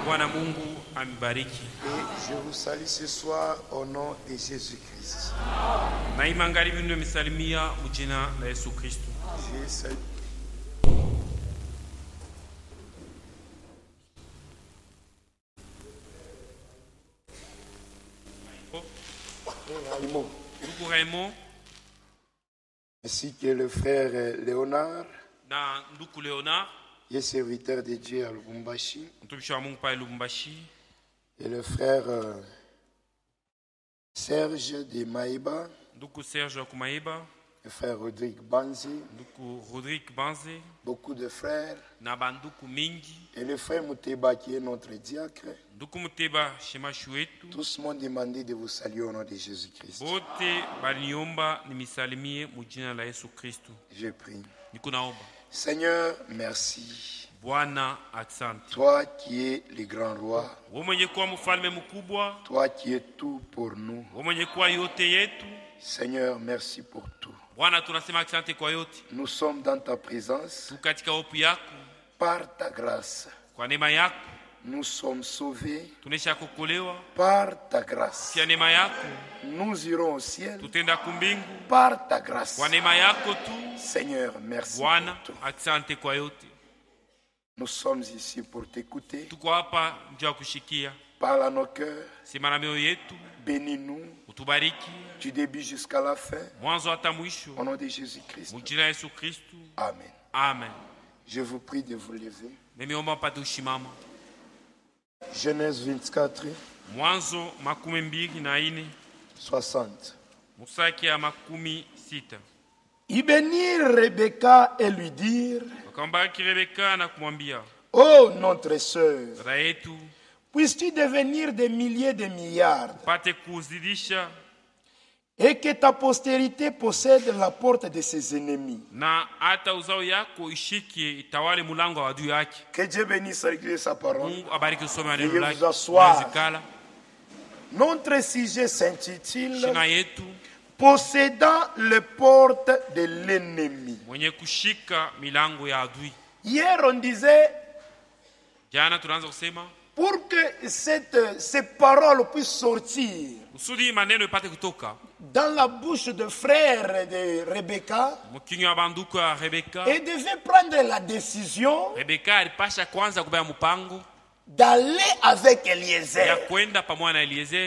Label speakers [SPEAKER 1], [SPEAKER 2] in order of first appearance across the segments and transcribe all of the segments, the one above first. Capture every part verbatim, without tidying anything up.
[SPEAKER 1] Bwana Mungu ambariki.
[SPEAKER 2] Et je vous salue ce soir au nom de Jésus-Christ.
[SPEAKER 1] Na imangaribi ndio misalimia mjina la Yesu Kristo.
[SPEAKER 2] Je salue. Raymond.
[SPEAKER 1] Ndugu Raymond.
[SPEAKER 2] Ainsi que le frère Léonard.
[SPEAKER 1] Na ndugu Léonard.
[SPEAKER 2] Il est serviteur de Dieu à Lubumbashi.
[SPEAKER 1] Mtumishi wa Mungu pale Lubumbashi.
[SPEAKER 2] Et le frère euh, Serge de Maïba.
[SPEAKER 1] Ndugu Serge wa Kumaïba.
[SPEAKER 2] Le frère Rodrigue Banzi.
[SPEAKER 1] Ndugu Rodrigue Banzi.
[SPEAKER 2] Beaucoup de frères.
[SPEAKER 1] Na banduku mingi.
[SPEAKER 2] Et le frère Mouteba qui est notre diacre.
[SPEAKER 1] Ndugu Muteba shemashi wetu.
[SPEAKER 2] Tous m'ont demandé de vous saluer au nom de Jésus-Christ.
[SPEAKER 1] Bote baniomba nimisalimie mjina la Yesu Kristo.
[SPEAKER 2] Je prie.
[SPEAKER 1] Niko naomba.
[SPEAKER 2] Seigneur, merci.
[SPEAKER 1] Bwana asante.
[SPEAKER 2] Toi qui es le grand roi.
[SPEAKER 1] Wewe mwenye kuwa mfalme mkubwa.
[SPEAKER 2] Toi qui es tout pour nous.
[SPEAKER 1] Wewe mwenye kuwa yote yetu.
[SPEAKER 2] Seigneur, merci pour tout.
[SPEAKER 1] Bwana tunasema asante kwa yote.
[SPEAKER 2] Nous sommes dans ta présence.
[SPEAKER 1] Tu katika hofu yako.
[SPEAKER 2] Par ta grâce.
[SPEAKER 1] Kwa neema yako.
[SPEAKER 2] Nous sommes sauvés.
[SPEAKER 1] Tunesha kukolewa.
[SPEAKER 2] Par ta grâce.
[SPEAKER 1] Kwa neema yako.
[SPEAKER 2] Nous irons au ciel.
[SPEAKER 1] Tutenda kumbingu.
[SPEAKER 2] Par ta grâce.
[SPEAKER 1] Kwa neema yako tu.
[SPEAKER 2] Seigneur, merci.
[SPEAKER 1] Bwana asante kwa yote.
[SPEAKER 2] Nous sommes ici pour t'écouter.
[SPEAKER 1] Tuko hapa njia kushikia.
[SPEAKER 2] Parle à nos cœurs.
[SPEAKER 1] Sema na mioyo yetu.
[SPEAKER 2] Bénis-nous.
[SPEAKER 1] Utubariki.
[SPEAKER 2] Du début jusqu'à la fin.
[SPEAKER 1] Mwanzo hata mwisho.
[SPEAKER 2] Au nom de Jésus-Christ.
[SPEAKER 1] Mjina la Yesu Kristo.
[SPEAKER 2] Amen.
[SPEAKER 1] Amen.
[SPEAKER 2] Je vous prie de vous lever.
[SPEAKER 1] Nimeomba mpate ushimama.
[SPEAKER 2] Genèse vingt-quatre.
[SPEAKER 1] Mwanzo makumi mbili na ine.
[SPEAKER 2] soixante.
[SPEAKER 1] Musaki ya makumi sita.
[SPEAKER 2] Ils bénirent Rebecca et lui dirent:
[SPEAKER 1] Wakambariki Rebecca na kumwambia,
[SPEAKER 2] oh notre sœur,
[SPEAKER 1] dada yetu,
[SPEAKER 2] puisses-tu devenir des milliers de milliards,
[SPEAKER 1] pate kuzidisha,
[SPEAKER 2] et que ta postérité possède la porte de ses ennemis.
[SPEAKER 1] Na hata uzao yako ishike itawale mulango wa adui yake.
[SPEAKER 2] Que Dieu bénisse sa parole.
[SPEAKER 1] Mungu abariki usome maneno
[SPEAKER 2] Veuillez
[SPEAKER 1] lake.
[SPEAKER 2] vous asseoir.
[SPEAKER 1] Zikala.
[SPEAKER 2] Notre sujet s'intitule
[SPEAKER 1] Shina yetu,
[SPEAKER 2] possédant les portes de l'ennemi.
[SPEAKER 1] mwenye kushika milango ya adui.
[SPEAKER 2] Hier on disait,
[SPEAKER 1] Jana tunaanza kusema,
[SPEAKER 2] pour que cette, ces paroles puissent sortir
[SPEAKER 1] usudi maneno ipate kutoka
[SPEAKER 2] dans la bouche de frère de Rebecca,
[SPEAKER 1] mkinywa wa banduku ya Rebecca.
[SPEAKER 2] elle devait prendre la décision
[SPEAKER 1] Rebecca alipasha kwanza kubaya mpango
[SPEAKER 2] d'aller avec
[SPEAKER 1] ya
[SPEAKER 2] Eliezer.
[SPEAKER 1] kwenda pamoja na Eliezer.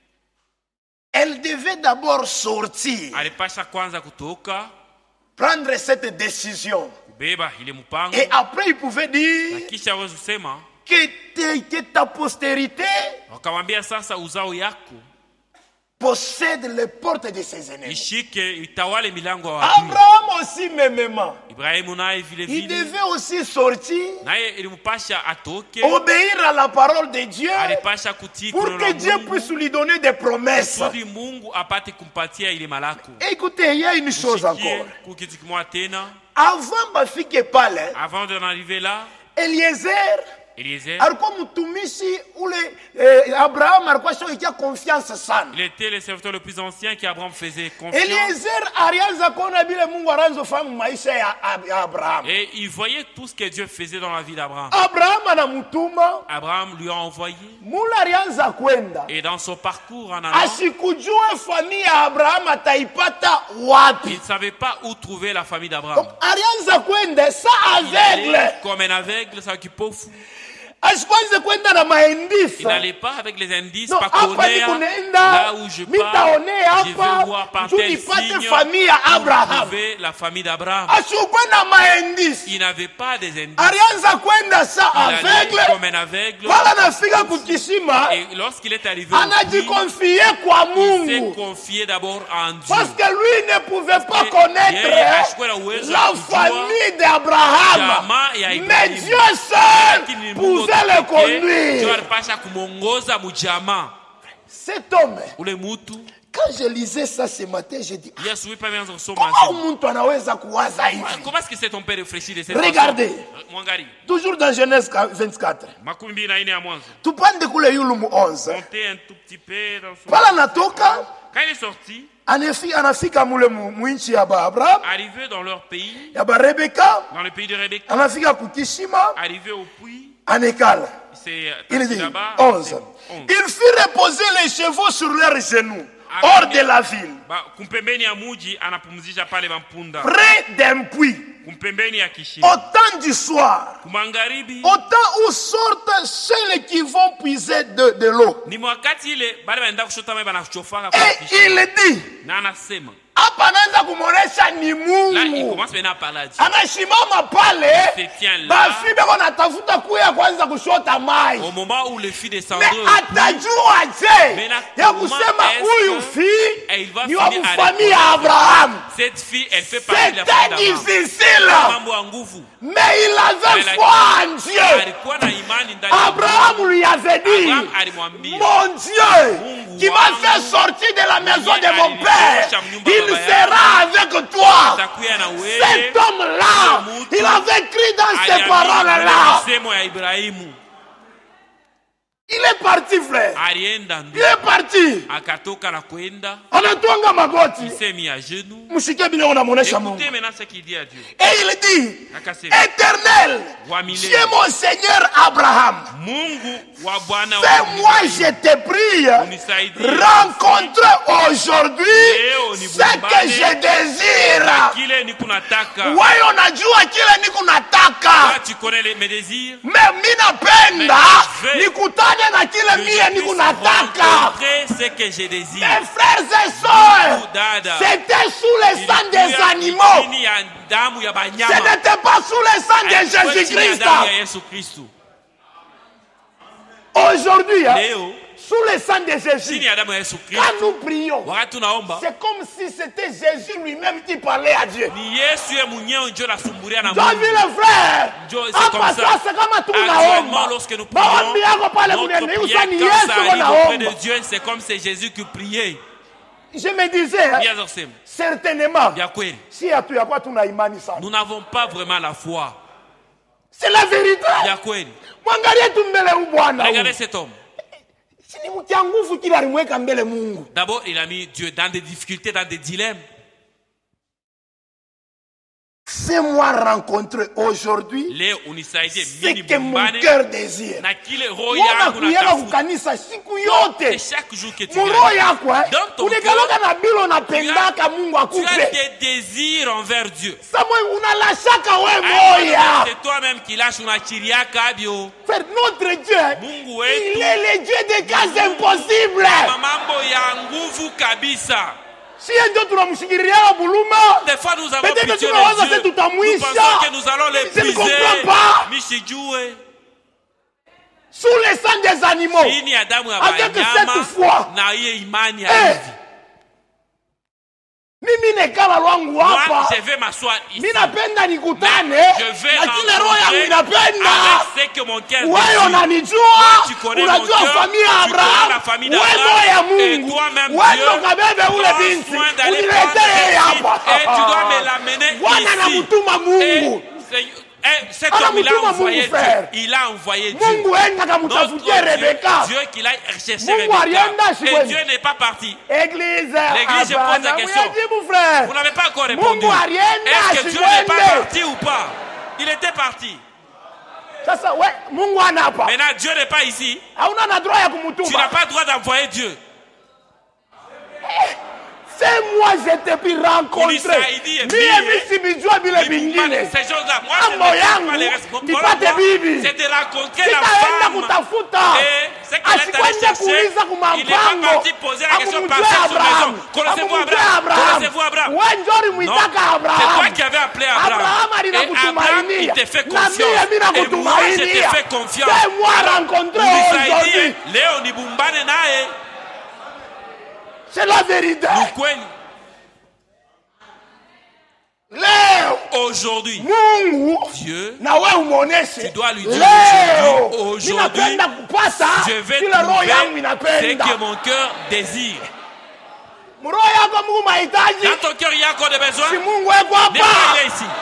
[SPEAKER 2] Elle devait d'abord sortir,
[SPEAKER 1] Alipasha kwanza kutoka
[SPEAKER 2] prendre cette décision.
[SPEAKER 1] kubeba ile mpango,
[SPEAKER 2] Et après, il pouvait
[SPEAKER 1] na
[SPEAKER 2] dire
[SPEAKER 1] kisha wewe usema,
[SPEAKER 2] que, te- que ta postérité
[SPEAKER 1] wakamwambia sasa uzao yako
[SPEAKER 2] possède les portes de ses ennemis.
[SPEAKER 1] ishike itawale milango ya adui.
[SPEAKER 2] Abraham aussi, mêmement,
[SPEAKER 1] Ibrahimu naye vile
[SPEAKER 2] il
[SPEAKER 1] vile
[SPEAKER 2] devait aussi sortir,
[SPEAKER 1] naye ilimpasha atoke,
[SPEAKER 2] obéir à la parole de Dieu,
[SPEAKER 1] alipasha kutii
[SPEAKER 2] pour
[SPEAKER 1] neno
[SPEAKER 2] que
[SPEAKER 1] la
[SPEAKER 2] Dieu
[SPEAKER 1] Mungu
[SPEAKER 2] puisse lui donner des promesses.
[SPEAKER 1] kusudi Mungu apate kumpatia ile malako.
[SPEAKER 2] Écoutez, il y a une chose
[SPEAKER 1] Ushikie
[SPEAKER 2] encore.
[SPEAKER 1] kukitu kimoja tena.
[SPEAKER 2] Avant ma fille qui parle,
[SPEAKER 1] Avant d'en arriver là,
[SPEAKER 2] Eliezer
[SPEAKER 1] Eliezer,
[SPEAKER 2] alikuwa mtumishi ule eh, Abraham alikuwa shoikia confiance sana.
[SPEAKER 1] il était le serviteur le plus ancien qui Abraham faisait confiance.
[SPEAKER 2] Eliezer alianza kuona vile Mungu anaanza fahamu maisha ya, ya Abraham.
[SPEAKER 1] Et il voyait tout ce que Dieu faisait dans la vie d'Abraham.
[SPEAKER 2] Abraham anamtuma,
[SPEAKER 1] Abraham lui a envoyé.
[SPEAKER 2] mula alianza kwenda.
[SPEAKER 1] Et dans son parcours en allant,
[SPEAKER 2] Asikujua familia ya Abraham ataipata wapi.
[SPEAKER 1] il ne savait pas où trouver la famille
[SPEAKER 2] Donc
[SPEAKER 1] d'Abraham.
[SPEAKER 2] alianza kwenda sa
[SPEAKER 1] Il allait
[SPEAKER 2] aveugle.
[SPEAKER 1] comme un aveugle, ça qui pofu.
[SPEAKER 2] Asikwanze kwenda na
[SPEAKER 1] Il
[SPEAKER 2] maindisa.
[SPEAKER 1] n'allait pas avec les indices,
[SPEAKER 2] No,
[SPEAKER 1] pas
[SPEAKER 2] hapa
[SPEAKER 1] connaître
[SPEAKER 2] ni kunaenda,
[SPEAKER 1] là où je pars.
[SPEAKER 2] mitaonea
[SPEAKER 1] Je
[SPEAKER 2] hapa,
[SPEAKER 1] vais voir par
[SPEAKER 2] juu
[SPEAKER 1] tel
[SPEAKER 2] nipate
[SPEAKER 1] signe
[SPEAKER 2] famille ya
[SPEAKER 1] pour
[SPEAKER 2] Abraham.
[SPEAKER 1] trouver la famille d'Abraham.
[SPEAKER 2] Asikwe na maindisa.
[SPEAKER 1] Il n'avait pas des indices.
[SPEAKER 2] Alianza kwenda sa
[SPEAKER 1] Il allait
[SPEAKER 2] aveugle.
[SPEAKER 1] comme un aveugle.
[SPEAKER 2] Pala nafika kukisima,
[SPEAKER 1] Et lorsqu'il est arrivé au puits,
[SPEAKER 2] anajikonfie kwa
[SPEAKER 1] il s'est
[SPEAKER 2] Mungu.
[SPEAKER 1] confié d'abord en Dieu.
[SPEAKER 2] Parce que lui ne pouvait pas
[SPEAKER 1] Et
[SPEAKER 2] connaître
[SPEAKER 1] yeye hashikuwa na uwezo
[SPEAKER 2] la
[SPEAKER 1] wa kujua
[SPEAKER 2] famille d'Abraham.
[SPEAKER 1] jamaa ya
[SPEAKER 2] Mais
[SPEAKER 1] Ibrahimu.
[SPEAKER 2] Dieu seul
[SPEAKER 1] Lakini Mungu
[SPEAKER 2] pouvait le
[SPEAKER 1] pekee ndio
[SPEAKER 2] conduire.
[SPEAKER 1] alipasha kumongoza mujamaa.
[SPEAKER 2] Cet homme,
[SPEAKER 1] Ule mutu
[SPEAKER 2] quand je lisais ça ce matin, j'ai dit,
[SPEAKER 1] yeye asubuhi pale ameanza kusoma
[SPEAKER 2] comment
[SPEAKER 1] anasema,
[SPEAKER 2] mtu anaweza kuwaza hivi?
[SPEAKER 1] comment est-ce que c'est ton père réfléchi de cette
[SPEAKER 2] Regardez.
[SPEAKER 1] façon? Mwangalie.
[SPEAKER 2] Toujours dans Genèse vingt-quatre.
[SPEAKER 1] Makumi mbili na ine ya mwanzo.
[SPEAKER 2] Tupande kule yulu onze.
[SPEAKER 1] Montez un tout petit peu dans son...
[SPEAKER 2] Pala natoka,
[SPEAKER 1] Quand il est sorti,
[SPEAKER 2] anafi- anafika mule mu- mwinchi ya ba Abraham,
[SPEAKER 1] arrivé dans leur pays,
[SPEAKER 2] ya ba Rebeka,
[SPEAKER 1] dans le pays de Rebecca,
[SPEAKER 2] anafika kukishima,
[SPEAKER 1] arrivé au puits,
[SPEAKER 2] en écale.
[SPEAKER 1] C'est
[SPEAKER 2] Il dit
[SPEAKER 1] là-bas,
[SPEAKER 2] onze.
[SPEAKER 1] c'est onze.
[SPEAKER 2] Il fit reposer les chevaux sur leurs genoux, hors de la ville,
[SPEAKER 1] Ba- kumpembeni ya muji anapumzisha pale mampunda.
[SPEAKER 2] près d'un puits,
[SPEAKER 1] Kumpembeni ya kishima.
[SPEAKER 2] au temps du soir,
[SPEAKER 1] Kumangaribi
[SPEAKER 2] au temps où sortent ceux qui vont puiser de, de l'eau.
[SPEAKER 1] ni wakati ile bale baenda kushota mai banachofanga kwa
[SPEAKER 2] Et
[SPEAKER 1] kishima.
[SPEAKER 2] il dit,
[SPEAKER 1] Na anasema
[SPEAKER 2] hapa anaanza kumwonesha ni
[SPEAKER 1] là il
[SPEAKER 2] Mungu.
[SPEAKER 1] commence maintenant à parler.
[SPEAKER 2] Anasimama pale,
[SPEAKER 1] Se tient là.
[SPEAKER 2] basi beko natafuta kuya kwanza kushota mai.
[SPEAKER 1] Au moment où les filles
[SPEAKER 2] Mais
[SPEAKER 1] descendront,
[SPEAKER 2] atajua je
[SPEAKER 1] Mais na
[SPEAKER 2] ya
[SPEAKER 1] comment
[SPEAKER 2] kusema
[SPEAKER 1] est-ce
[SPEAKER 2] huyu
[SPEAKER 1] que
[SPEAKER 2] fille
[SPEAKER 1] elle va
[SPEAKER 2] ni wa
[SPEAKER 1] finir à
[SPEAKER 2] famille ya
[SPEAKER 1] répondre?
[SPEAKER 2] Abraham.
[SPEAKER 1] Cette fille, elle fait partie de la famille
[SPEAKER 2] C'était
[SPEAKER 1] d'Abraham.
[SPEAKER 2] difficile,
[SPEAKER 1] Mambo ya nguvu.
[SPEAKER 2] mais il avait
[SPEAKER 1] Elle a-
[SPEAKER 2] foi en Dieu.
[SPEAKER 1] Alikuwa na imani ndani ya
[SPEAKER 2] Abraham lui avait dit,
[SPEAKER 1] Abraham alimwambia,
[SPEAKER 2] mon Dieu,
[SPEAKER 1] Mungu
[SPEAKER 2] qui m'a
[SPEAKER 1] wangu,
[SPEAKER 2] fait sortir de la maison
[SPEAKER 1] mwenye
[SPEAKER 2] de mon père,
[SPEAKER 1] alinitosha mnyumba
[SPEAKER 2] il
[SPEAKER 1] baba
[SPEAKER 2] sera avec toi.
[SPEAKER 1] atakuya na wewe.
[SPEAKER 2] Cet homme-là,
[SPEAKER 1] Huyo mtu
[SPEAKER 2] il avait crié dans ces
[SPEAKER 1] aliamini
[SPEAKER 2] paroles-là.
[SPEAKER 1] misemo ya Ibrahimu.
[SPEAKER 2] Il est parti, frère.
[SPEAKER 1] Alienda
[SPEAKER 2] Il
[SPEAKER 1] ndu
[SPEAKER 2] est parti.
[SPEAKER 1] akatoka na kwenda
[SPEAKER 2] Anatwanga magoti.
[SPEAKER 1] s'est mis à genoux.
[SPEAKER 2] Mshike bila unamuonesha Mungu.
[SPEAKER 1] Écoutez maintenant ce qu'il dit à Dieu.
[SPEAKER 2] Et il dit,
[SPEAKER 1] Akasema,
[SPEAKER 2] Éternel,
[SPEAKER 1] Wa milele.
[SPEAKER 2] Dieu mon Seigneur Abraham,
[SPEAKER 1] Mungu wa Bwana
[SPEAKER 2] fais-moi, je te prie,
[SPEAKER 1] Unisaidie.
[SPEAKER 2] rencontrer aujourd'hui
[SPEAKER 1] Leo ni
[SPEAKER 2] ce que
[SPEAKER 1] bumbane.
[SPEAKER 2] je désire.
[SPEAKER 1] kile niko nataka.
[SPEAKER 2] Wewe unajua kile niko nataka.
[SPEAKER 1] Toi, tu connais les, mes désirs.
[SPEAKER 2] Mais mimi napenda
[SPEAKER 1] Mais je veux
[SPEAKER 2] nikutane na kile
[SPEAKER 1] Que
[SPEAKER 2] mie
[SPEAKER 1] je
[SPEAKER 2] niko
[SPEAKER 1] puisse
[SPEAKER 2] nataka.
[SPEAKER 1] rencontrer ce que je désire.
[SPEAKER 2] Mes frères et sœurs,
[SPEAKER 1] Dada.
[SPEAKER 2] c'était sous le sang des
[SPEAKER 1] Ilikuwa
[SPEAKER 2] animaux.
[SPEAKER 1] chini ya damu ya
[SPEAKER 2] Ce
[SPEAKER 1] banyama.
[SPEAKER 2] n'était pas sous le sang de
[SPEAKER 1] Haikuwa chini ya
[SPEAKER 2] Jésus-Christ.
[SPEAKER 1] damu ya Yesu Kristo.
[SPEAKER 2] Aujourd'hui, hein,
[SPEAKER 1] Leo
[SPEAKER 2] sous le sang de
[SPEAKER 1] chini
[SPEAKER 2] Jésus,
[SPEAKER 1] ya damu ya Yesu
[SPEAKER 2] quand
[SPEAKER 1] Kristo.
[SPEAKER 2] nous prions,
[SPEAKER 1] Wakati tunaomba
[SPEAKER 2] c'est comme si c'était Jésus lui-même qui parlait à Dieu.
[SPEAKER 1] ni Yesu ye mwenyewe ndio anasumbulia na
[SPEAKER 2] Ndio
[SPEAKER 1] Mungu.
[SPEAKER 2] vile frère,
[SPEAKER 1] Ndio, c'est
[SPEAKER 2] hapa
[SPEAKER 1] comme ça.
[SPEAKER 2] sasa kama
[SPEAKER 1] Actuellement,
[SPEAKER 2] tunaomba,
[SPEAKER 1] lorsque nous
[SPEAKER 2] maombi yako pale
[SPEAKER 1] prions, notre
[SPEAKER 2] kunene,
[SPEAKER 1] prière,
[SPEAKER 2] usani
[SPEAKER 1] quand
[SPEAKER 2] Yesu
[SPEAKER 1] ça arrive auprès de
[SPEAKER 2] unaomba.
[SPEAKER 1] Dieu, c'est comme c'est Jésus qui priait.
[SPEAKER 2] Je me disais, hein,
[SPEAKER 1] Bien sûr,
[SPEAKER 2] certainement,
[SPEAKER 1] ya kweli.
[SPEAKER 2] si hatuyakuwa tuna imani sana.
[SPEAKER 1] Nous n'avons pas vraiment la foi.
[SPEAKER 2] C'est la vérité.
[SPEAKER 1] Ya kweli.
[SPEAKER 2] Mwangalie tu mbele huyu bwana huyu.
[SPEAKER 1] Regardez cet homme.
[SPEAKER 2] Si ni mtu ya nguvu kila alimweka mbele Mungu.
[SPEAKER 1] D'abord, il a mis Dieu dans des difficultés, dans des dilemmes.
[SPEAKER 2] Fais-moi rencontrer aujourd'hui
[SPEAKER 1] Leo unisaidie
[SPEAKER 2] ce
[SPEAKER 1] mimi
[SPEAKER 2] que mon
[SPEAKER 1] bumbane
[SPEAKER 2] cœur désire.
[SPEAKER 1] na kile roho
[SPEAKER 2] Wana
[SPEAKER 1] yangu
[SPEAKER 2] kuyaka
[SPEAKER 1] natafuta.
[SPEAKER 2] kukanisa siku
[SPEAKER 1] Et
[SPEAKER 2] yote.
[SPEAKER 1] chaque jour que tu
[SPEAKER 2] Muroho
[SPEAKER 1] viens,
[SPEAKER 2] yako eh.
[SPEAKER 1] dans ton
[SPEAKER 2] Unikaloka
[SPEAKER 1] cœur,
[SPEAKER 2] na bilo unapendaka Mungu
[SPEAKER 1] tu as
[SPEAKER 2] akupe.
[SPEAKER 1] des désirs envers Dieu.
[SPEAKER 2] Samuel unalashaka we
[SPEAKER 1] Alors,
[SPEAKER 2] moya.
[SPEAKER 1] c'est toi-même qui lâches unachiriaka bio.
[SPEAKER 2] Frère, notre Dieu,
[SPEAKER 1] Mungu wetu.
[SPEAKER 2] il est le Dieu des cas impossibles.
[SPEAKER 1] Mambo ya nguvu kabisa.
[SPEAKER 2] Si ndio tunamshikilia buluma.
[SPEAKER 1] Des fois nous avons
[SPEAKER 2] Peut-être
[SPEAKER 1] pitié
[SPEAKER 2] tunawaza
[SPEAKER 1] de Dieu.
[SPEAKER 2] sasa tutamwisha.
[SPEAKER 1] Nous pensons que nous allons
[SPEAKER 2] Je ne
[SPEAKER 1] l'épuiser.
[SPEAKER 2] comprends pas.
[SPEAKER 1] Mishijue.
[SPEAKER 2] Sous le sang des animaux.
[SPEAKER 1] Chini ya damu ya
[SPEAKER 2] Avec
[SPEAKER 1] banyama
[SPEAKER 2] cette foi.
[SPEAKER 1] na hiyo imani ya
[SPEAKER 2] Eh.
[SPEAKER 1] hivi.
[SPEAKER 2] Mimi nekala lwangu
[SPEAKER 1] Moi,
[SPEAKER 2] hapa.
[SPEAKER 1] je vais m'asseoir ici.
[SPEAKER 2] Mimi napenda nikutane
[SPEAKER 1] Mais je vais
[SPEAKER 2] na kile roho yangu
[SPEAKER 1] rencontrer
[SPEAKER 2] inapenda.
[SPEAKER 1] avec ce que mon cœur
[SPEAKER 2] Wewe
[SPEAKER 1] désire.
[SPEAKER 2] unanijua,
[SPEAKER 1] Toi, tu connais mon
[SPEAKER 2] unajua
[SPEAKER 1] cœur,
[SPEAKER 2] familia ya
[SPEAKER 1] tu connais
[SPEAKER 2] Abraham,
[SPEAKER 1] la famille
[SPEAKER 2] wewe
[SPEAKER 1] d'Abraham,
[SPEAKER 2] roho ya
[SPEAKER 1] et
[SPEAKER 2] Mungu,
[SPEAKER 1] toi-même,
[SPEAKER 2] wewe
[SPEAKER 1] Dieu,
[SPEAKER 2] ndo kabebe ule
[SPEAKER 1] prends
[SPEAKER 2] binti,
[SPEAKER 1] soin d'aller
[SPEAKER 2] uniletee
[SPEAKER 1] prendre cette
[SPEAKER 2] hapa.
[SPEAKER 1] fille, et tu dois me l'amener
[SPEAKER 2] Bwana
[SPEAKER 1] ici.
[SPEAKER 2] anamtuma Mungu.
[SPEAKER 1] Et, et, et cet
[SPEAKER 2] Ana
[SPEAKER 1] homme, il a
[SPEAKER 2] mutuma
[SPEAKER 1] envoyé
[SPEAKER 2] Mungu,
[SPEAKER 1] Dieu.
[SPEAKER 2] frère.
[SPEAKER 1] Il a envoyé Dieu.
[SPEAKER 2] Mungu enda kamutafutie
[SPEAKER 1] Notre
[SPEAKER 2] Rebeka.
[SPEAKER 1] Dieu, Dieu qu'il a cherché
[SPEAKER 2] Mungu alienda
[SPEAKER 1] Rebecca.
[SPEAKER 2] shikweni.
[SPEAKER 1] Et Dieu n'est pas parti.
[SPEAKER 2] Église,
[SPEAKER 1] L'église, je pose la
[SPEAKER 2] hapana,
[SPEAKER 1] question.
[SPEAKER 2] muyajibu frère.
[SPEAKER 1] Vous n'avez pas encore répondu.
[SPEAKER 2] Mungu alienda
[SPEAKER 1] Est-ce que Dieu n'est pas
[SPEAKER 2] ashikweni.
[SPEAKER 1] parti ou pas? Il était parti.
[SPEAKER 2] Sasa we Mungu ana hapa.
[SPEAKER 1] Maintenant, Dieu n'est pas ici.
[SPEAKER 2] Hauna na droit ya
[SPEAKER 1] Tu n'as
[SPEAKER 2] kumutuma.
[SPEAKER 1] pas le droit d'envoyer Dieu.
[SPEAKER 2] Fais-moi je te puis rencontrer.
[SPEAKER 1] Unisaidie,
[SPEAKER 2] Mie
[SPEAKER 1] mie.
[SPEAKER 2] misibijua bile bingine.
[SPEAKER 1] Ces choses-là, moi,
[SPEAKER 2] Mambo
[SPEAKER 1] je ne
[SPEAKER 2] yangu,
[SPEAKER 1] pas les responsables.
[SPEAKER 2] nipate bibi.
[SPEAKER 1] C'est de rencontrer la
[SPEAKER 2] Sitaenda
[SPEAKER 1] femme.
[SPEAKER 2] kutafuta.
[SPEAKER 1] Et c'est qu'elle est allée
[SPEAKER 2] Asikwende
[SPEAKER 1] chercher.
[SPEAKER 2] kuuliza
[SPEAKER 1] Il n'est pas
[SPEAKER 2] kumampango.
[SPEAKER 1] parti poser la question par
[SPEAKER 2] Akumjua
[SPEAKER 1] cette raison.
[SPEAKER 2] Abraham.
[SPEAKER 1] Connaissez-vous
[SPEAKER 2] Akumjua
[SPEAKER 1] Abraham? Connaissez-vous Abraham?
[SPEAKER 2] We njori
[SPEAKER 1] Non,
[SPEAKER 2] mwitaka
[SPEAKER 1] c'est toi
[SPEAKER 2] Abraham.
[SPEAKER 1] qui avais appelé Abraham.
[SPEAKER 2] Abraham
[SPEAKER 1] Et
[SPEAKER 2] alina
[SPEAKER 1] Abraham, il
[SPEAKER 2] kutumainia.
[SPEAKER 1] te fait
[SPEAKER 2] Na
[SPEAKER 1] confiance.
[SPEAKER 2] mie mina
[SPEAKER 1] Et moi, je te
[SPEAKER 2] kutumainia.
[SPEAKER 1] fais confiance.
[SPEAKER 2] Fais-moi rencontrer
[SPEAKER 1] Unisaidie,
[SPEAKER 2] aujourd'hui.
[SPEAKER 1] leo nibumbane naye.
[SPEAKER 2] C'est la vérité.
[SPEAKER 1] Ni kweli.
[SPEAKER 2] Leo
[SPEAKER 1] Aujourd'hui,
[SPEAKER 2] Mungu
[SPEAKER 1] Dieu,
[SPEAKER 2] na wewe umuoneshe.
[SPEAKER 1] tu dois lui dire
[SPEAKER 2] Leo
[SPEAKER 1] aujourd'hui,
[SPEAKER 2] mimi napenda kupata
[SPEAKER 1] je vais
[SPEAKER 2] kile roho yangu
[SPEAKER 1] trouver ce
[SPEAKER 2] inapenda.
[SPEAKER 1] que mon cœur désire.
[SPEAKER 2] Roho yako Mungu mahitaji.
[SPEAKER 1] Dans ton cœur, il y a encore des besoins.
[SPEAKER 2] Si Mungu yuko
[SPEAKER 1] N'est pas
[SPEAKER 2] hapa.
[SPEAKER 1] il est ici.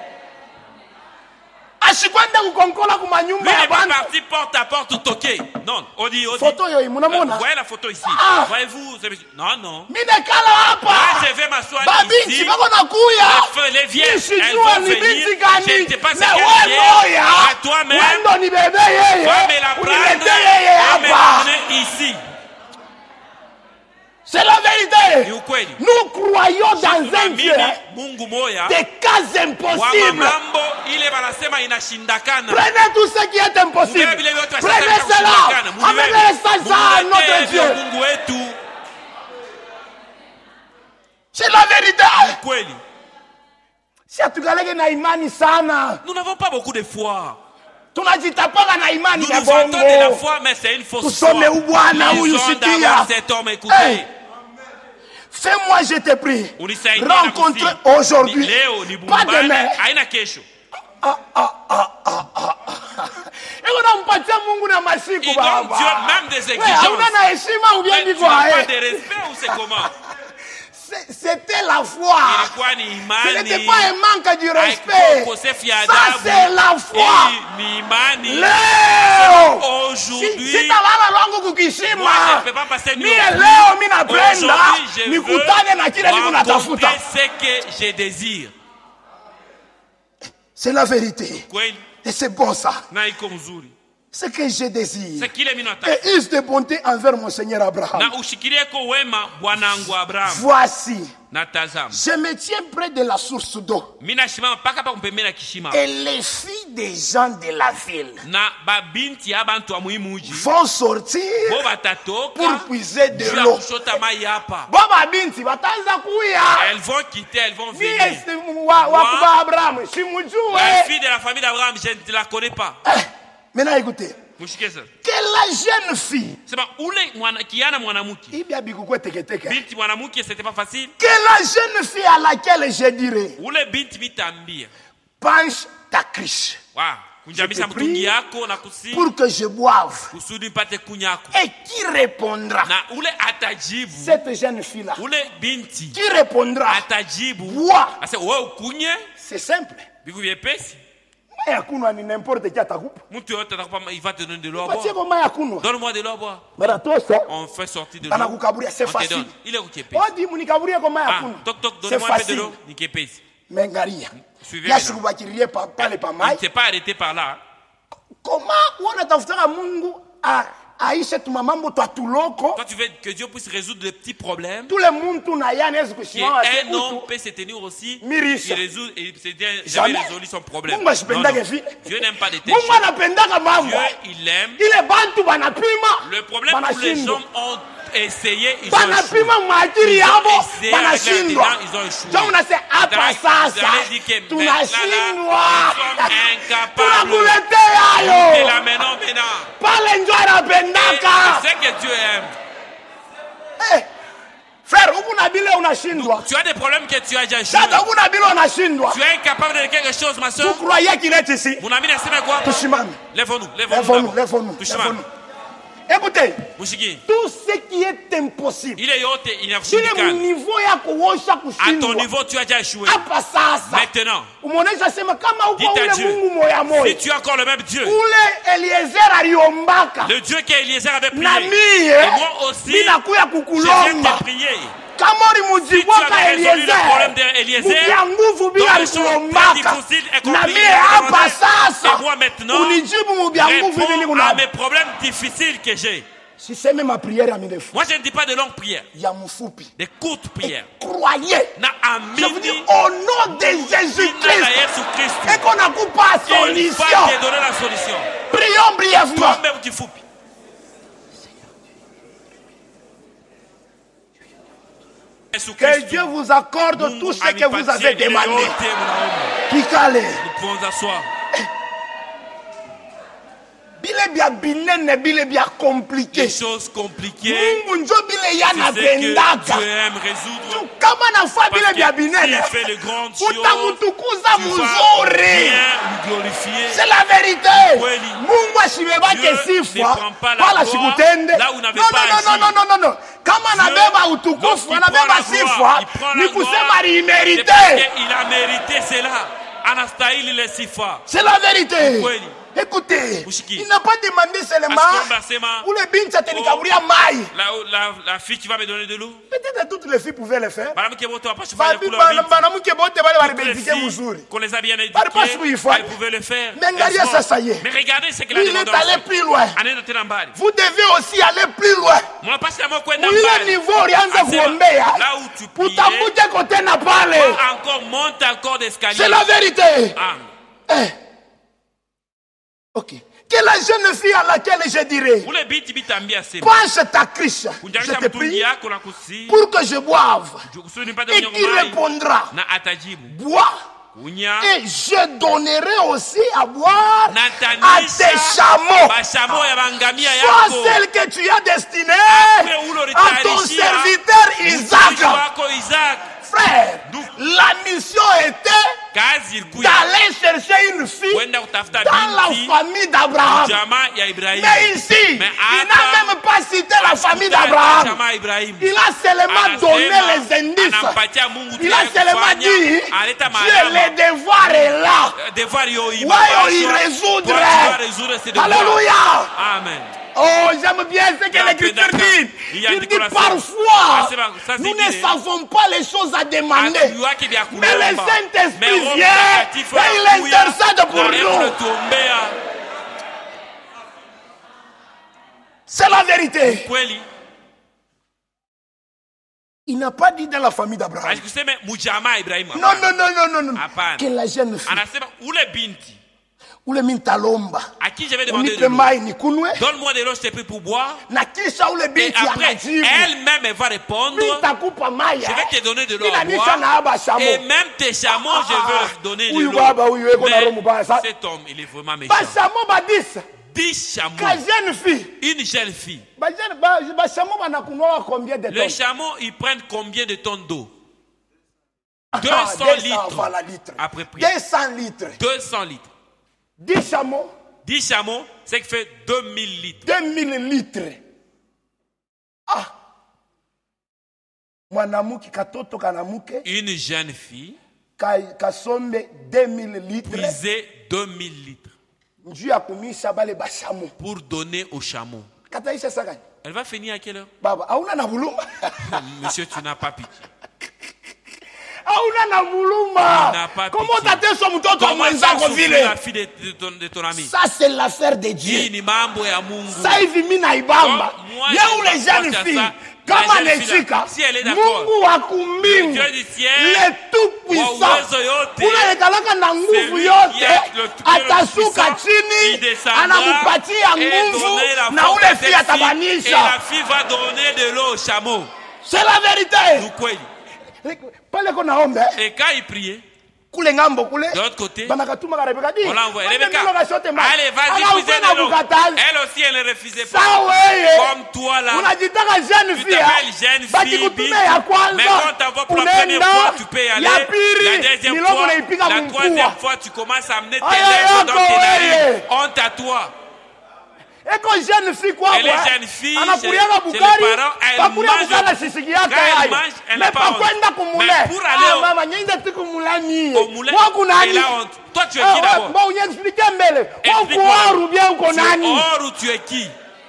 [SPEAKER 2] Asikwende kukonkola kuma
[SPEAKER 1] Lui
[SPEAKER 2] nyumba
[SPEAKER 1] n'est
[SPEAKER 2] ya
[SPEAKER 1] pas
[SPEAKER 2] bantu.
[SPEAKER 1] parti porte à porte toquer. Non. Non, Odi, Odi.
[SPEAKER 2] Photo yo,
[SPEAKER 1] Euh,
[SPEAKER 2] munamona.
[SPEAKER 1] voyez la photo ici.
[SPEAKER 2] Ah.
[SPEAKER 1] Voyez-vous? Non, non.
[SPEAKER 2] Minekala
[SPEAKER 1] Là,
[SPEAKER 2] hapa.
[SPEAKER 1] je vais m'asseoir
[SPEAKER 2] Babinti
[SPEAKER 1] ici.
[SPEAKER 2] bako nakuya.
[SPEAKER 1] Les feux, les vieilles, elles
[SPEAKER 2] Nisijua
[SPEAKER 1] vont
[SPEAKER 2] ni
[SPEAKER 1] venir.
[SPEAKER 2] binti
[SPEAKER 1] Je
[SPEAKER 2] gani.
[SPEAKER 1] ne sais pas ce
[SPEAKER 2] Na
[SPEAKER 1] qu'elles
[SPEAKER 2] wewe
[SPEAKER 1] viennent.
[SPEAKER 2] moya.
[SPEAKER 1] À toi-même.
[SPEAKER 2] Wendo ni bebe yeye.
[SPEAKER 1] Va me la prendre
[SPEAKER 2] Unilete yeye
[SPEAKER 1] et me
[SPEAKER 2] hapa.
[SPEAKER 1] l'amener ici.
[SPEAKER 2] C'est la vérité.
[SPEAKER 1] Ni ukweli.
[SPEAKER 2] Nous croyons dans un Dieu
[SPEAKER 1] Tunaamini Mungu moya
[SPEAKER 2] des cas
[SPEAKER 1] wa
[SPEAKER 2] impossibles.
[SPEAKER 1] mambo ile wanasema inashindakana.
[SPEAKER 2] Prenez tout ce qui est impossible.
[SPEAKER 1] Mubebe vile vyote
[SPEAKER 2] Prenez
[SPEAKER 1] wasema
[SPEAKER 2] cela.
[SPEAKER 1] kushindakana. Mubebe.
[SPEAKER 2] Amenez ça à notre
[SPEAKER 1] Mumuletee
[SPEAKER 2] Dieu.
[SPEAKER 1] Mungu wetu.
[SPEAKER 2] C'est la vérité.
[SPEAKER 1] Ukweli.
[SPEAKER 2] Si hatukaleke na imani sana.
[SPEAKER 1] Nous n'avons pas beaucoup de foi.
[SPEAKER 2] Tunajitapaka na imani
[SPEAKER 1] Nous
[SPEAKER 2] ya
[SPEAKER 1] nous vantons de la
[SPEAKER 2] bongo.
[SPEAKER 1] foi, mais c'est une fausse foi.
[SPEAKER 2] Tusome ubwana huyu
[SPEAKER 1] Lisons
[SPEAKER 2] sikia.
[SPEAKER 1] d'abord cet homme, écoutez.
[SPEAKER 2] Hey. Fais-moi, je te prie,
[SPEAKER 1] Unisaidie na
[SPEAKER 2] rencontrer
[SPEAKER 1] kusi.
[SPEAKER 2] aujourd'hui,
[SPEAKER 1] Ni leo ni
[SPEAKER 2] pas
[SPEAKER 1] bumbane,
[SPEAKER 2] demain.
[SPEAKER 1] haina kesho.
[SPEAKER 2] Eko nampatia Mungu na masiku
[SPEAKER 1] Il donne
[SPEAKER 2] baba.
[SPEAKER 1] Dieu même des
[SPEAKER 2] Ouais,
[SPEAKER 1] exigences.
[SPEAKER 2] hauna na heshima ou bien
[SPEAKER 1] Mais tu
[SPEAKER 2] ndiko
[SPEAKER 1] n'as pas
[SPEAKER 2] aye.
[SPEAKER 1] de respect ou c'est comment?
[SPEAKER 2] C'est- C'était la foi.
[SPEAKER 1] Ilikuwa ni
[SPEAKER 2] Ce n'était
[SPEAKER 1] imani.
[SPEAKER 2] pas un manque du respect.
[SPEAKER 1] Haikukosefu ya
[SPEAKER 2] Ça
[SPEAKER 1] adabu.
[SPEAKER 2] c'est la foi.
[SPEAKER 1] Hii ni imani.
[SPEAKER 2] Leo
[SPEAKER 1] Aujourd'hui,
[SPEAKER 2] Si- sitalala lwangu
[SPEAKER 1] moi, je
[SPEAKER 2] kukishima.
[SPEAKER 1] ne peux pas passer nuit
[SPEAKER 2] Mie
[SPEAKER 1] au
[SPEAKER 2] leo mi napenda
[SPEAKER 1] Aujourd'hui, je
[SPEAKER 2] nikutane na kile niko
[SPEAKER 1] veux
[SPEAKER 2] natafuta.
[SPEAKER 1] rencontrer ce que je désire.
[SPEAKER 2] C'est la vérité.
[SPEAKER 1] Kweli,
[SPEAKER 2] Et c'est bon ça.
[SPEAKER 1] na iko mzuri.
[SPEAKER 2] Ce que je désire.
[SPEAKER 1] C'est kile mimi nataka.
[SPEAKER 2] Et use de bonté envers mon Seigneur Abraham.
[SPEAKER 1] Na ushikilie ko wema bwanangu Abraham.
[SPEAKER 2] Voici,
[SPEAKER 1] Na tazama.
[SPEAKER 2] je me tiens près de la source d'eau.
[SPEAKER 1] Mimi nasimama mpaka pa kumpembeni na kishima.
[SPEAKER 2] Et les filles des gens de la ville
[SPEAKER 1] Na babinti abantu wa muhimu uji.
[SPEAKER 2] vont sortir
[SPEAKER 1] Bo batatoka.
[SPEAKER 2] pour puiser de
[SPEAKER 1] juu ya
[SPEAKER 2] l'eau.
[SPEAKER 1] kushota mai hapa.
[SPEAKER 2] Bo babinti bataanza kuya.
[SPEAKER 1] Elles vont quitter, elles vont
[SPEAKER 2] Mie
[SPEAKER 1] venir.
[SPEAKER 2] si- wa wa
[SPEAKER 1] Moi,
[SPEAKER 2] kuba Abraham,
[SPEAKER 1] La
[SPEAKER 2] simujue.
[SPEAKER 1] fille de la famille d'Abraham, je ne la connais pas.
[SPEAKER 2] Eh, Maintenant écoutez,
[SPEAKER 1] Mushike sasa.
[SPEAKER 2] que la jeune fille,
[SPEAKER 1] Sema ule mwana kijana mwanamke.
[SPEAKER 2] ibi abikukwe teke teke.
[SPEAKER 1] Binti mwanamke c'était pas facile.
[SPEAKER 2] Que la jeune fille à laquelle je dirais,
[SPEAKER 1] Ule binti mitambia.
[SPEAKER 2] penche ta cruche
[SPEAKER 1] Wow. Kunjamisha
[SPEAKER 2] Je te prie
[SPEAKER 1] mtungi yako na kusi.
[SPEAKER 2] pour que je boive.
[SPEAKER 1] Kusudi mpate kunyako.
[SPEAKER 2] Et qui répondra?
[SPEAKER 1] Na ule atajibu.
[SPEAKER 2] Cette jeune fille-là,
[SPEAKER 1] Ule binti.
[SPEAKER 2] qui répondra?
[SPEAKER 1] Atajibu.
[SPEAKER 2] Bois.
[SPEAKER 1] Ase wewe ukunye.
[SPEAKER 2] C'est simple.
[SPEAKER 1] Biku vyepesi.
[SPEAKER 2] Maya kunwa ni n'importe qui atakupa.
[SPEAKER 1] Mtu yote atakupa il va te donner de l'eau à
[SPEAKER 2] Patie
[SPEAKER 1] boire.
[SPEAKER 2] kwa maya kunwa.
[SPEAKER 1] Donne-moi de l'eau à boire.
[SPEAKER 2] Bara tosa.
[SPEAKER 1] On fait sortir de
[SPEAKER 2] Bana
[SPEAKER 1] l'eau.
[SPEAKER 2] kukaburia, c'est
[SPEAKER 1] On te
[SPEAKER 2] facile.
[SPEAKER 1] donne. Il est uchepesi.
[SPEAKER 2] Odi munikaburia kwa maya
[SPEAKER 1] Ah,
[SPEAKER 2] kunwa.
[SPEAKER 1] toc toc,
[SPEAKER 2] C'est
[SPEAKER 1] donnez-moi un peu de
[SPEAKER 2] facile.
[SPEAKER 1] l'eau. Ni kepesi.
[SPEAKER 2] Mengaria.
[SPEAKER 1] Suivez
[SPEAKER 2] Ya
[SPEAKER 1] maintenant.
[SPEAKER 2] shikubakirilie pa pale pa
[SPEAKER 1] Il
[SPEAKER 2] mai.
[SPEAKER 1] ne s'est pas arrêté par là.
[SPEAKER 2] Comment wana tafutaka Mungu a aishe tuma mambo twa tuloko?
[SPEAKER 1] Quand tu veux que Dieu puisse résoudre les petits problèmes,
[SPEAKER 2] Tout le monde tuna yani hawezi
[SPEAKER 1] que
[SPEAKER 2] kusimama ase
[SPEAKER 1] un homme
[SPEAKER 2] utu.
[SPEAKER 1] peut se tenir aussi,
[SPEAKER 2] Mirisha.
[SPEAKER 1] il résout et c'est bien
[SPEAKER 2] Jamais.
[SPEAKER 1] jamais résolu son problème.
[SPEAKER 2] Mungu asipendake
[SPEAKER 1] Non, non.
[SPEAKER 2] vile.
[SPEAKER 1] Dieu n'aime pas de telles
[SPEAKER 2] Mungu
[SPEAKER 1] choses.
[SPEAKER 2] anapendaka mambo.
[SPEAKER 1] Dieu, il aime.
[SPEAKER 2] Ile bantu banapima.
[SPEAKER 1] Le problème où les
[SPEAKER 2] banashindwa.
[SPEAKER 1] gens ont essayé, ils ont échoué.
[SPEAKER 2] Banapima maakili
[SPEAKER 1] Ils ont
[SPEAKER 2] yabo
[SPEAKER 1] essayé avec leur
[SPEAKER 2] banashindwa.
[SPEAKER 1] dedans, ils ont échoué.
[SPEAKER 2] Ndio unasema hapa
[SPEAKER 1] Vous
[SPEAKER 2] sasa
[SPEAKER 1] avez dit que
[SPEAKER 2] tunashindwa.
[SPEAKER 1] maintenant, là, nous sommes incapables.
[SPEAKER 2] Tunakuletea
[SPEAKER 1] Et
[SPEAKER 2] hayo.
[SPEAKER 1] là maintenant, maintenant.
[SPEAKER 2] Pale ndio
[SPEAKER 1] Et
[SPEAKER 2] anapendaka.
[SPEAKER 1] c'est ce que Dieu aime.
[SPEAKER 2] Eh, frère, huku na bile unashindwa.
[SPEAKER 1] Tu as des problèmes que tu as déjà échoué.
[SPEAKER 2] Dada huku na bile unashindwa.
[SPEAKER 1] Tu es incapable de quelque chose, ma soeur.
[SPEAKER 2] Tu croyais qu'il est ici?
[SPEAKER 1] Mon ami, laissez-moi quoi?
[SPEAKER 2] Tusimame.
[SPEAKER 1] Lève-nous, lève-nous.
[SPEAKER 2] Lève-nous,
[SPEAKER 1] d'abord.
[SPEAKER 2] lève-nous,
[SPEAKER 1] Tusimame.
[SPEAKER 2] lève-nous. Écoutez,
[SPEAKER 1] Mushiki,
[SPEAKER 2] tout ce qui est impossible.
[SPEAKER 1] il est yote
[SPEAKER 2] Ile
[SPEAKER 1] inashindikana.
[SPEAKER 2] niveau ya kuosha
[SPEAKER 1] À ton
[SPEAKER 2] kushindwa.
[SPEAKER 1] niveau, tu as déjà échoué.
[SPEAKER 2] Hapa sasa.
[SPEAKER 1] Maintenant,
[SPEAKER 2] Umeonyesha sema kama uko
[SPEAKER 1] Dites à
[SPEAKER 2] ule
[SPEAKER 1] Dieu,
[SPEAKER 2] Mungu moya
[SPEAKER 1] si
[SPEAKER 2] moya.
[SPEAKER 1] tu as encore le même Dieu,
[SPEAKER 2] Ule Eliezer aliombaka.
[SPEAKER 1] le Dieu qu'Eliezer avait prié,
[SPEAKER 2] Na
[SPEAKER 1] et
[SPEAKER 2] mie
[SPEAKER 1] moi aussi,
[SPEAKER 2] ninakuya
[SPEAKER 1] je viens
[SPEAKER 2] kukulomba.
[SPEAKER 1] te prier.
[SPEAKER 2] Kama
[SPEAKER 1] Si tu
[SPEAKER 2] ulimujibwaka
[SPEAKER 1] avais résolu le problème
[SPEAKER 2] Eliezer.
[SPEAKER 1] d'Eliezer,
[SPEAKER 2] Mupia nguvu bila
[SPEAKER 1] dans les choses
[SPEAKER 2] alikulombaka.
[SPEAKER 1] difficiles et
[SPEAKER 2] Na
[SPEAKER 1] compliquées,
[SPEAKER 2] mie hapa
[SPEAKER 1] et
[SPEAKER 2] sasa.
[SPEAKER 1] moi maintenant,
[SPEAKER 2] Unijibu mubia nguvu vile
[SPEAKER 1] réponds
[SPEAKER 2] kuna.
[SPEAKER 1] à mes problèmes difficiles que j'ai.
[SPEAKER 2] Si sema ma prière ya mirefu.
[SPEAKER 1] Moi, je ne dis pas de longues prières,
[SPEAKER 2] Ya mfupi.
[SPEAKER 1] des courtes prières.
[SPEAKER 2] Croyez.
[SPEAKER 1] Na
[SPEAKER 2] Je vous dis
[SPEAKER 1] amini
[SPEAKER 2] au nom de
[SPEAKER 1] jina la
[SPEAKER 2] Jésus-Christ.
[SPEAKER 1] Yesu Kristo.
[SPEAKER 2] Et qu'on a coupé la
[SPEAKER 1] Il va
[SPEAKER 2] solution.
[SPEAKER 1] te donner la solution.
[SPEAKER 2] Prions brièvement.
[SPEAKER 1] Toi-même, tu fous. Yesu
[SPEAKER 2] Que
[SPEAKER 1] Kristo,
[SPEAKER 2] Dieu vous accorde
[SPEAKER 1] Mungu
[SPEAKER 2] tout ce que vous
[SPEAKER 1] anipatie
[SPEAKER 2] avez
[SPEAKER 1] ile
[SPEAKER 2] demandé.
[SPEAKER 1] yote mnaomba.
[SPEAKER 2] Kikale.
[SPEAKER 1] Nous pouvons asseoir.
[SPEAKER 2] Bile bia binene bile bia compliqué.
[SPEAKER 1] Les choses compliquées,
[SPEAKER 2] Mungu njo bile
[SPEAKER 1] c'est ce
[SPEAKER 2] yanapendaka.
[SPEAKER 1] que Dieu aime résoudre.
[SPEAKER 2] Kama nafa bile
[SPEAKER 1] Parce
[SPEAKER 2] bia
[SPEAKER 1] que s'il
[SPEAKER 2] binene.
[SPEAKER 1] fait les grandes choses,
[SPEAKER 2] Utamutukuza
[SPEAKER 1] tu vas
[SPEAKER 2] muzuri.
[SPEAKER 1] bien lui glorifier.
[SPEAKER 2] C'est la vérité.
[SPEAKER 1] Kweli.
[SPEAKER 2] Mungu ashibebake
[SPEAKER 1] Dieu
[SPEAKER 2] sifa
[SPEAKER 1] ne prend pas la
[SPEAKER 2] wala
[SPEAKER 1] gloire
[SPEAKER 2] sikutende.
[SPEAKER 1] là où il n'avait
[SPEAKER 2] Non,
[SPEAKER 1] pas
[SPEAKER 2] non,
[SPEAKER 1] agi.
[SPEAKER 2] non, non, non, non, non. Kama
[SPEAKER 1] Dieu,
[SPEAKER 2] anabeba utukufu,
[SPEAKER 1] lorsqu'il
[SPEAKER 2] anabeba
[SPEAKER 1] prend la
[SPEAKER 2] sifa,
[SPEAKER 1] gloire, il prend la
[SPEAKER 2] ni kusema
[SPEAKER 1] gloire, c'est
[SPEAKER 2] aliimerite.
[SPEAKER 1] parce qu'il a mérité cela. Anastahili le sifa.
[SPEAKER 2] C'est la vérité.
[SPEAKER 1] Kweli.
[SPEAKER 2] Écoutez,
[SPEAKER 1] Mushiki.
[SPEAKER 2] il n'a pas demandé seulement
[SPEAKER 1] Askomba
[SPEAKER 2] où les bins te
[SPEAKER 1] Oh.
[SPEAKER 2] kabouria maï.
[SPEAKER 1] La, la, la fille qui va me donner de l'eau.
[SPEAKER 2] Peut-être toutes les filles pouvaient le faire.
[SPEAKER 1] Madame Keboto a pas chauffé les
[SPEAKER 2] Babi
[SPEAKER 1] couleurs
[SPEAKER 2] bana
[SPEAKER 1] binti.
[SPEAKER 2] bana muke bote bale bali
[SPEAKER 1] Toutes les
[SPEAKER 2] bendike
[SPEAKER 1] filles
[SPEAKER 2] muzuri.
[SPEAKER 1] qu'on les a bien
[SPEAKER 2] Bari pas
[SPEAKER 1] éduquées,
[SPEAKER 2] sous fois.
[SPEAKER 1] elles pouvaient le faire.
[SPEAKER 2] Mais regardez
[SPEAKER 1] Elles
[SPEAKER 2] ça,
[SPEAKER 1] sont-
[SPEAKER 2] ça y est.
[SPEAKER 1] Mais regardez ce qu'il a
[SPEAKER 2] Lui, il
[SPEAKER 1] demandé
[SPEAKER 2] est allé
[SPEAKER 1] ensuite.
[SPEAKER 2] plus loin.
[SPEAKER 1] Anaenda tena mbali.
[SPEAKER 2] Vous devez aussi aller plus loin.
[SPEAKER 1] Mnapaswa kwenda
[SPEAKER 2] Ile
[SPEAKER 1] mbali.
[SPEAKER 2] niveau ulianza
[SPEAKER 1] Asema,
[SPEAKER 2] kuombea.
[SPEAKER 1] là où tu priais,
[SPEAKER 2] Utambuje kote na pale.
[SPEAKER 1] encore monte encore d'escalier.
[SPEAKER 2] C'est la vérité.
[SPEAKER 1] Amen.
[SPEAKER 2] Eh. Ok. Que la jeune fille à laquelle je dirais,
[SPEAKER 1] Ule binti bitambia sema.
[SPEAKER 2] penche ta cruche, je
[SPEAKER 1] Kunjarisha
[SPEAKER 2] te
[SPEAKER 1] mtungi
[SPEAKER 2] prie,
[SPEAKER 1] yako na kusi.
[SPEAKER 2] pour que je boive.
[SPEAKER 1] Kusudi nipate
[SPEAKER 2] Et
[SPEAKER 1] kunywa
[SPEAKER 2] il
[SPEAKER 1] mai.
[SPEAKER 2] répondra,
[SPEAKER 1] Na atajibu.
[SPEAKER 2] bois,
[SPEAKER 1] Kunya.
[SPEAKER 2] et je donnerai aussi à boire à
[SPEAKER 1] Natanisha.
[SPEAKER 2] tes chameaux.
[SPEAKER 1] Bashamo ya bangamia
[SPEAKER 2] Soit
[SPEAKER 1] yako.
[SPEAKER 2] celle que tu as destinée
[SPEAKER 1] Après, où l'on
[SPEAKER 2] à ton
[SPEAKER 1] rétrécit,
[SPEAKER 2] serviteur
[SPEAKER 1] Mtumishi
[SPEAKER 2] Isaac.
[SPEAKER 1] wako Isaac.
[SPEAKER 2] Frère,
[SPEAKER 1] Donc,
[SPEAKER 2] la mission était
[SPEAKER 1] kazi ilikuwa
[SPEAKER 2] d'aller chercher une fille
[SPEAKER 1] kwenda kutafuta
[SPEAKER 2] dans la
[SPEAKER 1] binti
[SPEAKER 2] famille d'Abraham.
[SPEAKER 1] jamaa ya Ibrahim.
[SPEAKER 2] Mais ici,
[SPEAKER 1] Mais
[SPEAKER 2] il n'a
[SPEAKER 1] hapa,
[SPEAKER 2] même pas cité la famille
[SPEAKER 1] hakutaja
[SPEAKER 2] d'Abraham.
[SPEAKER 1] jamaa ya Ibrahim.
[SPEAKER 2] Il a seulement
[SPEAKER 1] Anasema,
[SPEAKER 2] donné les indices.
[SPEAKER 1] anampatia Mungu
[SPEAKER 2] Il
[SPEAKER 1] tu
[SPEAKER 2] a
[SPEAKER 1] ya
[SPEAKER 2] seulement
[SPEAKER 1] kufanya,
[SPEAKER 2] dit,
[SPEAKER 1] analeta
[SPEAKER 2] Dieu,
[SPEAKER 1] maandamo.
[SPEAKER 2] le devoir est là.
[SPEAKER 1] Devoir yo
[SPEAKER 2] Ouais, on y résoudre.
[SPEAKER 1] Toi, tu dois résoudre ces devoirs.
[SPEAKER 2] Alléluia.
[SPEAKER 1] Amen.
[SPEAKER 2] Oh, j'aime bien ce que l'Écriture dit.
[SPEAKER 1] Il y a
[SPEAKER 2] Il
[SPEAKER 1] des
[SPEAKER 2] dit
[SPEAKER 1] décorations.
[SPEAKER 2] parfois,
[SPEAKER 1] Ah, c'est pas- ça, c'est
[SPEAKER 2] nous
[SPEAKER 1] dit,
[SPEAKER 2] ne
[SPEAKER 1] hein.
[SPEAKER 2] savons pas les choses à demander.
[SPEAKER 1] Hatujua ki vya
[SPEAKER 2] Mais le
[SPEAKER 1] kuomba. Mais
[SPEAKER 2] Saint-Esprit
[SPEAKER 1] Roho
[SPEAKER 2] vient
[SPEAKER 1] Mtakatifu
[SPEAKER 2] et il
[SPEAKER 1] anakuja
[SPEAKER 2] intercède pour
[SPEAKER 1] na yeye
[SPEAKER 2] nous.
[SPEAKER 1] anatuombea.
[SPEAKER 2] C'est la vérité.
[SPEAKER 1] Kweli.
[SPEAKER 2] Il n'a pas dit dans la famille d'Abraham.
[SPEAKER 1] Asikuseme mujamaa Ibrahim.
[SPEAKER 2] Non, non, non, non, non, non.
[SPEAKER 1] Hapana.
[SPEAKER 2] Que la jeune fille,
[SPEAKER 1] Anasema ule binti
[SPEAKER 2] ule mintalomba,
[SPEAKER 1] à qui je vais demander de
[SPEAKER 2] unipe
[SPEAKER 1] l'eau.
[SPEAKER 2] mai nikunwe,
[SPEAKER 1] Donne-moi de l'eau, je t'ai pris pour boire.
[SPEAKER 2] na kisha ule
[SPEAKER 1] Et
[SPEAKER 2] binti
[SPEAKER 1] après,
[SPEAKER 2] anajibu,
[SPEAKER 1] elle-même, elle va répondre.
[SPEAKER 2] nitakupa maya.
[SPEAKER 1] Je vais te donner de l'eau à
[SPEAKER 2] Inanisha na
[SPEAKER 1] boire.
[SPEAKER 2] aba shamo.
[SPEAKER 1] Et même tes chameaux, je veux leur donner de
[SPEAKER 2] Huyu
[SPEAKER 1] l'eau.
[SPEAKER 2] baba huyu eko na roho mbaya
[SPEAKER 1] Mais
[SPEAKER 2] sana.
[SPEAKER 1] cet homme, il est vraiment méchant.
[SPEAKER 2] Bashamo badisa,
[SPEAKER 1] Dix
[SPEAKER 2] ka
[SPEAKER 1] chameaux.
[SPEAKER 2] jeune fille.
[SPEAKER 1] Une jeune fille.
[SPEAKER 2] Bajene ba bashamo banakunoa combien de
[SPEAKER 1] Les
[SPEAKER 2] tonnes?
[SPEAKER 1] chameaux, ils prennent combien de tonnes d'eau?
[SPEAKER 2] Ah,
[SPEAKER 1] deux cents litres.
[SPEAKER 2] voilà, litres.
[SPEAKER 1] Après prix.
[SPEAKER 2] deux cents litres.
[SPEAKER 1] deux cents litres.
[SPEAKER 2] dix chameaux,
[SPEAKER 1] dix chameaux, c'est qui fait deux mille litres.
[SPEAKER 2] deux mille litres. Ah. Mwanamuke katoto kanamuke
[SPEAKER 1] Une jeune fille
[SPEAKER 2] ka kasombe deux mille litres.
[SPEAKER 1] puisait deux mille litres
[SPEAKER 2] Njuu ya kumisha bale bashamo.
[SPEAKER 1] pour donner aux chameaux.
[SPEAKER 2] Kataisha sakani.
[SPEAKER 1] Elle va finir à quelle heure?
[SPEAKER 2] Baba, hauna na buluma.
[SPEAKER 1] Monsieur, tu n'as pas pitié.
[SPEAKER 2] Hauna na
[SPEAKER 1] Tu
[SPEAKER 2] buluma.
[SPEAKER 1] n'as pas
[SPEAKER 2] Comment
[SPEAKER 1] pitié.
[SPEAKER 2] tateswa mtoto wa
[SPEAKER 1] Comment ça
[SPEAKER 2] mwenzako
[SPEAKER 1] souffrir
[SPEAKER 2] vile?
[SPEAKER 1] la fille de, de ton, de ton ami?
[SPEAKER 2] Ça c'est l'affaire de
[SPEAKER 1] Hii
[SPEAKER 2] Dieu.
[SPEAKER 1] ni mambo ya Mungu.
[SPEAKER 2] Sasa hivi mimi naibamba.
[SPEAKER 1] Oh, moi,
[SPEAKER 2] Ye
[SPEAKER 1] je
[SPEAKER 2] ule jeune
[SPEAKER 1] m'approche à
[SPEAKER 2] fille
[SPEAKER 1] ça.
[SPEAKER 2] kama
[SPEAKER 1] La jeune fille,
[SPEAKER 2] anechika
[SPEAKER 1] si elle est d'accord.
[SPEAKER 2] Mungu wa kumbingu
[SPEAKER 1] Le Dieu du ciel,
[SPEAKER 2] le tout puissant
[SPEAKER 1] wa uwezo yote,
[SPEAKER 2] ule ekalaka na nguvu
[SPEAKER 1] celui
[SPEAKER 2] yote
[SPEAKER 1] qui est le tout- le
[SPEAKER 2] atasuka
[SPEAKER 1] puissant,
[SPEAKER 2] chini
[SPEAKER 1] il descendra
[SPEAKER 2] anamupatia
[SPEAKER 1] et
[SPEAKER 2] nguvu
[SPEAKER 1] donner la
[SPEAKER 2] na
[SPEAKER 1] force
[SPEAKER 2] ule
[SPEAKER 1] à cette
[SPEAKER 2] fille
[SPEAKER 1] fille, et
[SPEAKER 2] atabanisha.
[SPEAKER 1] la fille va donner de l'eau au chameau.
[SPEAKER 2] C'est la vérité.
[SPEAKER 1] Ni kweli.
[SPEAKER 2] Pale kuna ombe
[SPEAKER 1] Et quand il priait,
[SPEAKER 2] kule ngambo kule
[SPEAKER 1] de l'autre côté,
[SPEAKER 2] banakatuma ka Rebeka di
[SPEAKER 1] on l'a envoyé.
[SPEAKER 2] Wende
[SPEAKER 1] Rebecca,
[SPEAKER 2] milo kashote ma.
[SPEAKER 1] allez, vas-y,
[SPEAKER 2] Aka
[SPEAKER 1] puisez
[SPEAKER 2] upenda
[SPEAKER 1] de l'eau.
[SPEAKER 2] kukataza.
[SPEAKER 1] Elle aussi, elle ne refusait pas.
[SPEAKER 2] Sa weye
[SPEAKER 1] Comme toi là,
[SPEAKER 2] unajitaka jeune
[SPEAKER 1] tu
[SPEAKER 2] fille
[SPEAKER 1] t'appelles jeune
[SPEAKER 2] baki
[SPEAKER 1] fille,
[SPEAKER 2] kutume
[SPEAKER 1] binti.
[SPEAKER 2] ya
[SPEAKER 1] Mais
[SPEAKER 2] kwanza
[SPEAKER 1] quand t'envoies pour la première fois, tu peux y aller.
[SPEAKER 2] ya
[SPEAKER 1] La
[SPEAKER 2] pili
[SPEAKER 1] deuxième
[SPEAKER 2] milomo
[SPEAKER 1] fois,
[SPEAKER 2] naipiga
[SPEAKER 1] la
[SPEAKER 2] mkua.
[SPEAKER 1] troisième fois, tu commences à amener tes
[SPEAKER 2] Aïe,
[SPEAKER 1] lèvres
[SPEAKER 2] aïe,
[SPEAKER 1] dans
[SPEAKER 2] aïe,
[SPEAKER 1] tes
[SPEAKER 2] aïe.
[SPEAKER 1] narines. Honte à toi.
[SPEAKER 2] eko jeune fille kwa
[SPEAKER 1] Elle est jeune fille,
[SPEAKER 2] anakuliaka
[SPEAKER 1] chez- chez
[SPEAKER 2] bukari
[SPEAKER 1] les parents, elle
[SPEAKER 2] bakulia
[SPEAKER 1] mange-
[SPEAKER 2] bukala sisikiaka
[SPEAKER 1] quand elle
[SPEAKER 2] yayo
[SPEAKER 1] mange, elle
[SPEAKER 2] mais
[SPEAKER 1] n'a pas
[SPEAKER 2] pas
[SPEAKER 1] honte.
[SPEAKER 2] kwenda kumule
[SPEAKER 1] Mais pour aller
[SPEAKER 2] ah
[SPEAKER 1] au-
[SPEAKER 2] mama nyinza tu kumulani
[SPEAKER 1] Au moulin,
[SPEAKER 2] wakunani
[SPEAKER 1] elle a honte. Toi, tu es qui d'abord?
[SPEAKER 2] bon unie expliquer mbele
[SPEAKER 1] Explique-moi.
[SPEAKER 2] wakuoru bien uko
[SPEAKER 1] Tu es
[SPEAKER 2] nani
[SPEAKER 1] hors ou tu es qui?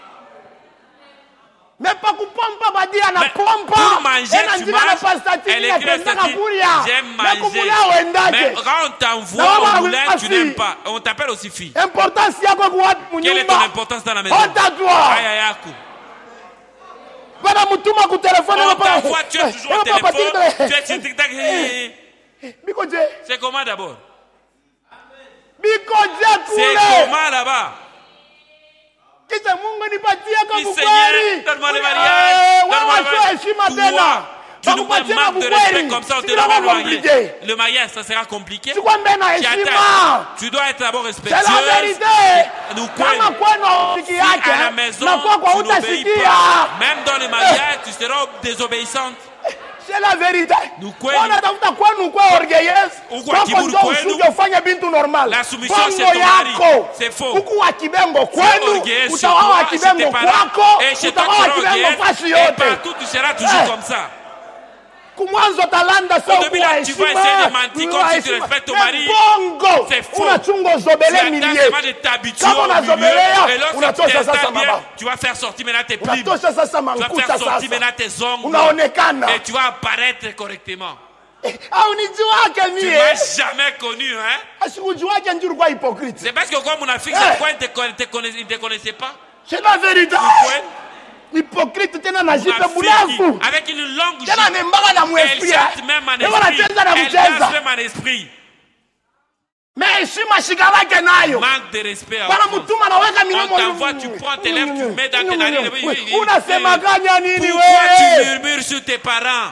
[SPEAKER 2] mais pas kupompa badi
[SPEAKER 1] Mais
[SPEAKER 2] anapompa
[SPEAKER 1] pour manger,
[SPEAKER 2] ena
[SPEAKER 1] tu
[SPEAKER 2] njina na
[SPEAKER 1] manges.
[SPEAKER 2] pastatini
[SPEAKER 1] Elle écrit
[SPEAKER 2] napendaka
[SPEAKER 1] ceci,
[SPEAKER 2] kulia
[SPEAKER 1] j'aime
[SPEAKER 2] mais
[SPEAKER 1] manger.
[SPEAKER 2] kumula
[SPEAKER 1] Mais
[SPEAKER 2] uendake
[SPEAKER 1] quand on t'envoie
[SPEAKER 2] Na
[SPEAKER 1] au
[SPEAKER 2] mama
[SPEAKER 1] moulin,
[SPEAKER 2] anakuita
[SPEAKER 1] tu
[SPEAKER 2] fille.
[SPEAKER 1] n'aimes pas. On t'appelle aussi fille.
[SPEAKER 2] importance yako iko wapi
[SPEAKER 1] Quelle est ton
[SPEAKER 2] munyumba
[SPEAKER 1] importance dans la maison?
[SPEAKER 2] honte à toi
[SPEAKER 1] Aya yako.
[SPEAKER 2] bana mutuma ku telefone
[SPEAKER 1] On
[SPEAKER 2] hapa-
[SPEAKER 1] t'envoie, tu es toujours au
[SPEAKER 2] Eh, papa,
[SPEAKER 1] téléphone.
[SPEAKER 2] tigre.
[SPEAKER 1] Tu es sur TikTok.
[SPEAKER 2] biko je
[SPEAKER 1] C'est comment d'abord?
[SPEAKER 2] biko je
[SPEAKER 1] C'est
[SPEAKER 2] kule
[SPEAKER 1] comment là-bas?
[SPEAKER 2] kisha Mungu nipatie kama
[SPEAKER 1] Dis, Seigneur, donne-moi le mariage. Donne-moi le mariage.
[SPEAKER 2] heshima
[SPEAKER 1] Toi,
[SPEAKER 2] tena
[SPEAKER 1] tu nous
[SPEAKER 2] Bakupatie
[SPEAKER 1] manques de
[SPEAKER 2] mabukweli.
[SPEAKER 1] respect comme ça, on te
[SPEAKER 2] Si
[SPEAKER 1] donne
[SPEAKER 2] kama
[SPEAKER 1] le mariage.
[SPEAKER 2] compliqué.
[SPEAKER 1] Le mariage, ça sera compliqué.
[SPEAKER 2] sikwambe na
[SPEAKER 1] Tu
[SPEAKER 2] heshima
[SPEAKER 1] attends. Tu dois être d'abord
[SPEAKER 2] c'est la
[SPEAKER 1] respectueuse.
[SPEAKER 2] vérité
[SPEAKER 1] Nous
[SPEAKER 2] kama
[SPEAKER 1] kweli.
[SPEAKER 2] kwenu siki
[SPEAKER 1] Si à la
[SPEAKER 2] yake
[SPEAKER 1] maison,
[SPEAKER 2] na kwa kwa
[SPEAKER 1] tu n'obéis
[SPEAKER 2] utasikia
[SPEAKER 1] pas. Même dans le mariage, tu seras désobéissante.
[SPEAKER 2] c'est la vérité
[SPEAKER 1] Ni kweli.
[SPEAKER 2] unatafuta kwenu kwa orgueilleuse
[SPEAKER 1] Uko
[SPEAKER 2] kwako
[SPEAKER 1] kiburi
[SPEAKER 2] ndio
[SPEAKER 1] kwenu.
[SPEAKER 2] usuje ufanye bintu normal
[SPEAKER 1] La soumission,
[SPEAKER 2] Bongo
[SPEAKER 1] c'est ton mari.
[SPEAKER 2] yako
[SPEAKER 1] C'est faux.
[SPEAKER 2] huku wa kibengo
[SPEAKER 1] C'est
[SPEAKER 2] kwenu
[SPEAKER 1] orgueilleux sur
[SPEAKER 2] utawawa
[SPEAKER 1] toi,
[SPEAKER 2] wa
[SPEAKER 1] chez
[SPEAKER 2] kibengo
[SPEAKER 1] tes parents.
[SPEAKER 2] kwako
[SPEAKER 1] Et chez toi,
[SPEAKER 2] utawawa
[SPEAKER 1] tu
[SPEAKER 2] wa
[SPEAKER 1] seras
[SPEAKER 2] kibengo
[SPEAKER 1] orgueilleuse.
[SPEAKER 2] fasi
[SPEAKER 1] Et
[SPEAKER 2] yote
[SPEAKER 1] partout, tu seras toujours
[SPEAKER 2] Eh.
[SPEAKER 1] comme ça.
[SPEAKER 2] kumwanzo talanda
[SPEAKER 1] Au début, là, tu vas essayer de mentir comme si tu respectes ton mari.
[SPEAKER 2] bongo
[SPEAKER 1] C'est faux.
[SPEAKER 2] unachunga
[SPEAKER 1] Tu
[SPEAKER 2] uzobele
[SPEAKER 1] attends
[SPEAKER 2] milie
[SPEAKER 1] seulement de t'habituer
[SPEAKER 2] kama
[SPEAKER 1] au milieu.
[SPEAKER 2] unazobelea
[SPEAKER 1] Et lorsque tu
[SPEAKER 2] unatosha sasa
[SPEAKER 1] t'installes bien,
[SPEAKER 2] mama
[SPEAKER 1] tu vas faire sortir maintenant tes plumes.
[SPEAKER 2] unatosha sasa
[SPEAKER 1] Tu vas
[SPEAKER 2] mankuta
[SPEAKER 1] faire sortir
[SPEAKER 2] sasa
[SPEAKER 1] maintenant tes ongles.
[SPEAKER 2] unaonekana
[SPEAKER 1] Et tu vas apparaître correctement.
[SPEAKER 2] au nijiwake
[SPEAKER 1] Tu
[SPEAKER 2] mie
[SPEAKER 1] m'as jamais connu, hein?
[SPEAKER 2] asikujiwake njuri kwa hypocrite
[SPEAKER 1] C'est parce que comme mon Afrique,
[SPEAKER 2] Eh.
[SPEAKER 1] c'est pourquoi il ne te, conna- te connaissait, il ne te connaissait pas.
[SPEAKER 2] c'est la vérité
[SPEAKER 1] Ouais.
[SPEAKER 2] hypocrite tena na
[SPEAKER 1] Mon
[SPEAKER 2] jipe
[SPEAKER 1] Afrique,
[SPEAKER 2] bunafu
[SPEAKER 1] avec une longue
[SPEAKER 2] tena
[SPEAKER 1] jupe,
[SPEAKER 2] nembaka na
[SPEAKER 1] elle
[SPEAKER 2] mwesprit
[SPEAKER 1] chante même en
[SPEAKER 2] eko
[SPEAKER 1] esprit.
[SPEAKER 2] nacheza na
[SPEAKER 1] Elle
[SPEAKER 2] kucheza
[SPEAKER 1] danse même en esprit.
[SPEAKER 2] me heshima shikalake nayo
[SPEAKER 1] Manque de respect à
[SPEAKER 2] bana
[SPEAKER 1] France.
[SPEAKER 2] mutuma naweka
[SPEAKER 1] On
[SPEAKER 2] milomo
[SPEAKER 1] t'envoie, tu prends tes lèvres, tu mets dans tes narines. Oui, oui, oui.
[SPEAKER 2] unasemaganya nini
[SPEAKER 1] Pourquoi tu
[SPEAKER 2] wewe
[SPEAKER 1] murmures sur tes parents?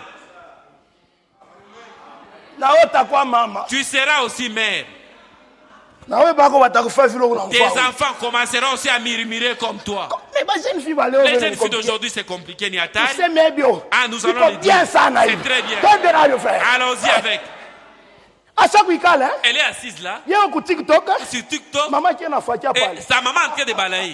[SPEAKER 2] nawe utakuwa mama
[SPEAKER 1] Tu seras aussi mère.
[SPEAKER 2] nawe bako batakufa vile
[SPEAKER 1] Tes
[SPEAKER 2] unamfaa
[SPEAKER 1] enfants commenceront aussi à murmurer comme toi.
[SPEAKER 2] mais ba jeune fille baleo
[SPEAKER 1] Les jeunes filles d'aujourd'hui, c'est compliqué, ni à taille.
[SPEAKER 2] c'est mebio
[SPEAKER 1] Ah, nous allons
[SPEAKER 2] iko
[SPEAKER 1] le dire.
[SPEAKER 2] bien sana
[SPEAKER 1] C'est
[SPEAKER 2] hivi
[SPEAKER 1] très bien.
[SPEAKER 2] twende nayo frère
[SPEAKER 1] Allons-y avec.
[SPEAKER 2] asa kuikala eh
[SPEAKER 1] Elle est assise là,
[SPEAKER 2] yeye ku TikTok
[SPEAKER 1] sur TikTok,
[SPEAKER 2] mama qui anafuatia
[SPEAKER 1] et
[SPEAKER 2] pale
[SPEAKER 1] sa maman est en train de balayer.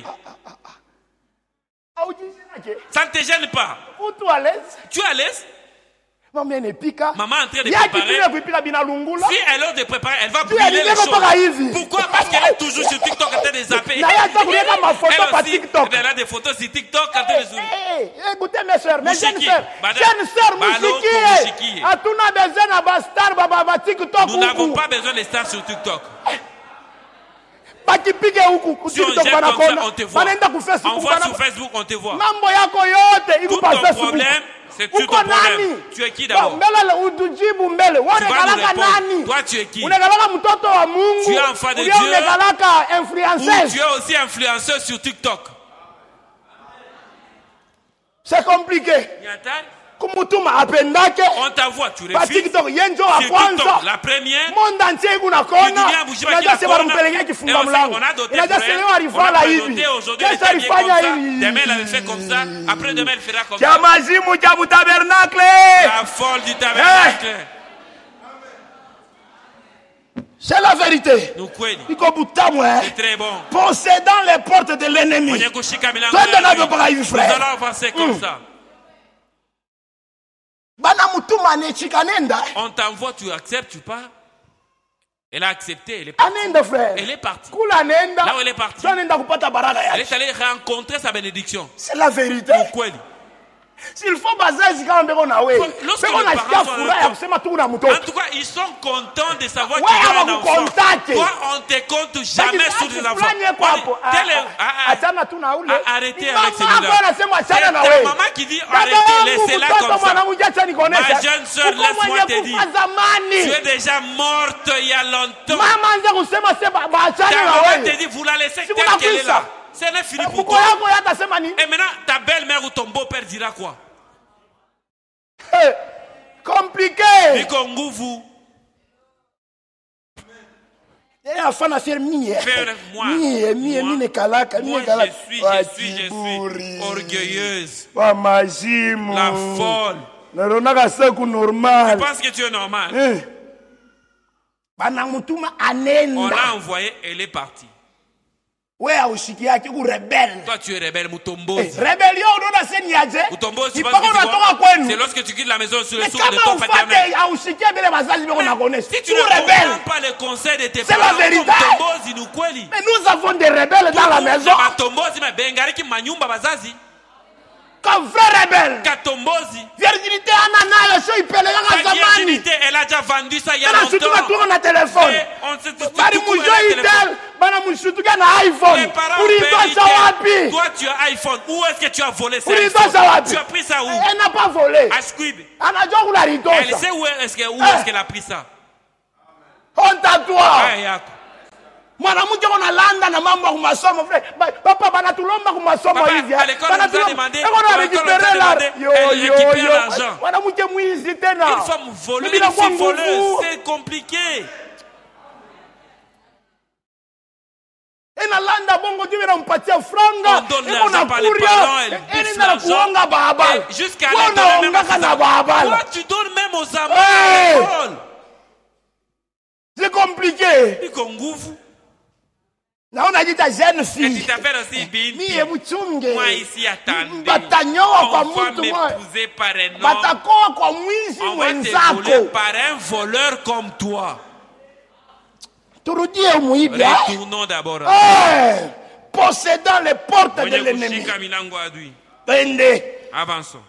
[SPEAKER 2] au jinsi yake
[SPEAKER 1] Ça ne te gêne pas.
[SPEAKER 2] utu à l'aise
[SPEAKER 1] Tu es à l'aise.
[SPEAKER 2] mama anapika
[SPEAKER 1] Maman est en train de
[SPEAKER 2] yaki
[SPEAKER 1] préparer.
[SPEAKER 2] pia kuipika binalungula
[SPEAKER 1] Si elle ose de préparer, elle va
[SPEAKER 2] Tu
[SPEAKER 1] brûler
[SPEAKER 2] as
[SPEAKER 1] les
[SPEAKER 2] dit que pas
[SPEAKER 1] choses.
[SPEAKER 2] hivi.
[SPEAKER 1] Pourquoi? Parce qu'elle est toujours sur TikTok en train de zapper.
[SPEAKER 2] Na yeye kuweka mafoto
[SPEAKER 1] Elle
[SPEAKER 2] pa
[SPEAKER 1] aussi,
[SPEAKER 2] TikTok
[SPEAKER 1] elle a des photos sur TikTok en train de zoomer.
[SPEAKER 2] Eh, eh, écoutez mes soeurs, mes jeunes
[SPEAKER 1] Mushiki.
[SPEAKER 2] soeurs,
[SPEAKER 1] Madame.
[SPEAKER 2] jeunes soeurs,
[SPEAKER 1] Balo
[SPEAKER 2] musiquier.
[SPEAKER 1] ko mushikiye.
[SPEAKER 2] Hatuna besoin na bastar baba ba TikTok
[SPEAKER 1] Nous n'avons
[SPEAKER 2] huku.
[SPEAKER 1] pas besoin de stars sur TikTok.
[SPEAKER 2] Bakipige huku ku
[SPEAKER 1] Si on
[SPEAKER 2] TikTok
[SPEAKER 1] gère comme ça,
[SPEAKER 2] banakona.
[SPEAKER 1] on te voit.
[SPEAKER 2] Banaenda ku Facebook
[SPEAKER 1] On voit sur
[SPEAKER 2] bana.
[SPEAKER 1] Facebook, on te voit.
[SPEAKER 2] Mambo yako yote iko
[SPEAKER 1] Tout
[SPEAKER 2] pa
[SPEAKER 1] ton
[SPEAKER 2] Facebook.
[SPEAKER 1] problème, c'est tout
[SPEAKER 2] Uko
[SPEAKER 1] ton problème.
[SPEAKER 2] nani?
[SPEAKER 1] Tu es qui
[SPEAKER 2] Ba-
[SPEAKER 1] d'abord?
[SPEAKER 2] Mbele utujibu mbele. Wewe
[SPEAKER 1] Tu vas nous
[SPEAKER 2] unakalaka
[SPEAKER 1] répondre.
[SPEAKER 2] nani?
[SPEAKER 1] Toi, tu es qui?
[SPEAKER 2] Unakalaka mtoto wa Mungu.
[SPEAKER 1] Tu es enfant de
[SPEAKER 2] Ulia
[SPEAKER 1] Dieu.
[SPEAKER 2] unakalaka
[SPEAKER 1] Ou
[SPEAKER 2] influenceuse.
[SPEAKER 1] tu es aussi influenceur sur TikTok.
[SPEAKER 2] C'est compliqué.
[SPEAKER 1] Nyatari,
[SPEAKER 2] Kumutuma apendake.
[SPEAKER 1] on t'envoie, tu
[SPEAKER 2] Pa
[SPEAKER 1] refuses.
[SPEAKER 2] TikTok yenjo wa
[SPEAKER 1] Sur
[SPEAKER 2] kwanza.
[SPEAKER 1] TikTok, la première.
[SPEAKER 2] Monde entier iko na kona.
[SPEAKER 1] Dunia mzima
[SPEAKER 2] Unajua
[SPEAKER 1] kila
[SPEAKER 2] sema
[SPEAKER 1] kona.
[SPEAKER 2] wanampelekea
[SPEAKER 1] Et
[SPEAKER 2] kifunga
[SPEAKER 1] on sait
[SPEAKER 2] mlango.
[SPEAKER 1] qu'on a doté
[SPEAKER 2] Unajua
[SPEAKER 1] pour elle.
[SPEAKER 2] sema
[SPEAKER 1] On a
[SPEAKER 2] alifala
[SPEAKER 1] pas
[SPEAKER 2] hivi.
[SPEAKER 1] doté aujourd'hui, elle
[SPEAKER 2] Kesho
[SPEAKER 1] était bien comme
[SPEAKER 2] alifanya
[SPEAKER 1] ça.
[SPEAKER 2] hivi.
[SPEAKER 1] Demain, elle avait fait comme ça. Après, demain, elle fera comme
[SPEAKER 2] Cha
[SPEAKER 1] ça.
[SPEAKER 2] mazimu cha mutabernacle.
[SPEAKER 1] La folle du tabernacle.
[SPEAKER 2] C'est la vérité.
[SPEAKER 1] Nous kweli.
[SPEAKER 2] Iko butamu eh.
[SPEAKER 1] C'est très bon.
[SPEAKER 2] Possédant les portes de l'ennemi.
[SPEAKER 1] Mwenye kushika milango
[SPEAKER 2] Twende
[SPEAKER 1] ya
[SPEAKER 2] navyo
[SPEAKER 1] adui.
[SPEAKER 2] mpaka hivi
[SPEAKER 1] Nous
[SPEAKER 2] frère.
[SPEAKER 1] allons avancer comme ça.
[SPEAKER 2] Bana mutuma anechika nenda.
[SPEAKER 1] On t'envoie, tu acceptes, tu pars. Elle a accepté, elle est partie.
[SPEAKER 2] Anenda frère.
[SPEAKER 1] Elle est partie.
[SPEAKER 2] Kula nenda.
[SPEAKER 1] Là où elle est partie.
[SPEAKER 2] Sio nenda kupata baraka
[SPEAKER 1] Elle
[SPEAKER 2] yake.
[SPEAKER 1] est allée rencontrer sa bénédiction.
[SPEAKER 2] C'est la vérité.
[SPEAKER 1] Kweli.
[SPEAKER 2] S'il faut bazazi kama mbeko na wewe.
[SPEAKER 1] Lorsque
[SPEAKER 2] Mbeko
[SPEAKER 1] les
[SPEAKER 2] na
[SPEAKER 1] parents
[SPEAKER 2] sikia
[SPEAKER 1] sont
[SPEAKER 2] furaha ya
[SPEAKER 1] là-
[SPEAKER 2] kusema tu una
[SPEAKER 1] En
[SPEAKER 2] mtoto.
[SPEAKER 1] tout cas, ils sont contents de savoir
[SPEAKER 2] Ouais,
[SPEAKER 1] qu'il y a un
[SPEAKER 2] on va vous
[SPEAKER 1] enfant.
[SPEAKER 2] contacter.
[SPEAKER 1] Toi, on te compte jamais sur les enfants.
[SPEAKER 2] Fulani yeko hapo. Ah,
[SPEAKER 1] Tel est-
[SPEAKER 2] ah,
[SPEAKER 1] ah, ah,
[SPEAKER 2] Achana tu na ule.
[SPEAKER 1] ah, arrêtez
[SPEAKER 2] Ni
[SPEAKER 1] avec
[SPEAKER 2] mama
[SPEAKER 1] celui-là.
[SPEAKER 2] yako anasema
[SPEAKER 1] C'est
[SPEAKER 2] achana na
[SPEAKER 1] ta
[SPEAKER 2] wewe.
[SPEAKER 1] maman qui dit
[SPEAKER 2] Dada
[SPEAKER 1] arrêtez,
[SPEAKER 2] yangu,
[SPEAKER 1] laissez-la
[SPEAKER 2] mtoto
[SPEAKER 1] comme ça.
[SPEAKER 2] mwanangu, acha nikuoneshe.
[SPEAKER 1] Ma jeune sœur,
[SPEAKER 2] Uko
[SPEAKER 1] laisse-moi
[SPEAKER 2] mwenye
[SPEAKER 1] te dire.
[SPEAKER 2] kufa zamani.
[SPEAKER 1] Tu es déjà morte il y a longtemps.
[SPEAKER 2] Mama anza kusema sema baachane
[SPEAKER 1] Ta
[SPEAKER 2] na
[SPEAKER 1] maman te
[SPEAKER 2] wewe.
[SPEAKER 1] dit, vous la laissez
[SPEAKER 2] Si
[SPEAKER 1] telle
[SPEAKER 2] vous
[SPEAKER 1] qu'elle est
[SPEAKER 2] l'avez
[SPEAKER 1] là.
[SPEAKER 2] ça.
[SPEAKER 1] C'est n'est fini pour
[SPEAKER 2] Pourquoi
[SPEAKER 1] toi.
[SPEAKER 2] yako yata sema nini?
[SPEAKER 1] Et maintenant, ta belle-mère ou ton beau-père dira quoi?
[SPEAKER 2] Eh, compliqué.
[SPEAKER 1] Biko nguvu.
[SPEAKER 2] Eh, afana faire mie.
[SPEAKER 1] Faire moi.
[SPEAKER 2] Mie, mie,
[SPEAKER 1] Moi.
[SPEAKER 2] mie kalaka,
[SPEAKER 1] Moi,
[SPEAKER 2] mie kalaka.
[SPEAKER 1] je suis, je suis, je
[SPEAKER 2] Kiburi.
[SPEAKER 1] suis orgueilleuse.
[SPEAKER 2] Wa majimu.
[SPEAKER 1] La folle.
[SPEAKER 2] Naronaka seku normal.
[SPEAKER 1] Je pense que tu es normal.
[SPEAKER 2] Eh. Bana mutuma
[SPEAKER 1] On
[SPEAKER 2] anenda.
[SPEAKER 1] l'a envoyée, elle est partie.
[SPEAKER 2] Wewe aushiki yake ku rebelle.
[SPEAKER 1] Toi, tu es rebelle,
[SPEAKER 2] Eh,
[SPEAKER 1] Mutombozi.
[SPEAKER 2] Rebellion unaona seni aje?
[SPEAKER 1] Mutombozi,
[SPEAKER 2] Ipaka
[SPEAKER 1] c'est
[SPEAKER 2] unatoka kwenu.
[SPEAKER 1] lorsque tu quittes la maison sur le
[SPEAKER 2] Mais
[SPEAKER 1] souffle de
[SPEAKER 2] kama
[SPEAKER 1] ton paternel.
[SPEAKER 2] ufate aushikie vile wazazi wako nakuonesha.
[SPEAKER 1] Si tu
[SPEAKER 2] Tu
[SPEAKER 1] ne
[SPEAKER 2] rebelle.
[SPEAKER 1] comprends pas les conseils de tes
[SPEAKER 2] C'est la
[SPEAKER 1] parents,
[SPEAKER 2] vérité.
[SPEAKER 1] comme Tombozi, nous kweli.
[SPEAKER 2] Mais nous avons des rebelles dans la maison.
[SPEAKER 1] Matombozi, mais bengariki manyumba bazazi.
[SPEAKER 2] Comme vrai rebelle.
[SPEAKER 1] Katombozi.
[SPEAKER 2] Virginité ana nayo sio ipelekaka
[SPEAKER 1] Ta
[SPEAKER 2] zamani.
[SPEAKER 1] virginité, elle a déjà vendu ça il y a
[SPEAKER 2] Tena shutuka
[SPEAKER 1] longtemps.
[SPEAKER 2] tuko na telefone.
[SPEAKER 1] Et on se dit,
[SPEAKER 2] Bali
[SPEAKER 1] tout court, elle a
[SPEAKER 2] mujoi
[SPEAKER 1] un téléphone.
[SPEAKER 2] tel bana mshutuka na
[SPEAKER 1] Les
[SPEAKER 2] iPhone.
[SPEAKER 1] parents
[SPEAKER 2] Ulitosha
[SPEAKER 1] payent.
[SPEAKER 2] wapi?
[SPEAKER 1] Toi, tu as iPhone. Où est-ce que tu as volé ça?
[SPEAKER 2] Ulitosha wapi?
[SPEAKER 1] Tu as pris ça où?
[SPEAKER 2] Elle n'a pas volé.
[SPEAKER 1] À Squib.
[SPEAKER 2] Anajua kula
[SPEAKER 1] Elle
[SPEAKER 2] litosha.
[SPEAKER 1] sait où est-ce que- où
[SPEAKER 2] Eh.
[SPEAKER 1] est-ce qu'elle a pris ça.
[SPEAKER 2] Honte à toi.
[SPEAKER 1] Ah, yako.
[SPEAKER 2] Mwanamke kuna landa na mambo ya kumasomo frère. Ba- Papa banatulomba kumasomo
[SPEAKER 1] Papa,
[SPEAKER 2] hivi.
[SPEAKER 1] à l'école, on nous a demandé-
[SPEAKER 2] Eko na
[SPEAKER 1] à l'école, on nous a
[SPEAKER 2] récupérer la
[SPEAKER 1] demandé,
[SPEAKER 2] yo
[SPEAKER 1] elle
[SPEAKER 2] yo
[SPEAKER 1] récupère
[SPEAKER 2] yo.
[SPEAKER 1] l'argent.
[SPEAKER 2] Mwanamke mwizi tena.
[SPEAKER 1] Une femme voleuse,
[SPEAKER 2] Mimi
[SPEAKER 1] une
[SPEAKER 2] nakuwa
[SPEAKER 1] fille voleuse,
[SPEAKER 2] nguvu.
[SPEAKER 1] c'est compliqué.
[SPEAKER 2] Ena landa bongo tu vinampatia franga.
[SPEAKER 1] On donne
[SPEAKER 2] Eko na
[SPEAKER 1] l'argent par les
[SPEAKER 2] kuria.
[SPEAKER 1] parents, elle
[SPEAKER 2] Eni
[SPEAKER 1] bouffe
[SPEAKER 2] na
[SPEAKER 1] l'argent.
[SPEAKER 2] kuonga babala.
[SPEAKER 1] Et jusqu'à
[SPEAKER 2] Wewe
[SPEAKER 1] aller donner même à
[SPEAKER 2] unaongaka
[SPEAKER 1] ses
[SPEAKER 2] na
[SPEAKER 1] amants.
[SPEAKER 2] babala.
[SPEAKER 1] Toi, tu donnes même aux amants
[SPEAKER 2] Hey.
[SPEAKER 1] à l'école.
[SPEAKER 2] C'est compliqué.
[SPEAKER 1] Iko nguvu.
[SPEAKER 2] naona jita jeune
[SPEAKER 1] Et
[SPEAKER 2] fille
[SPEAKER 1] tu t'appelles aussi binti.
[SPEAKER 2] mie buchunge
[SPEAKER 1] Moi ici, attendez.
[SPEAKER 2] batanyoa kwa
[SPEAKER 1] On va
[SPEAKER 2] mtu moja
[SPEAKER 1] m'épouser par un homme.
[SPEAKER 2] batakoa kwa mwizi
[SPEAKER 1] On va te voler
[SPEAKER 2] mwenzako.
[SPEAKER 1] par un voleur comme toi.
[SPEAKER 2] Turudie muibi eh?
[SPEAKER 1] Retournons d'abord.
[SPEAKER 2] Eh, possédant les portes de
[SPEAKER 1] Mwenye
[SPEAKER 2] l'ennemi.
[SPEAKER 1] kushika milango adui.
[SPEAKER 2] Pende.
[SPEAKER 1] Avançons.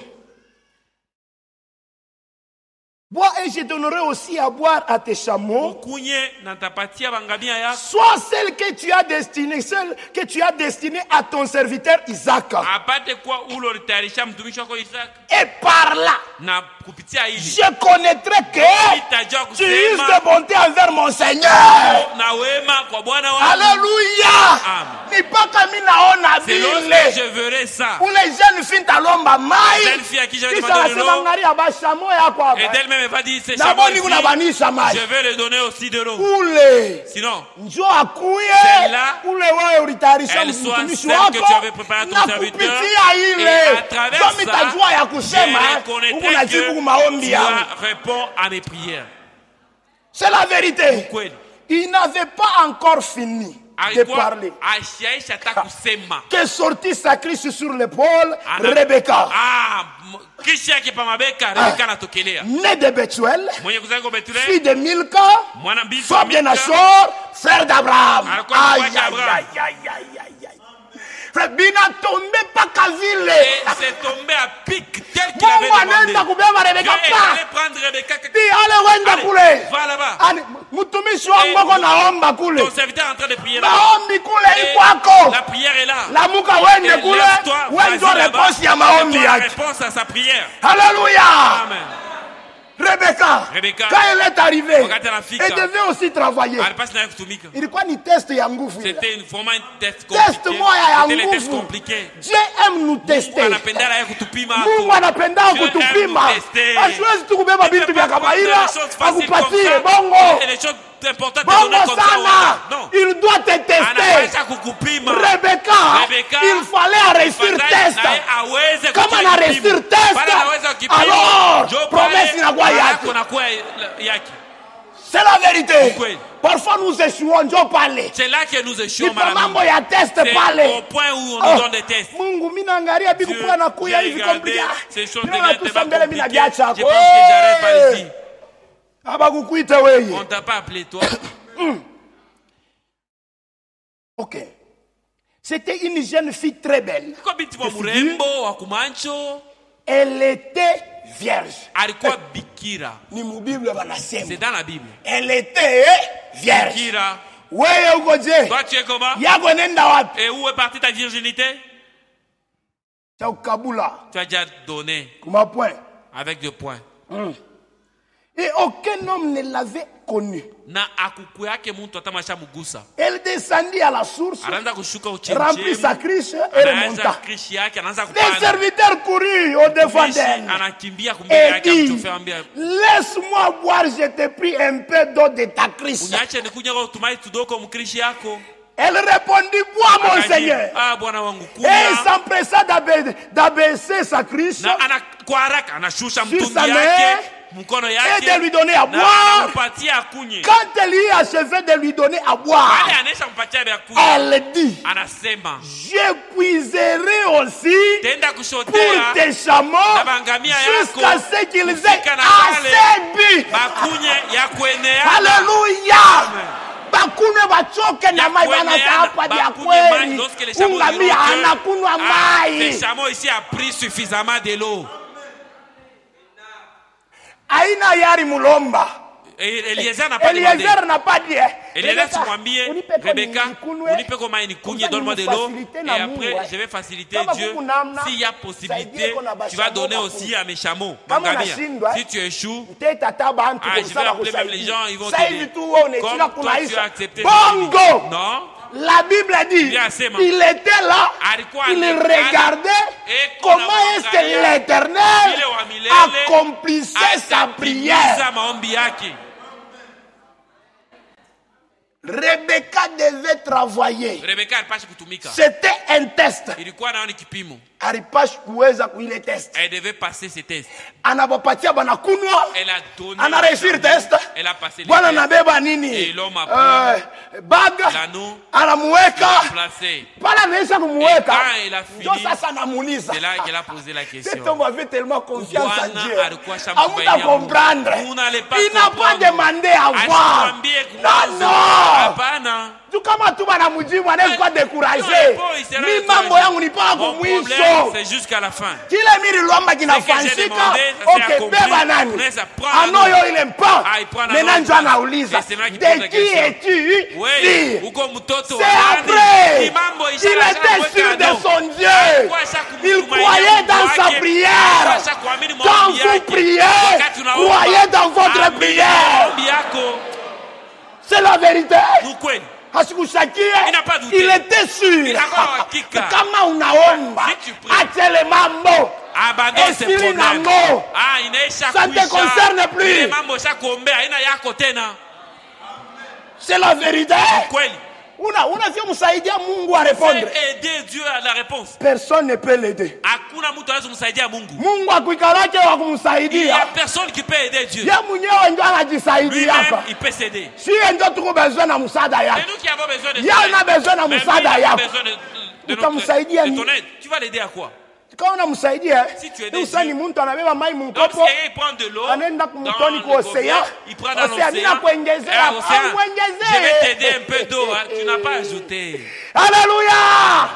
[SPEAKER 2] Bois et je donnerai aussi à boire à tes chameaux.
[SPEAKER 1] Ukunye na tapatia bangamia yako.
[SPEAKER 2] Soit celle que tu as destinée, celle que tu as destinée à ton serviteur Isaac.
[SPEAKER 1] Apate kwa ulo litayarisha mtumishi wako Isaac.
[SPEAKER 2] Et par là,
[SPEAKER 1] Na kupitia hili.
[SPEAKER 2] je connaîtrai que
[SPEAKER 1] Itajua
[SPEAKER 2] tu uses
[SPEAKER 1] kusema
[SPEAKER 2] de bonté envers mon Seigneur.
[SPEAKER 1] na wema kwa Bwana wangu.
[SPEAKER 2] Alléluia.
[SPEAKER 1] Amen.
[SPEAKER 2] Ni paka mi naona
[SPEAKER 1] C'est lorsque
[SPEAKER 2] vile.
[SPEAKER 1] je verrai ça.
[SPEAKER 2] Ule jeune fille talomba mai.
[SPEAKER 1] Jeune fille à qui j'avais
[SPEAKER 2] Kisha
[SPEAKER 1] demandé de
[SPEAKER 2] nasema
[SPEAKER 1] l'eau.
[SPEAKER 2] ngari ya bashamo yako hapa.
[SPEAKER 1] Et d'elle-même elle va dire c'est
[SPEAKER 2] Na
[SPEAKER 1] chameau
[SPEAKER 2] boni kuna
[SPEAKER 1] ici.
[SPEAKER 2] banisha mai.
[SPEAKER 1] Je vais le donner aussi de l'eau.
[SPEAKER 2] Ule
[SPEAKER 1] Sinon,
[SPEAKER 2] njo akuye
[SPEAKER 1] Celle-là,
[SPEAKER 2] ule wewe ulitayarisha
[SPEAKER 1] elle soit
[SPEAKER 2] mtumishi
[SPEAKER 1] celle
[SPEAKER 2] wako
[SPEAKER 1] que tu avais préparée à ton
[SPEAKER 2] na
[SPEAKER 1] serviteur.
[SPEAKER 2] kupitia
[SPEAKER 1] Et
[SPEAKER 2] ile
[SPEAKER 1] à travers
[SPEAKER 2] njo
[SPEAKER 1] ça,
[SPEAKER 2] mitajua ya kusema
[SPEAKER 1] je
[SPEAKER 2] huku
[SPEAKER 1] reconnaîtrai
[SPEAKER 2] najibu
[SPEAKER 1] que
[SPEAKER 2] maombi
[SPEAKER 1] tu
[SPEAKER 2] yangu.
[SPEAKER 1] as réponds à mes prières.
[SPEAKER 2] C'est la vérité.
[SPEAKER 1] Kweli.
[SPEAKER 2] Il n'avait pas encore fini de
[SPEAKER 1] Alikuwa
[SPEAKER 2] parler
[SPEAKER 1] ashaisha hata kusema.
[SPEAKER 2] que sortit sa crise sur l'épaule
[SPEAKER 1] Ana-
[SPEAKER 2] Rebecca,
[SPEAKER 1] Ah, m- kisha yake pa mabeka Rebeka anatokelea.
[SPEAKER 2] née de Bethuel,
[SPEAKER 1] Mwenye kuzaliwa
[SPEAKER 2] fille
[SPEAKER 1] Bethuel,
[SPEAKER 2] de Milka,
[SPEAKER 1] mwana mbili wa
[SPEAKER 2] femme de
[SPEAKER 1] Milka.
[SPEAKER 2] Nachor, frère d'Abraham.
[SPEAKER 1] Alikuwa
[SPEAKER 2] Aïe,
[SPEAKER 1] mke wake
[SPEAKER 2] aïe,
[SPEAKER 1] Abraham.
[SPEAKER 2] aïe, aïe, aïe, aïe, aïe. Frère, bina tombé pas qu'à
[SPEAKER 1] Et
[SPEAKER 2] ville.
[SPEAKER 1] c'est tombé à pic tel qu'il avait
[SPEAKER 2] Mungu
[SPEAKER 1] demandé.
[SPEAKER 2] anaenda kubeba
[SPEAKER 1] Dieu
[SPEAKER 2] Rebecca
[SPEAKER 1] est
[SPEAKER 2] pa.
[SPEAKER 1] allé prendre Rebeka.
[SPEAKER 2] Ti ale wenda
[SPEAKER 1] Allez,
[SPEAKER 2] kule.
[SPEAKER 1] va là-bas.
[SPEAKER 2] Ani mtumishi wangu wako naomba kule.
[SPEAKER 1] Ton serviteur est en train de prier là-bas.
[SPEAKER 2] Maombi kule
[SPEAKER 1] Et
[SPEAKER 2] ikwako.
[SPEAKER 1] la prière est là.
[SPEAKER 2] Lamuka
[SPEAKER 1] Et
[SPEAKER 2] wende kule.
[SPEAKER 1] lève-toi,
[SPEAKER 2] Wenjo
[SPEAKER 1] vas-y là-bas.
[SPEAKER 2] réponse ya
[SPEAKER 1] Et
[SPEAKER 2] maombi
[SPEAKER 1] toi, la
[SPEAKER 2] yake.
[SPEAKER 1] réponse à sa prière.
[SPEAKER 2] Alléluia.
[SPEAKER 1] Amen.
[SPEAKER 2] Rebecca,
[SPEAKER 1] Rebecca,
[SPEAKER 2] quand elle est arrivée,
[SPEAKER 1] wakati anafika,
[SPEAKER 2] elle devait aussi travailler.
[SPEAKER 1] alipasi naye kutumika.
[SPEAKER 2] Ilikuwa ni test ya nguvu. ile.
[SPEAKER 1] C'était une- vraiment un test
[SPEAKER 2] Test
[SPEAKER 1] compliqué.
[SPEAKER 2] moya ya
[SPEAKER 1] C'était les tests
[SPEAKER 2] nguvu.
[SPEAKER 1] compliqués.
[SPEAKER 2] Dieu aime nous
[SPEAKER 1] Mungu
[SPEAKER 2] tester.
[SPEAKER 1] anapendana yeye kutupima
[SPEAKER 2] Mungu
[SPEAKER 1] hapo.
[SPEAKER 2] anapenda
[SPEAKER 1] Dieu aime
[SPEAKER 2] kutupima.
[SPEAKER 1] nous tester.
[SPEAKER 2] Hasiwezi tu kubeba
[SPEAKER 1] Il peut
[SPEAKER 2] vitu
[SPEAKER 1] pas
[SPEAKER 2] vya
[SPEAKER 1] prendre
[SPEAKER 2] kawaida
[SPEAKER 1] les choses faciles comme
[SPEAKER 2] akupatie
[SPEAKER 1] ça,
[SPEAKER 2] bongo.
[SPEAKER 1] et les choses importantes te donner
[SPEAKER 2] Bongo
[SPEAKER 1] comme ça.
[SPEAKER 2] sana.
[SPEAKER 1] Non.
[SPEAKER 2] Il doit te tester.
[SPEAKER 1] Anapasha kukupima.
[SPEAKER 2] Rebecca,
[SPEAKER 1] Rebecca,
[SPEAKER 2] il fallait réussir
[SPEAKER 1] Fadhali
[SPEAKER 2] test.
[SPEAKER 1] naye aweze
[SPEAKER 2] Kama
[SPEAKER 1] kukipima.
[SPEAKER 2] na réussir test,
[SPEAKER 1] Pale anaweza kukipima.
[SPEAKER 2] alors,
[SPEAKER 1] Ndio
[SPEAKER 2] promesse
[SPEAKER 1] pale
[SPEAKER 2] inakuwa yake.
[SPEAKER 1] baraka inakuwa yake.
[SPEAKER 2] C'est la vérité.
[SPEAKER 1] Ukweli.
[SPEAKER 2] Parfois nous échouons, njo pale.
[SPEAKER 1] C'est là que nous échouons
[SPEAKER 2] Ipa
[SPEAKER 1] mara
[SPEAKER 2] mambo
[SPEAKER 1] mingi.
[SPEAKER 2] ya test
[SPEAKER 1] C'est
[SPEAKER 2] pale.
[SPEAKER 1] au point où on
[SPEAKER 2] Oh,
[SPEAKER 1] nous donne des tests.
[SPEAKER 2] Mungu mimi naangalia bibi
[SPEAKER 1] Dieu,
[SPEAKER 2] kwa nakuya
[SPEAKER 1] j'ai
[SPEAKER 2] hivi
[SPEAKER 1] regardé
[SPEAKER 2] compliqué.
[SPEAKER 1] ces choses
[SPEAKER 2] Ndio
[SPEAKER 1] deviennent
[SPEAKER 2] natusa
[SPEAKER 1] tellement
[SPEAKER 2] mbele mimi
[SPEAKER 1] compliquées.
[SPEAKER 2] nabiacha
[SPEAKER 1] Je
[SPEAKER 2] hapo.
[SPEAKER 1] pense que j'arrête par ici.
[SPEAKER 2] Abakukuita wewe.
[SPEAKER 1] On t'a pas appelé toi.
[SPEAKER 2] OK. C'était une jeune fille très belle.
[SPEAKER 1] Kwa binti wa
[SPEAKER 2] De figure.
[SPEAKER 1] murembo wa kumancho
[SPEAKER 2] Elle était vierge.
[SPEAKER 1] alikuwa bikira.
[SPEAKER 2] Ni mubible wanasema.
[SPEAKER 1] C'est dans la Bible.
[SPEAKER 2] Elle était vierge.
[SPEAKER 1] Bikira.
[SPEAKER 2] Wewe uko je?
[SPEAKER 1] Toi tu es comment?
[SPEAKER 2] Yako nenda wapi?
[SPEAKER 1] Et où est partie ta virginité?
[SPEAKER 2] Cha ukabula.
[SPEAKER 1] Tu as déjà donné
[SPEAKER 2] Kuma point.
[SPEAKER 1] avec deux points.
[SPEAKER 2] Et aucun homme ne l'avait connue.
[SPEAKER 1] Na akuku yake mtu hata masha mugusa.
[SPEAKER 2] Elle descendit à la source,
[SPEAKER 1] Anaanza kushuka
[SPEAKER 2] remplit sa
[SPEAKER 1] uchemchemu.
[SPEAKER 2] cruche et
[SPEAKER 1] Anaanza
[SPEAKER 2] remonta.
[SPEAKER 1] krishi yake, anaanza
[SPEAKER 2] Les
[SPEAKER 1] kupanda.
[SPEAKER 2] serviteurs coururent au devant
[SPEAKER 1] Krishi
[SPEAKER 2] d'elle
[SPEAKER 1] anakimbia kumbele
[SPEAKER 2] et
[SPEAKER 1] yake
[SPEAKER 2] dit,
[SPEAKER 1] amtufea ambia.
[SPEAKER 2] laisse-moi boire, je te prie un peu d'eau de ta cruche.
[SPEAKER 1] Uniache nikunywe kwa utumai tudoko mkrishi yako.
[SPEAKER 2] Elle répondit, bois mon
[SPEAKER 1] Akajibu,
[SPEAKER 2] Seigneur.
[SPEAKER 1] ah bwana wangu
[SPEAKER 2] Et il
[SPEAKER 1] kunywa.
[SPEAKER 2] s'empressa d'abai- d'abaisser sa cruche
[SPEAKER 1] Na ana kwa haraka anashusha
[SPEAKER 2] Sur
[SPEAKER 1] mtungi
[SPEAKER 2] sa main,
[SPEAKER 1] yake, mkono
[SPEAKER 2] et
[SPEAKER 1] yake.
[SPEAKER 2] de lui donner à
[SPEAKER 1] Na
[SPEAKER 2] boire.
[SPEAKER 1] anampatia akunywe.
[SPEAKER 2] Quand elle y achevé de lui donner à boire,
[SPEAKER 1] Pale anaisha kumpatia vya kunywa.
[SPEAKER 2] elle dit,
[SPEAKER 1] Anasema,
[SPEAKER 2] je puiserai aussi
[SPEAKER 1] tenda
[SPEAKER 2] pour
[SPEAKER 1] kushotea
[SPEAKER 2] tes chameaux
[SPEAKER 1] na bangamia yako
[SPEAKER 2] jusqu'à ce qu'ils aient
[SPEAKER 1] kufika na
[SPEAKER 2] assez
[SPEAKER 1] pale
[SPEAKER 2] bu.
[SPEAKER 1] bakunye ya kueneana.
[SPEAKER 2] Alléluia.
[SPEAKER 1] Amen.
[SPEAKER 2] Bakunwe bachoke na
[SPEAKER 1] Ya
[SPEAKER 2] mai
[SPEAKER 1] kueneana,
[SPEAKER 2] banatapa vya
[SPEAKER 1] bakunye mai,
[SPEAKER 2] kweli.
[SPEAKER 1] lorsque les chameaux
[SPEAKER 2] Ungamia
[SPEAKER 1] diront que,
[SPEAKER 2] anakunwa
[SPEAKER 1] ah,
[SPEAKER 2] mai.
[SPEAKER 1] le chameau ici a pris suffisamment de l'eau.
[SPEAKER 2] Aina yari mulomba.
[SPEAKER 1] Et Eliezer n'a pas demandé.
[SPEAKER 2] Eliezer n'a pas dit.
[SPEAKER 1] Eliezer
[SPEAKER 2] Rebecca,
[SPEAKER 1] tumwambie,
[SPEAKER 2] unipe kwa
[SPEAKER 1] Rebecca,
[SPEAKER 2] nikunwe.
[SPEAKER 1] unipe kwa maini kunye,
[SPEAKER 2] Comme ça,
[SPEAKER 1] donne-moi de
[SPEAKER 2] nous
[SPEAKER 1] l'eau.
[SPEAKER 2] faciliter
[SPEAKER 1] Et
[SPEAKER 2] na
[SPEAKER 1] après,
[SPEAKER 2] Mungu,
[SPEAKER 1] je vais faciliter
[SPEAKER 2] Kama
[SPEAKER 1] Dieu.
[SPEAKER 2] kuku namna,
[SPEAKER 1] S'il y a
[SPEAKER 2] saidie
[SPEAKER 1] possibilité,
[SPEAKER 2] kuna
[SPEAKER 1] tu vas
[SPEAKER 2] bashamo
[SPEAKER 1] donner
[SPEAKER 2] bakulu.
[SPEAKER 1] aussi à mes chameaux.
[SPEAKER 2] Kama
[SPEAKER 1] Mangamia.
[SPEAKER 2] unashindwa,
[SPEAKER 1] Si tu échoues,
[SPEAKER 2] Mteta taba antu
[SPEAKER 1] ah,
[SPEAKER 2] kwa
[SPEAKER 1] je vais
[SPEAKER 2] kusaba
[SPEAKER 1] appeler même les
[SPEAKER 2] kusaidia.
[SPEAKER 1] gens, ils vont
[SPEAKER 2] Sasa hivi
[SPEAKER 1] t'aider.
[SPEAKER 2] tu wewe unaitika
[SPEAKER 1] Comme toi, tu
[SPEAKER 2] kunaisha.
[SPEAKER 1] as accepté.
[SPEAKER 2] Bongo.
[SPEAKER 1] Non.
[SPEAKER 2] La Bible dit,
[SPEAKER 1] Bien, c'est ma-
[SPEAKER 2] il était là,
[SPEAKER 1] Alikuwa
[SPEAKER 2] il
[SPEAKER 1] anaangalia,
[SPEAKER 2] regardait
[SPEAKER 1] et kuna
[SPEAKER 2] comment est-ce que
[SPEAKER 1] mwangalia,
[SPEAKER 2] l'Éternel
[SPEAKER 1] vile wa milele
[SPEAKER 2] accomplissait sa prière.
[SPEAKER 1] atatimiza maombi yake.
[SPEAKER 2] Rebecca devait travailler.
[SPEAKER 1] Rebeka alipasha kutumika.
[SPEAKER 2] C'était un test.
[SPEAKER 1] Ilikuwa nao ni kipimo.
[SPEAKER 2] alipashi kuweza kuile test.
[SPEAKER 1] Elle devait passer ces tests.
[SPEAKER 2] Anapopatia bana kunwa.
[SPEAKER 1] Elle a donné.
[SPEAKER 2] Ana réussir test.
[SPEAKER 1] Elle a passé les
[SPEAKER 2] Bwana
[SPEAKER 1] tests.
[SPEAKER 2] nabeba nini?
[SPEAKER 1] Et l'homme a pris
[SPEAKER 2] eh, baga.
[SPEAKER 1] l'anneau.
[SPEAKER 2] Anamuweka.
[SPEAKER 1] Il l'a placé.
[SPEAKER 2] Pala anaisha
[SPEAKER 1] Et
[SPEAKER 2] kumuweka.
[SPEAKER 1] quand il a fini,
[SPEAKER 2] Ndio sasa anamuuliza.
[SPEAKER 1] c'est là qu'elle a posé la
[SPEAKER 2] Cet
[SPEAKER 1] question.
[SPEAKER 2] homme avait tellement confiance en
[SPEAKER 1] Bwana
[SPEAKER 2] Dieu.
[SPEAKER 1] alikuwa shamtumainia
[SPEAKER 2] Amuta
[SPEAKER 1] Mungu.
[SPEAKER 2] comprendre.
[SPEAKER 1] Vous n'allez pas
[SPEAKER 2] Il n'a pas
[SPEAKER 1] comprendre.
[SPEAKER 2] demandé à voir.
[SPEAKER 1] Asikwambie
[SPEAKER 2] Non,
[SPEAKER 1] kwanza.
[SPEAKER 2] non.
[SPEAKER 1] Hapana.
[SPEAKER 2] Tu kama tu bana mujibu anaweza kuwa découragé. Ni
[SPEAKER 1] Mon
[SPEAKER 2] mambo yangu ni paka
[SPEAKER 1] problème,
[SPEAKER 2] kumwisho.
[SPEAKER 1] c'est jusqu'à la fin.
[SPEAKER 2] Kile miri lwamba
[SPEAKER 1] Ce que j'ai
[SPEAKER 2] kinafanyika.
[SPEAKER 1] demandé, ça s'est
[SPEAKER 2] Okay,
[SPEAKER 1] accompli.
[SPEAKER 2] beba nani?
[SPEAKER 1] Unaweza prendre
[SPEAKER 2] Anoyo
[SPEAKER 1] l'anneau.
[SPEAKER 2] ile mpa.
[SPEAKER 1] Ah, il prend l'anneau.
[SPEAKER 2] Maintenant ndio anauliza.
[SPEAKER 1] Et c'est là qu'il pose
[SPEAKER 2] De
[SPEAKER 1] la
[SPEAKER 2] qui
[SPEAKER 1] question.
[SPEAKER 2] es-tu?
[SPEAKER 1] Oui,
[SPEAKER 2] fille?
[SPEAKER 1] uko mtoto
[SPEAKER 2] C'est
[SPEAKER 1] wa nani?
[SPEAKER 2] après.
[SPEAKER 1] Ni mambo
[SPEAKER 2] Il
[SPEAKER 1] ishara
[SPEAKER 2] était sûr de son Dieu.
[SPEAKER 1] Alikuwa ashakumtumainia
[SPEAKER 2] Il croyait
[SPEAKER 1] Mungu
[SPEAKER 2] dans sa
[SPEAKER 1] wake.
[SPEAKER 2] prière.
[SPEAKER 1] Alikuwa ashakuamini
[SPEAKER 2] Quand
[SPEAKER 1] maombi
[SPEAKER 2] vous
[SPEAKER 1] yake.
[SPEAKER 2] priez,
[SPEAKER 1] Wakati unaomba,
[SPEAKER 2] croyez dans votre
[SPEAKER 1] amini
[SPEAKER 2] prière.
[SPEAKER 1] maombi yako.
[SPEAKER 2] C'est la vérité.
[SPEAKER 1] Ni ukweli.
[SPEAKER 2] Hasikushakie.
[SPEAKER 1] Il n'a pas douté.
[SPEAKER 2] Il était sûr.
[SPEAKER 1] Inakuwa hakika.
[SPEAKER 2] Kama unaomba,
[SPEAKER 1] Si tu pries.
[SPEAKER 2] achele mambo.
[SPEAKER 1] Abandonne
[SPEAKER 2] Et
[SPEAKER 1] ces
[SPEAKER 2] s'il
[SPEAKER 1] problèmes.
[SPEAKER 2] n'en a,
[SPEAKER 1] Ah, inaisha
[SPEAKER 2] ça te
[SPEAKER 1] kuisha.
[SPEAKER 2] concerne plus.
[SPEAKER 1] Ile mambo shakuombea haina yako tena.
[SPEAKER 2] C'est la vérité.
[SPEAKER 1] Kweli.
[SPEAKER 2] Una unavyo msaidia Mungu a répondre.
[SPEAKER 1] C'est aider Dieu à la réponse.
[SPEAKER 2] Personne ne peut l'aider.
[SPEAKER 1] Hakuna mtu anaweza kumsaidia Mungu.
[SPEAKER 2] Mungu akuikalake wa
[SPEAKER 1] Il y a
[SPEAKER 2] kumsaidia.
[SPEAKER 1] personne qui peut aider Dieu.
[SPEAKER 2] Yeye mwenyewe ndio anajisaidia
[SPEAKER 1] Lui-même,
[SPEAKER 2] hapa.
[SPEAKER 1] il peut s'aider.
[SPEAKER 2] Si ndio tuko besoin na msaada
[SPEAKER 1] C'est
[SPEAKER 2] yake.
[SPEAKER 1] nous qui avons besoin de
[SPEAKER 2] Yeye
[SPEAKER 1] ton aide.
[SPEAKER 2] ana besoin na
[SPEAKER 1] Même
[SPEAKER 2] msaada
[SPEAKER 1] lui, il a
[SPEAKER 2] yako.
[SPEAKER 1] besoin de, de,
[SPEAKER 2] Utamsaidia
[SPEAKER 1] notre, de ton
[SPEAKER 2] nini?
[SPEAKER 1] aide. Tu vas l'aider à quoi?
[SPEAKER 2] Kama unamsaidia,
[SPEAKER 1] Si tu aides
[SPEAKER 2] usani
[SPEAKER 1] Dieu.
[SPEAKER 2] mtu anabeba mai
[SPEAKER 1] Donc,
[SPEAKER 2] mkopo.
[SPEAKER 1] si il prend de l'eau
[SPEAKER 2] Anaenda
[SPEAKER 1] dans
[SPEAKER 2] kumtoni
[SPEAKER 1] le
[SPEAKER 2] kwa océan.
[SPEAKER 1] gobelet, il prend dans
[SPEAKER 2] Océan,
[SPEAKER 1] l'océan.
[SPEAKER 2] kuongezea,
[SPEAKER 1] Eh, océan,
[SPEAKER 2] amwongezee.
[SPEAKER 1] je vais t'aider un peu d'eau. Hein. Tu n'as pas ajouté.
[SPEAKER 2] Alléluia!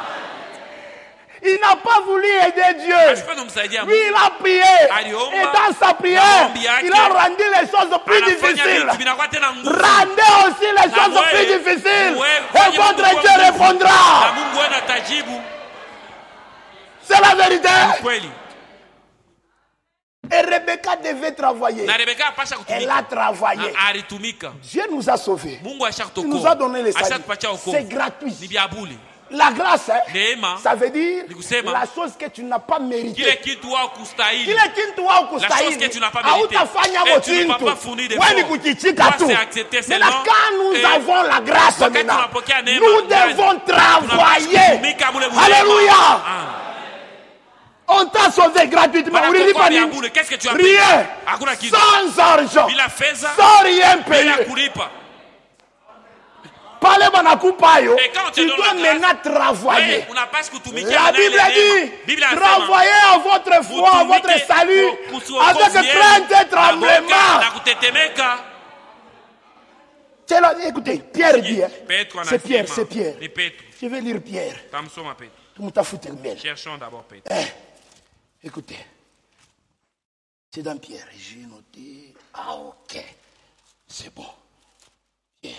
[SPEAKER 2] Il n'a pas voulu aider Dieu.
[SPEAKER 1] Je peux nous aider à
[SPEAKER 2] Lui, il a prié.
[SPEAKER 1] Aliomba,
[SPEAKER 2] Et dans sa prière,
[SPEAKER 1] maombi yake,
[SPEAKER 2] il a rendu les choses plus
[SPEAKER 1] Anafanya
[SPEAKER 2] difficiles.
[SPEAKER 1] vitu vinakuwa tena ngumu.
[SPEAKER 2] Rendez aussi les
[SPEAKER 1] Na
[SPEAKER 2] choses
[SPEAKER 1] wewe,
[SPEAKER 2] plus difficiles.
[SPEAKER 1] wewe,
[SPEAKER 2] Et
[SPEAKER 1] fanya
[SPEAKER 2] votre
[SPEAKER 1] Mungu
[SPEAKER 2] Dieu
[SPEAKER 1] kwa nguvu. Na
[SPEAKER 2] répondra.
[SPEAKER 1] Mungu wewe atajibu.
[SPEAKER 2] C'est la vérité.
[SPEAKER 1] Kweli.
[SPEAKER 2] Et Rebecca devait travailler.
[SPEAKER 1] Na Rebeka apasha
[SPEAKER 2] Elle
[SPEAKER 1] kutumika.
[SPEAKER 2] a travaillé.
[SPEAKER 1] Na alitumika.
[SPEAKER 2] Dieu nous a sauvés.
[SPEAKER 1] Mungu
[SPEAKER 2] Il nous a donné les
[SPEAKER 1] ashatuokoa.
[SPEAKER 2] saluts.
[SPEAKER 1] Ashatupatia
[SPEAKER 2] C'est
[SPEAKER 1] wokovu.
[SPEAKER 2] gratuit.
[SPEAKER 1] Ni vya bure.
[SPEAKER 2] La grâce, hein,
[SPEAKER 1] Neema
[SPEAKER 2] ça veut dire
[SPEAKER 1] ni kusema,
[SPEAKER 2] la chose que tu n'as pas mérité.
[SPEAKER 1] kile kitu wao kustahili.
[SPEAKER 2] Kile kitu wao
[SPEAKER 1] La chose que
[SPEAKER 2] kustahili
[SPEAKER 1] tu n'as pas mérité.
[SPEAKER 2] hautafanya
[SPEAKER 1] Et tu ne
[SPEAKER 2] motintu.
[SPEAKER 1] vas pas fournir
[SPEAKER 2] Wewe ni
[SPEAKER 1] d'efforts.
[SPEAKER 2] kuchichika
[SPEAKER 1] Toi,
[SPEAKER 2] tu.
[SPEAKER 1] c'est accepter
[SPEAKER 2] Maintenant,
[SPEAKER 1] seulement.
[SPEAKER 2] quand nous
[SPEAKER 1] Et
[SPEAKER 2] avons la grâce
[SPEAKER 1] wakati
[SPEAKER 2] maintenant,
[SPEAKER 1] tunapokea neema
[SPEAKER 2] nous
[SPEAKER 1] ndani,
[SPEAKER 2] devons travailler.
[SPEAKER 1] tunatumika mule mule.
[SPEAKER 2] Alléluia.
[SPEAKER 1] Ah.
[SPEAKER 2] On t'a sauvé gratuitement.
[SPEAKER 1] Bana
[SPEAKER 2] Ulilipa
[SPEAKER 1] kukwambia
[SPEAKER 2] nini?
[SPEAKER 1] bure, qu'est-ce que tu as payé?
[SPEAKER 2] Rien.
[SPEAKER 1] Hakuna kitu.
[SPEAKER 2] Sans argent.
[SPEAKER 1] Bila fedha,
[SPEAKER 2] Sans rien
[SPEAKER 1] bila
[SPEAKER 2] payer.
[SPEAKER 1] kulipa.
[SPEAKER 2] Pale banakupa yo.
[SPEAKER 1] Et quand on te
[SPEAKER 2] Tu
[SPEAKER 1] donne
[SPEAKER 2] dois
[SPEAKER 1] la grâce,
[SPEAKER 2] maintenant travailler.
[SPEAKER 1] Oui, unapaswa kutumikia
[SPEAKER 2] La
[SPEAKER 1] na ile
[SPEAKER 2] Bible
[SPEAKER 1] neema.
[SPEAKER 2] dit,
[SPEAKER 1] Biblia inasema,
[SPEAKER 2] travaillez à votre foi, à votre
[SPEAKER 1] mutumike
[SPEAKER 2] salut,
[SPEAKER 1] ku- kusu-
[SPEAKER 2] avec
[SPEAKER 1] wokovu yenu,
[SPEAKER 2] crainte et
[SPEAKER 1] na boka,
[SPEAKER 2] tremblement.
[SPEAKER 1] na kutetemeka.
[SPEAKER 2] C'est là, écoutez, Pierre dit, hein.
[SPEAKER 1] Petro
[SPEAKER 2] C'est Pierre,
[SPEAKER 1] anasema,
[SPEAKER 2] c'est Pierre.
[SPEAKER 1] ni Petro.
[SPEAKER 2] Je vais lire Pierre.
[SPEAKER 1] Tamsoma Petro.
[SPEAKER 2] Tumutafuta mbele.
[SPEAKER 1] Cherchons d'abord Petro.
[SPEAKER 2] Eh, écoutez, c'est dans Pierre. J'ai noté. Ah, ok. C'est bon. Pierre.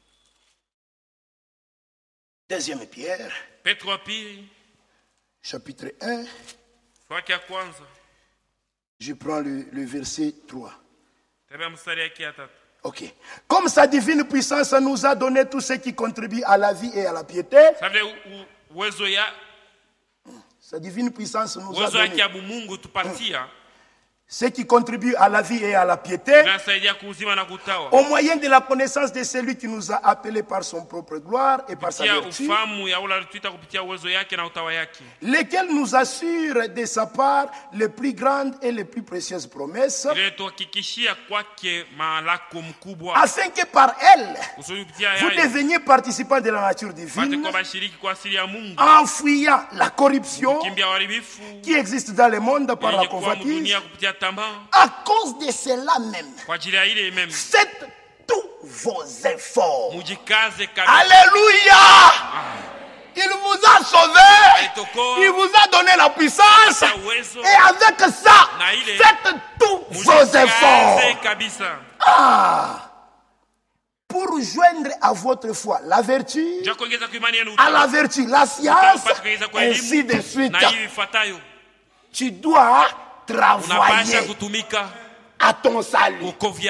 [SPEAKER 2] Deuxième Pierre,
[SPEAKER 1] Petro wa pili,
[SPEAKER 2] chapitre un.
[SPEAKER 1] swaki ya kwanza,
[SPEAKER 2] Je prends le, le verset trois.
[SPEAKER 1] tembea mstari yake ya tatu.
[SPEAKER 2] Ok. Comme sa divine puissance nous a donné tout ce qui contribue à la vie et à la piété,
[SPEAKER 1] Sa vile u- u- uwezo ya
[SPEAKER 2] sa divine puissance nous a
[SPEAKER 1] uwezo yake
[SPEAKER 2] donné
[SPEAKER 1] ya Mungu tupatia,
[SPEAKER 2] ce qui contribue à la vie et à la piété,
[SPEAKER 1] inasaidia kuuzima na kutawa.
[SPEAKER 2] au moyen de la connaissance de celui qui nous a appelés par son propre gloire et par sa
[SPEAKER 1] Kupitia
[SPEAKER 2] vertu,
[SPEAKER 1] ufahamu ya ule alituita kupitia uwezo yake na utawa yake.
[SPEAKER 2] lesquels nous assurent de sa part les plus grandes et les plus précieuses promesses,
[SPEAKER 1] Ile tuhakikishia kwake malako mkubwa.
[SPEAKER 2] afin que par elles,
[SPEAKER 1] Kusudi kupitia
[SPEAKER 2] vous
[SPEAKER 1] yayo,
[SPEAKER 2] deveniez participants de la nature
[SPEAKER 1] pate
[SPEAKER 2] divine,
[SPEAKER 1] kwa bashiriki kwa asili ya Mungu.
[SPEAKER 2] en fuyant la corruption
[SPEAKER 1] Kimbia uharibifu
[SPEAKER 2] qui existe dans le monde par la
[SPEAKER 1] yenye kuwa
[SPEAKER 2] convoitise.
[SPEAKER 1] mdunia kupitia tamaa.
[SPEAKER 2] À cause de cela même,
[SPEAKER 1] Kwa ajili ya ile meme,
[SPEAKER 2] faites tous vos efforts.
[SPEAKER 1] mujikaze kabisa.
[SPEAKER 2] Alléluia! Il vous a sauvé, il vous a donné la puissance,
[SPEAKER 1] Hata uwezo,
[SPEAKER 2] et avec ça,
[SPEAKER 1] na ile,
[SPEAKER 2] faites tous vos
[SPEAKER 1] mujikaze
[SPEAKER 2] efforts.
[SPEAKER 1] kabisa.
[SPEAKER 2] Ah! Pour joindre à votre foi la vertu,
[SPEAKER 1] Njoo kuongeza kwa imani yenu
[SPEAKER 2] à la
[SPEAKER 1] utawa.
[SPEAKER 2] vertu la science,
[SPEAKER 1] Upate kuongeza kwa
[SPEAKER 2] ainsi
[SPEAKER 1] elimu,
[SPEAKER 2] de suite.
[SPEAKER 1] na hivi ifuatayo.
[SPEAKER 2] Tu dois
[SPEAKER 1] Unapasha
[SPEAKER 2] travailler
[SPEAKER 1] kutumika
[SPEAKER 2] à ton salut.
[SPEAKER 1] wokovu yako.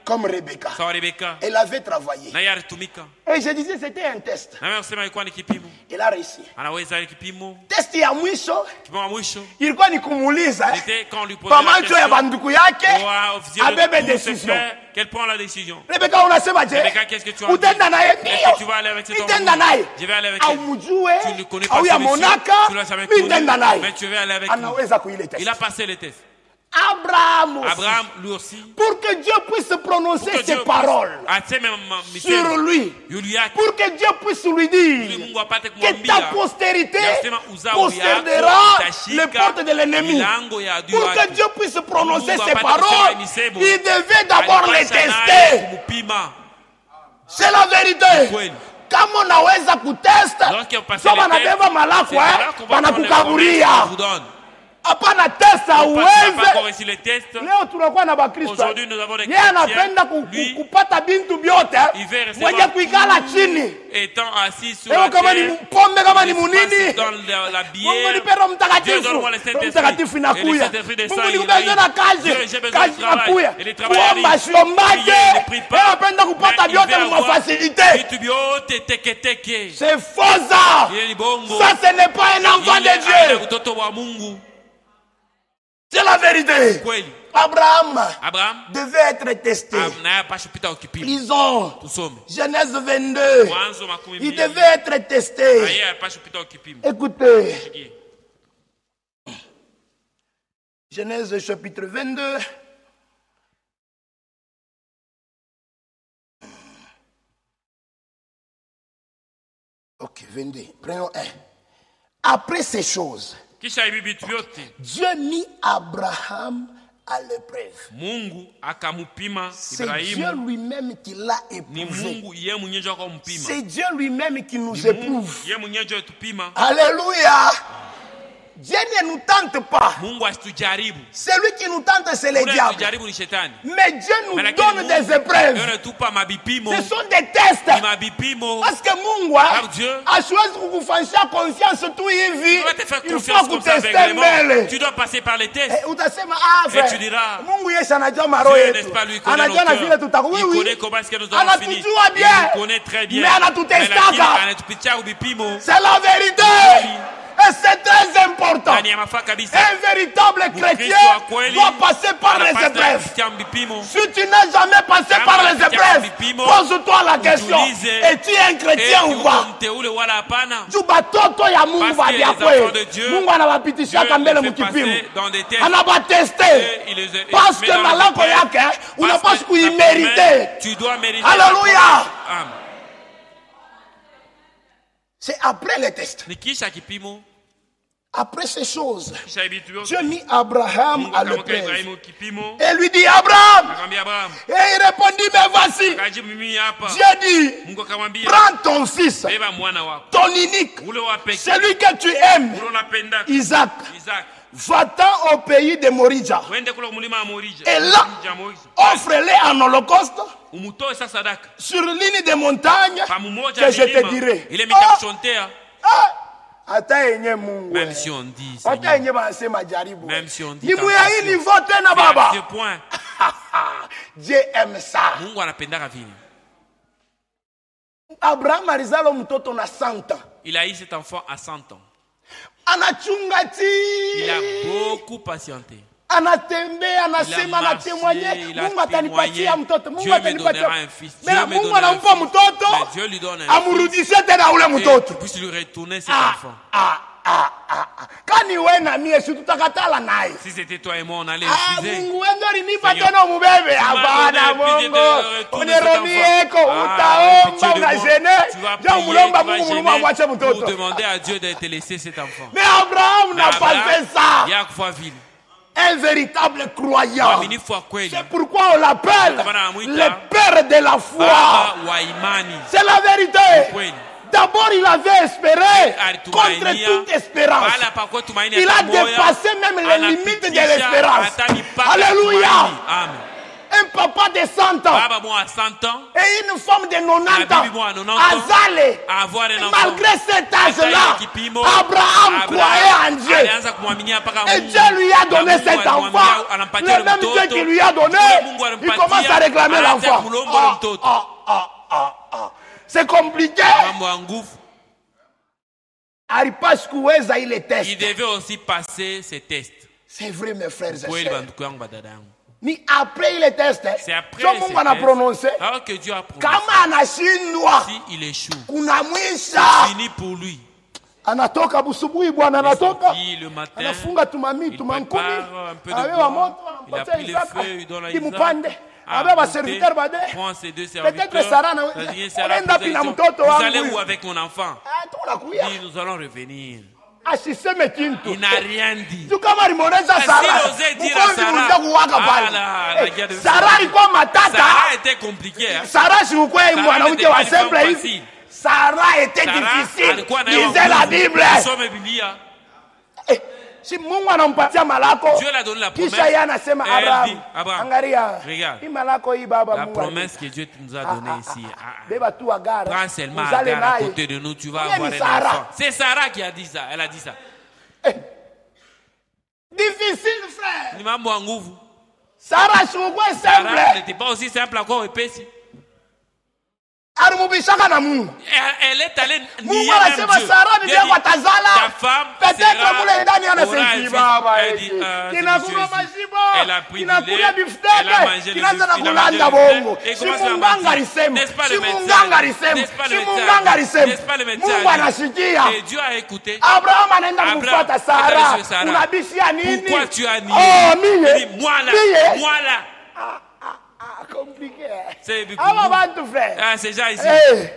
[SPEAKER 2] comme Rebecca.
[SPEAKER 1] sawa Rebeka
[SPEAKER 2] Elle avait travaillé.
[SPEAKER 1] na yeye alitumika
[SPEAKER 2] Et je disais, c'était un test.
[SPEAKER 1] na mimi nasema ilikuwa ni kipimo
[SPEAKER 2] Il a réussi.
[SPEAKER 1] anaweza kipimo
[SPEAKER 2] Test ya mwisho
[SPEAKER 1] kipimo wa mwisho
[SPEAKER 2] ilikuwa ni kumuuliza
[SPEAKER 1] c'était quand on lui posait la
[SPEAKER 2] pamancho ya
[SPEAKER 1] question
[SPEAKER 2] banduku yake
[SPEAKER 1] wa officier
[SPEAKER 2] abebe
[SPEAKER 1] de tout se
[SPEAKER 2] décision.
[SPEAKER 1] fait, qu'elle prend la décision.
[SPEAKER 2] Rebecca unasema je?
[SPEAKER 1] Rebecca, qu'est-ce que tu as
[SPEAKER 2] Utaenda
[SPEAKER 1] dit?
[SPEAKER 2] naye
[SPEAKER 1] Est-ce que tu vas aller avec cet homme?
[SPEAKER 2] Nitaenda naye.
[SPEAKER 1] Je vais aller avec elle.
[SPEAKER 2] Aumujue
[SPEAKER 1] Tu ne connais pas
[SPEAKER 2] au ya
[SPEAKER 1] celui-ci,
[SPEAKER 2] monaka
[SPEAKER 1] tu l'as jamais connu,
[SPEAKER 2] nitaenda naye.
[SPEAKER 1] mais tu vas aller avec lui.
[SPEAKER 2] Anaweza kuile test.
[SPEAKER 1] Il a passé le test.
[SPEAKER 2] Abraham aussi.
[SPEAKER 1] Abraham, lui aussi,
[SPEAKER 2] Pour que Dieu puisse prononcer
[SPEAKER 1] pour que
[SPEAKER 2] ses
[SPEAKER 1] Dieu
[SPEAKER 2] paroles
[SPEAKER 1] puisse- aseme ma-
[SPEAKER 2] sur
[SPEAKER 1] misemo
[SPEAKER 2] lui.
[SPEAKER 1] yake
[SPEAKER 2] Pour que Dieu puisse lui dire
[SPEAKER 1] Mungu apate
[SPEAKER 2] que
[SPEAKER 1] kumwambia
[SPEAKER 2] ta postérité
[SPEAKER 1] yasema uzao
[SPEAKER 2] possédera
[SPEAKER 1] yako
[SPEAKER 2] les
[SPEAKER 1] itashika
[SPEAKER 2] portes de l'ennemi.
[SPEAKER 1] milango ya adui
[SPEAKER 2] Pour que
[SPEAKER 1] wake.
[SPEAKER 2] Dieu puisse prononcer
[SPEAKER 1] Mungu
[SPEAKER 2] ses
[SPEAKER 1] apate
[SPEAKER 2] paroles,
[SPEAKER 1] kusema misemo.
[SPEAKER 2] il devait d'abord les
[SPEAKER 1] Alipasha naye
[SPEAKER 2] tester.
[SPEAKER 1] kumupima.
[SPEAKER 2] C'est la vérité.
[SPEAKER 1] Kweli.
[SPEAKER 2] Kama unaweza kutesta,
[SPEAKER 1] Lorsqu'il passe
[SPEAKER 2] sio
[SPEAKER 1] les tests,
[SPEAKER 2] wanabeba malako
[SPEAKER 1] c'est là
[SPEAKER 2] eh,
[SPEAKER 1] qu'on va prendre les
[SPEAKER 2] wanakukaburia.
[SPEAKER 1] promesses qu'on vous donne.
[SPEAKER 2] Hapana testa
[SPEAKER 1] On passera pas encore
[SPEAKER 2] uweze.
[SPEAKER 1] ici les tests.
[SPEAKER 2] Leo tunakuwa na bakristo.
[SPEAKER 1] Aujourd'hui, nous avons des
[SPEAKER 2] Yeye anapenda ku-
[SPEAKER 1] Lui,
[SPEAKER 2] ku- kupata bintu vyote
[SPEAKER 1] il veut recevoir
[SPEAKER 2] mwenye kuikala chini.
[SPEAKER 1] étant assis sur
[SPEAKER 2] Leo
[SPEAKER 1] la
[SPEAKER 2] kama ni
[SPEAKER 1] terre,
[SPEAKER 2] pombe kama ni
[SPEAKER 1] il se
[SPEAKER 2] munini.
[SPEAKER 1] passe dans la, la
[SPEAKER 2] Mungu
[SPEAKER 1] bière.
[SPEAKER 2] nipe Roho
[SPEAKER 1] Dieu
[SPEAKER 2] Mtakatifu.
[SPEAKER 1] donne-moi le
[SPEAKER 2] Roho
[SPEAKER 1] Saint-Esprit.
[SPEAKER 2] Mtakatifu
[SPEAKER 1] Et le
[SPEAKER 2] inakuya.
[SPEAKER 1] Saint-Esprit descend,
[SPEAKER 2] Mungu
[SPEAKER 1] il
[SPEAKER 2] nikupenda na
[SPEAKER 1] arrive.
[SPEAKER 2] kazi.
[SPEAKER 1] Dieu, j'ai besoin
[SPEAKER 2] Kazi
[SPEAKER 1] de travail.
[SPEAKER 2] inakuya.
[SPEAKER 1] Et le travail
[SPEAKER 2] Kuomba
[SPEAKER 1] arrive.
[SPEAKER 2] siombaje.
[SPEAKER 1] Prier, ne prie pas.
[SPEAKER 2] Yeye anapenda kupata
[SPEAKER 1] Mais il
[SPEAKER 2] vyote
[SPEAKER 1] veut
[SPEAKER 2] kwa
[SPEAKER 1] avoir
[SPEAKER 2] facilité.
[SPEAKER 1] vitu vyote teke teke.
[SPEAKER 2] C'est faux ça.
[SPEAKER 1] Yeye ni bongo.
[SPEAKER 2] Ça ce n'est pas un enfant
[SPEAKER 1] Yeye
[SPEAKER 2] de
[SPEAKER 1] ana
[SPEAKER 2] Dieu.
[SPEAKER 1] mtoto wa Mungu.
[SPEAKER 2] C'est la vérité.
[SPEAKER 1] Kweli.
[SPEAKER 2] Abraham
[SPEAKER 1] Abraham
[SPEAKER 2] devait être testé.
[SPEAKER 1] naye apasha kupita ukipimo.
[SPEAKER 2] Lisons
[SPEAKER 1] Tusome.
[SPEAKER 2] Genèse vingt-deux.
[SPEAKER 1] Mwanzo makumi
[SPEAKER 2] Il
[SPEAKER 1] mbili.
[SPEAKER 2] devait être
[SPEAKER 1] Na
[SPEAKER 2] testé.
[SPEAKER 1] yeye apasha kupita ukipimo.
[SPEAKER 2] Écoutez,
[SPEAKER 1] Sikie.
[SPEAKER 2] Genèse chapitre vingt-deux. Ok, vingt-deux. Prenons un. Après ces choses,
[SPEAKER 1] Kisha hivi vitu vyote
[SPEAKER 2] Dieu mit Abraham à l'épreuve.
[SPEAKER 1] Mungu akamupima
[SPEAKER 2] C'est Dieu
[SPEAKER 1] Ibrahimu.
[SPEAKER 2] lui-même qui l'a
[SPEAKER 1] Ni
[SPEAKER 2] éprouvé.
[SPEAKER 1] Mungu yeye mwenyewe ndio akampima.
[SPEAKER 2] C'est Dieu lui-même qui nous
[SPEAKER 1] Ni Mungu
[SPEAKER 2] éprouve.
[SPEAKER 1] yeye mwenyewe ndio atupima.
[SPEAKER 2] Alléluia. Dieu ne nous tente pas.
[SPEAKER 1] Mungu asitujaribu.
[SPEAKER 2] Celui qui nous tente, c'est le
[SPEAKER 1] Ule
[SPEAKER 2] diable.
[SPEAKER 1] asitujaribu ni shetani.
[SPEAKER 2] Mais Dieu nous
[SPEAKER 1] Mais lakini
[SPEAKER 2] donne
[SPEAKER 1] Mungu
[SPEAKER 2] des épreuves.
[SPEAKER 1] yeye anatupa mabipimo.
[SPEAKER 2] Ce sont des tests.
[SPEAKER 1] Ni mabipimo.
[SPEAKER 2] Parce que Mungu
[SPEAKER 1] Car Dieu
[SPEAKER 2] asiwezi kukufanyisha confiance tu hivi.
[SPEAKER 1] tu vas te faire
[SPEAKER 2] Il faut
[SPEAKER 1] confiance comme ça
[SPEAKER 2] kuteste
[SPEAKER 1] aveuglément.
[SPEAKER 2] mbele.
[SPEAKER 1] Tu dois passer par les tests.
[SPEAKER 2] Eh, utasema ah,
[SPEAKER 1] Et
[SPEAKER 2] frère,
[SPEAKER 1] tu diras,
[SPEAKER 2] Mungu Yesu anajua maroho
[SPEAKER 1] Dieu,
[SPEAKER 2] yetu.
[SPEAKER 1] n'est-ce pas, lui connaît nos
[SPEAKER 2] Anajua na vile
[SPEAKER 1] cœurs.
[SPEAKER 2] tutakuwa.
[SPEAKER 1] Il
[SPEAKER 2] Oui,
[SPEAKER 1] connaît
[SPEAKER 2] oui.
[SPEAKER 1] comment est-ce que nous avons fini.
[SPEAKER 2] Anatujua
[SPEAKER 1] Il
[SPEAKER 2] bien.
[SPEAKER 1] nous connaît très bien.
[SPEAKER 2] Mais anatutestaka.
[SPEAKER 1] Mais lakini anatupitia ubipimo.
[SPEAKER 2] C'est la vérité. Et c'est très important.
[SPEAKER 1] Ndani ya mafaa kabisa.
[SPEAKER 2] Un véritable chrétien
[SPEAKER 1] Mkristo wa kweli
[SPEAKER 2] doit passer par les
[SPEAKER 1] anapaswa
[SPEAKER 2] épreuves.
[SPEAKER 1] kupitia mbipimo.
[SPEAKER 2] Si tu n'as jamais passé
[SPEAKER 1] Kama
[SPEAKER 2] par les
[SPEAKER 1] unapitia
[SPEAKER 2] épreuves,
[SPEAKER 1] vipimo,
[SPEAKER 2] pose-toi la question.
[SPEAKER 1] ujiulize,
[SPEAKER 2] Es-tu un chrétien
[SPEAKER 1] Eh,
[SPEAKER 2] ou
[SPEAKER 1] uko
[SPEAKER 2] pas?
[SPEAKER 1] mteule wala hapana.
[SPEAKER 2] Juu batoto ya Mungu
[SPEAKER 1] Parce que
[SPEAKER 2] vya
[SPEAKER 1] les enfants de
[SPEAKER 2] kweli.
[SPEAKER 1] Dieu,
[SPEAKER 2] Mungu anawapitishaka
[SPEAKER 1] Dieu
[SPEAKER 2] mbele
[SPEAKER 1] les fait
[SPEAKER 2] mkipimo.
[SPEAKER 1] passer dans des tests.
[SPEAKER 2] Anabateste.
[SPEAKER 1] Et il les- il
[SPEAKER 2] Parce
[SPEAKER 1] met
[SPEAKER 2] que
[SPEAKER 1] dans les
[SPEAKER 2] malango
[SPEAKER 1] épreuves.
[SPEAKER 2] yake
[SPEAKER 1] Parce
[SPEAKER 2] unapaswa
[SPEAKER 1] que
[SPEAKER 2] kuimériter.
[SPEAKER 1] ta tu dois mériter.
[SPEAKER 2] Alléluia.
[SPEAKER 1] la promesse. Amen.
[SPEAKER 2] C'est après les tests.
[SPEAKER 1] Ni kisha kipimo,
[SPEAKER 2] Après ces choses,
[SPEAKER 1] kisha hivi vitu vyote.
[SPEAKER 2] Dieu mit Abraham
[SPEAKER 1] Mungu
[SPEAKER 2] à
[SPEAKER 1] akamweka
[SPEAKER 2] l'épreuve.
[SPEAKER 1] Ibrahimu kipimo.
[SPEAKER 2] Et lui dit Abraham.
[SPEAKER 1] Akamwambia Abraham.
[SPEAKER 2] Et il répondit, mais voici.
[SPEAKER 1] Akajibu mimi hapa.
[SPEAKER 2] Dieu dit,
[SPEAKER 1] Mungu akamwambia,
[SPEAKER 2] prends ton fils,
[SPEAKER 1] beba mwana wako.
[SPEAKER 2] ton unique,
[SPEAKER 1] Ule wa pekee.
[SPEAKER 2] celui que tu aimes,
[SPEAKER 1] Ule unapenda.
[SPEAKER 2] Isaac.
[SPEAKER 1] Isaac.
[SPEAKER 2] Va-t'en au pays de Morija.
[SPEAKER 1] Uende kule mulima wa Morija.
[SPEAKER 2] Et là,
[SPEAKER 1] Mji wa Morija.
[SPEAKER 2] offre-les en holocauste
[SPEAKER 1] Umutoe sasa sadaka.
[SPEAKER 2] sur l'une des montagnes
[SPEAKER 1] Pamu moja
[SPEAKER 2] que je te
[SPEAKER 1] milima.
[SPEAKER 2] dirai.
[SPEAKER 1] Ile
[SPEAKER 2] Ah,
[SPEAKER 1] mitakushontea.
[SPEAKER 2] ah, hata yenye Mungu.
[SPEAKER 1] Même si on dit,
[SPEAKER 2] Hata
[SPEAKER 1] Seigneur.
[SPEAKER 2] yenye banasema jaribu.
[SPEAKER 1] Même si on dit
[SPEAKER 2] Ni muya hii
[SPEAKER 1] tentation.
[SPEAKER 2] niveau tena
[SPEAKER 1] Mais à
[SPEAKER 2] baba.
[SPEAKER 1] ce point,
[SPEAKER 2] Dieu aime ça.
[SPEAKER 1] Mungu anapendaka vile.
[SPEAKER 2] Abraham alizalo mtoto na cent ans.
[SPEAKER 1] Il a eu cet enfant à cent ans.
[SPEAKER 2] Anachunga
[SPEAKER 1] Il a
[SPEAKER 2] ti.
[SPEAKER 1] beaucoup patienté.
[SPEAKER 2] Anatembea, anasema,
[SPEAKER 1] Il a marché,
[SPEAKER 2] anatemwanye.
[SPEAKER 1] il a
[SPEAKER 2] Mungu atanipatia
[SPEAKER 1] témoigné.
[SPEAKER 2] mtoto. Mungu
[SPEAKER 1] Dieu me
[SPEAKER 2] atanipatia.
[SPEAKER 1] donnera un fils.
[SPEAKER 2] Mais
[SPEAKER 1] Dieu me
[SPEAKER 2] Mungu
[SPEAKER 1] donnera un
[SPEAKER 2] anampa
[SPEAKER 1] fils.
[SPEAKER 2] mtoto.
[SPEAKER 1] Mais Dieu lui donne un fils.
[SPEAKER 2] Amrudishie tena ule
[SPEAKER 1] Et
[SPEAKER 2] mtoto.
[SPEAKER 1] qu'il puisse lui retourner cet
[SPEAKER 2] Ah,
[SPEAKER 1] enfant.
[SPEAKER 2] ah, ah, ah, ah. Kani wewe na mie si tutakatala naye.
[SPEAKER 1] Si c'était toi et moi, on allait
[SPEAKER 2] Ah,
[SPEAKER 1] refuser.
[SPEAKER 2] Mungu wewe alinipa
[SPEAKER 1] Seigneur,
[SPEAKER 2] tena umubebe.
[SPEAKER 1] tu m'as
[SPEAKER 2] Hapana
[SPEAKER 1] donné, puis
[SPEAKER 2] Mungu.
[SPEAKER 1] de retourner cet
[SPEAKER 2] Uniromieko
[SPEAKER 1] enfant. Ah,
[SPEAKER 2] utaomba
[SPEAKER 1] pitié de moi.
[SPEAKER 2] unagene.
[SPEAKER 1] Tu vas
[SPEAKER 2] Ndio
[SPEAKER 1] prier,
[SPEAKER 2] mulomba
[SPEAKER 1] tu vas
[SPEAKER 2] Mungu mulomba amwache
[SPEAKER 1] gêner pour
[SPEAKER 2] mtoto.
[SPEAKER 1] demander à Dieu de te laisser cet enfant.
[SPEAKER 2] Mais Abraham n'a pas fait ça.
[SPEAKER 1] Il y a fois ville.
[SPEAKER 2] Un véritable croyant.
[SPEAKER 1] Mwamini kwa kweli.
[SPEAKER 2] C'est pourquoi on l'appelle le père de la foi.
[SPEAKER 1] Baba wa imani.
[SPEAKER 2] C'est la vérité.
[SPEAKER 1] Kweli.
[SPEAKER 2] D'abord, il avait espéré
[SPEAKER 1] Alitumainia.
[SPEAKER 2] contre toute espérance.
[SPEAKER 1] Pala pakuwa tumaini
[SPEAKER 2] Il a
[SPEAKER 1] hata moya.
[SPEAKER 2] dépassé même les limites de
[SPEAKER 1] Anapitisha
[SPEAKER 2] l'espérance.
[SPEAKER 1] hata mipaka ya
[SPEAKER 2] Alléluia.
[SPEAKER 1] tumaini. Amen.
[SPEAKER 2] Un papa de cent ans
[SPEAKER 1] Baba moi à cent ans,
[SPEAKER 2] et une femme de quatre-vingt-dix
[SPEAKER 1] La Bible, moi, à
[SPEAKER 2] ans.
[SPEAKER 1] quatre-vingt-dix ans,
[SPEAKER 2] Azale.
[SPEAKER 1] avoir un enfant.
[SPEAKER 2] Malgré cet âge-là,
[SPEAKER 1] Hata ile kipimo,
[SPEAKER 2] Abraham
[SPEAKER 1] Abraham
[SPEAKER 2] croyait en Dieu.
[SPEAKER 1] alianza kumwaminia mpaka
[SPEAKER 2] Et
[SPEAKER 1] Mungu.
[SPEAKER 2] Dieu lui a donné
[SPEAKER 1] Na Mungu
[SPEAKER 2] cet
[SPEAKER 1] alimwaminia,
[SPEAKER 2] enfant.
[SPEAKER 1] anampatia
[SPEAKER 2] Le
[SPEAKER 1] ule
[SPEAKER 2] même Dieu
[SPEAKER 1] mtoto.
[SPEAKER 2] qui lui a donné,
[SPEAKER 1] Ule Mungu
[SPEAKER 2] il
[SPEAKER 1] alimpatia,
[SPEAKER 2] commence à réclamer
[SPEAKER 1] anaanza
[SPEAKER 2] l'enfant.
[SPEAKER 1] kulomba
[SPEAKER 2] Ah,
[SPEAKER 1] ule mtoto.
[SPEAKER 2] ah, ah, ah, ah. C'est compliqué.
[SPEAKER 1] Mambo ya nguvu.
[SPEAKER 2] Alipaswa kuweza ile
[SPEAKER 1] Il
[SPEAKER 2] test.
[SPEAKER 1] devait aussi passer ces tests.
[SPEAKER 2] C'est vrai mes frères et
[SPEAKER 1] Kweli
[SPEAKER 2] sœurs.
[SPEAKER 1] banduku yangu badada yangu.
[SPEAKER 2] Ni après ile test.
[SPEAKER 1] C'est après
[SPEAKER 2] Sio
[SPEAKER 1] ces
[SPEAKER 2] Mungu ana
[SPEAKER 1] tests,
[SPEAKER 2] prononcer.
[SPEAKER 1] alors que Dieu a prononcé.
[SPEAKER 2] Kama anashindwa
[SPEAKER 1] Si il échoue,
[SPEAKER 2] kuna mwisha.
[SPEAKER 1] fini pour lui.
[SPEAKER 2] Anatoka busubuhi bwana anatoka.
[SPEAKER 1] Puis le matin,
[SPEAKER 2] Anafunga tumami
[SPEAKER 1] il
[SPEAKER 2] tumankumi.
[SPEAKER 1] prépare un peu de
[SPEAKER 2] Abewa
[SPEAKER 1] bois.
[SPEAKER 2] moto
[SPEAKER 1] Il a
[SPEAKER 2] anampatia
[SPEAKER 1] pris le
[SPEAKER 2] Isaka.
[SPEAKER 1] feu, il donne à
[SPEAKER 2] Kimupande.
[SPEAKER 1] Isaac.
[SPEAKER 2] Abeba
[SPEAKER 1] Ah,
[SPEAKER 2] serviteur bade.
[SPEAKER 1] prends ces deux
[SPEAKER 2] Peut-être
[SPEAKER 1] serviteurs.
[SPEAKER 2] Sarah na
[SPEAKER 1] Ça dit, Sarah
[SPEAKER 2] unaenda
[SPEAKER 1] posait
[SPEAKER 2] pina
[SPEAKER 1] question,
[SPEAKER 2] mtoto
[SPEAKER 1] vous
[SPEAKER 2] wangu
[SPEAKER 1] allez
[SPEAKER 2] huyu.
[SPEAKER 1] où avec mon enfant?
[SPEAKER 2] Ah, tunakuya.
[SPEAKER 1] Il dit, nous allons revenir.
[SPEAKER 2] Asiseme kintu.
[SPEAKER 1] Il n'a rien dit.
[SPEAKER 2] Tu kama alimuonesha
[SPEAKER 1] Ah,
[SPEAKER 2] Sarah.
[SPEAKER 1] s'il osait dire à
[SPEAKER 2] Mkonzi
[SPEAKER 1] Sarah.
[SPEAKER 2] mwenye kuwaka
[SPEAKER 1] Ah,
[SPEAKER 2] pale.
[SPEAKER 1] la- la
[SPEAKER 2] Eh,
[SPEAKER 1] guerre de
[SPEAKER 2] Sarah ilikuwa matata.
[SPEAKER 1] Sarah était compliqué. Hein?
[SPEAKER 2] Sarah si ukwe
[SPEAKER 1] Sarah
[SPEAKER 2] mwanamke
[SPEAKER 1] n'était
[SPEAKER 2] wa
[SPEAKER 1] pas une femme
[SPEAKER 2] simple hivi.
[SPEAKER 1] facile.
[SPEAKER 2] Sarah était
[SPEAKER 1] Sarah
[SPEAKER 2] difficile.
[SPEAKER 1] alikuwa na yeye
[SPEAKER 2] Lisez la
[SPEAKER 1] nguvu.
[SPEAKER 2] Bible.
[SPEAKER 1] Usome Biblia.
[SPEAKER 2] Eh, si Mungu anampatia malako.
[SPEAKER 1] Dieu l'a donné la
[SPEAKER 2] Kisha
[SPEAKER 1] promesse.
[SPEAKER 2] yeye anasema
[SPEAKER 1] Et elle dit,
[SPEAKER 2] Abraham.
[SPEAKER 1] Abraham,
[SPEAKER 2] Angalia.
[SPEAKER 1] regarde.
[SPEAKER 2] Hii malako hii baba
[SPEAKER 1] La
[SPEAKER 2] Mungu.
[SPEAKER 1] promesse que Dieu nous a donnée
[SPEAKER 2] Ah, ah,
[SPEAKER 1] ici.
[SPEAKER 2] ah,
[SPEAKER 1] Ah, ah.
[SPEAKER 2] Beba tu Agar.
[SPEAKER 1] Prends seulement
[SPEAKER 2] Vous allez
[SPEAKER 1] Agar à
[SPEAKER 2] naye.
[SPEAKER 1] côté de nous, tu vas
[SPEAKER 2] Combien
[SPEAKER 1] avoir
[SPEAKER 2] ni
[SPEAKER 1] un
[SPEAKER 2] Sarah?
[SPEAKER 1] enfant. C'est Sarah qui a dit ça. Elle a dit ça.
[SPEAKER 2] Difficile frère.
[SPEAKER 1] Ni mambo ya nguvu.
[SPEAKER 2] Sarah si ukwe
[SPEAKER 1] Sarah
[SPEAKER 2] simple.
[SPEAKER 1] n'était pas aussi simple à quoi epesi.
[SPEAKER 2] Alimubishaka na Mungu.
[SPEAKER 1] Elle, elle est allée
[SPEAKER 2] Mungu
[SPEAKER 1] nier même
[SPEAKER 2] anasema
[SPEAKER 1] Dieu.
[SPEAKER 2] Sarah
[SPEAKER 1] Dieu
[SPEAKER 2] bibi yako
[SPEAKER 1] dit,
[SPEAKER 2] atazala.
[SPEAKER 1] ta femme
[SPEAKER 2] Peut-être
[SPEAKER 1] sera-
[SPEAKER 2] mule ndani
[SPEAKER 1] aura un
[SPEAKER 2] anasema
[SPEAKER 1] fils.
[SPEAKER 2] baba
[SPEAKER 1] Elle dit,
[SPEAKER 2] hiki.
[SPEAKER 1] euh,
[SPEAKER 2] Kinakunywa
[SPEAKER 1] c'est
[SPEAKER 2] majibo.
[SPEAKER 1] Elle a pris du
[SPEAKER 2] Kinakulia
[SPEAKER 1] lait, elle a
[SPEAKER 2] bifteke.
[SPEAKER 1] mangé le
[SPEAKER 2] Kinaanza na
[SPEAKER 1] bif- il a mangé
[SPEAKER 2] kulanda
[SPEAKER 1] le
[SPEAKER 2] bongo.
[SPEAKER 1] bif- et
[SPEAKER 2] Si
[SPEAKER 1] commence à
[SPEAKER 2] munganga
[SPEAKER 1] mentir.
[SPEAKER 2] alisema.
[SPEAKER 1] N'est-ce pas
[SPEAKER 2] Si
[SPEAKER 1] le médecin
[SPEAKER 2] munganga
[SPEAKER 1] a dit?
[SPEAKER 2] alisema.
[SPEAKER 1] N'est-ce pas
[SPEAKER 2] Si
[SPEAKER 1] le médecin a
[SPEAKER 2] munganga
[SPEAKER 1] dit?
[SPEAKER 2] alisema.
[SPEAKER 1] N'est-ce pas le médecin
[SPEAKER 2] Mungu
[SPEAKER 1] a dit?
[SPEAKER 2] anasikia.
[SPEAKER 1] Et Dieu a écouté.
[SPEAKER 2] Abraham anaenda
[SPEAKER 1] Abraham,
[SPEAKER 2] kumfuata Sarah.
[SPEAKER 1] attends, je suis Sarah.
[SPEAKER 2] Unabishia nini?
[SPEAKER 1] Pourquoi tu as nié?
[SPEAKER 2] Oh,
[SPEAKER 1] Il
[SPEAKER 2] mie.
[SPEAKER 1] dit, moi là,
[SPEAKER 2] Mie.
[SPEAKER 1] moi là.
[SPEAKER 2] Ah, ah, ah, compliqué.
[SPEAKER 1] C'est
[SPEAKER 2] Aba bantu frère.
[SPEAKER 1] Ah, c'est déjà ici.
[SPEAKER 2] Eh.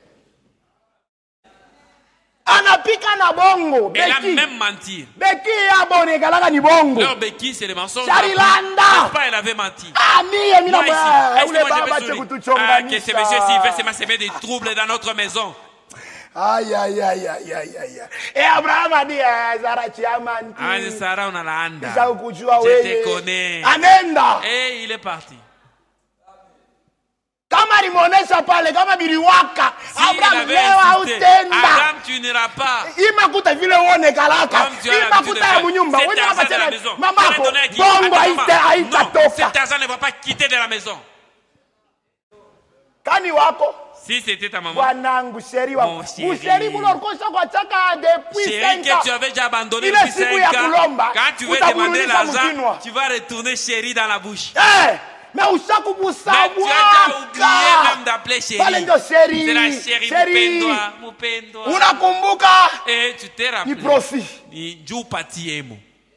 [SPEAKER 2] Anapika na bongo.
[SPEAKER 1] Elle a
[SPEAKER 2] Beki.
[SPEAKER 1] même menti.
[SPEAKER 2] Beki ya bone galaka ni bongo.
[SPEAKER 1] Leur béquille, c'est le mensonge.
[SPEAKER 2] Sharilanda.
[SPEAKER 1] N'est-ce pas, elle avait menti.
[SPEAKER 2] Ah, mie mina
[SPEAKER 1] Moi ici,
[SPEAKER 2] ba.
[SPEAKER 1] est-ce que
[SPEAKER 2] Ule
[SPEAKER 1] moi je
[SPEAKER 2] baba
[SPEAKER 1] vais
[SPEAKER 2] che
[SPEAKER 1] souris? Ah,
[SPEAKER 2] kutuchonganisha.
[SPEAKER 1] que ce monsieur-ci veut se m'assemer des troubles dans notre maison.
[SPEAKER 2] Aïe, aïe, aïe, aïe, aïe, aïe. Et Abraham a dit, eh, Zara chiamanti.
[SPEAKER 1] Ah, Sarah, on a la handa.
[SPEAKER 2] Kisha ukujua
[SPEAKER 1] Je
[SPEAKER 2] wewe.
[SPEAKER 1] te connais.
[SPEAKER 2] Anenda.
[SPEAKER 1] Et il est parti.
[SPEAKER 2] Kama limuonesha pale, kama biliwaka.
[SPEAKER 1] Si il
[SPEAKER 2] Abraham
[SPEAKER 1] avait
[SPEAKER 2] leo
[SPEAKER 1] insisté,
[SPEAKER 2] hautenda.
[SPEAKER 1] Abraham, tu n'iras pas.
[SPEAKER 2] Imakuta vile uone kalaka.
[SPEAKER 1] Comme tu as l'habitude de
[SPEAKER 2] Imakuta ya
[SPEAKER 1] faire.
[SPEAKER 2] munyumba.
[SPEAKER 1] Cet
[SPEAKER 2] Wewe
[SPEAKER 1] argent
[SPEAKER 2] unapata
[SPEAKER 1] de la
[SPEAKER 2] na
[SPEAKER 1] maison.
[SPEAKER 2] mamako.
[SPEAKER 1] Tu l'as donné à qui?
[SPEAKER 2] Bongo
[SPEAKER 1] À ta
[SPEAKER 2] haita
[SPEAKER 1] maman.
[SPEAKER 2] haitatoka.
[SPEAKER 1] Non, cet argent ne va pas quitter de la maison.
[SPEAKER 2] Kani wako?
[SPEAKER 1] Si c'était ta maman,
[SPEAKER 2] Bwanangu sheri wa.
[SPEAKER 1] Mon chéri.
[SPEAKER 2] Usheri bulorkosha kwa chaka depuis
[SPEAKER 1] chérie,
[SPEAKER 2] cinq
[SPEAKER 1] que
[SPEAKER 2] ans.
[SPEAKER 1] tu avais déjà abandonné
[SPEAKER 2] Ile
[SPEAKER 1] depuis
[SPEAKER 2] siku
[SPEAKER 1] cinq
[SPEAKER 2] ya
[SPEAKER 1] ans,
[SPEAKER 2] kulomba,
[SPEAKER 1] quand tu veux
[SPEAKER 2] utaburudisha
[SPEAKER 1] demander l'argent,
[SPEAKER 2] mkinwa.
[SPEAKER 1] tu vas retourner chérie dans la bouche.
[SPEAKER 2] Eh, mais
[SPEAKER 1] Mais
[SPEAKER 2] ushakubusa
[SPEAKER 1] tu as déjà oublié même d'appeler chérie.
[SPEAKER 2] Pale ndio sheri.
[SPEAKER 1] C'est la chérie,
[SPEAKER 2] Sheri.
[SPEAKER 1] Mupendwa, Mupendwa.
[SPEAKER 2] Unakumbuka?
[SPEAKER 1] Et tu t'es
[SPEAKER 2] Ni
[SPEAKER 1] rappelé.
[SPEAKER 2] profit.
[SPEAKER 1] Ni Jou Patiemo,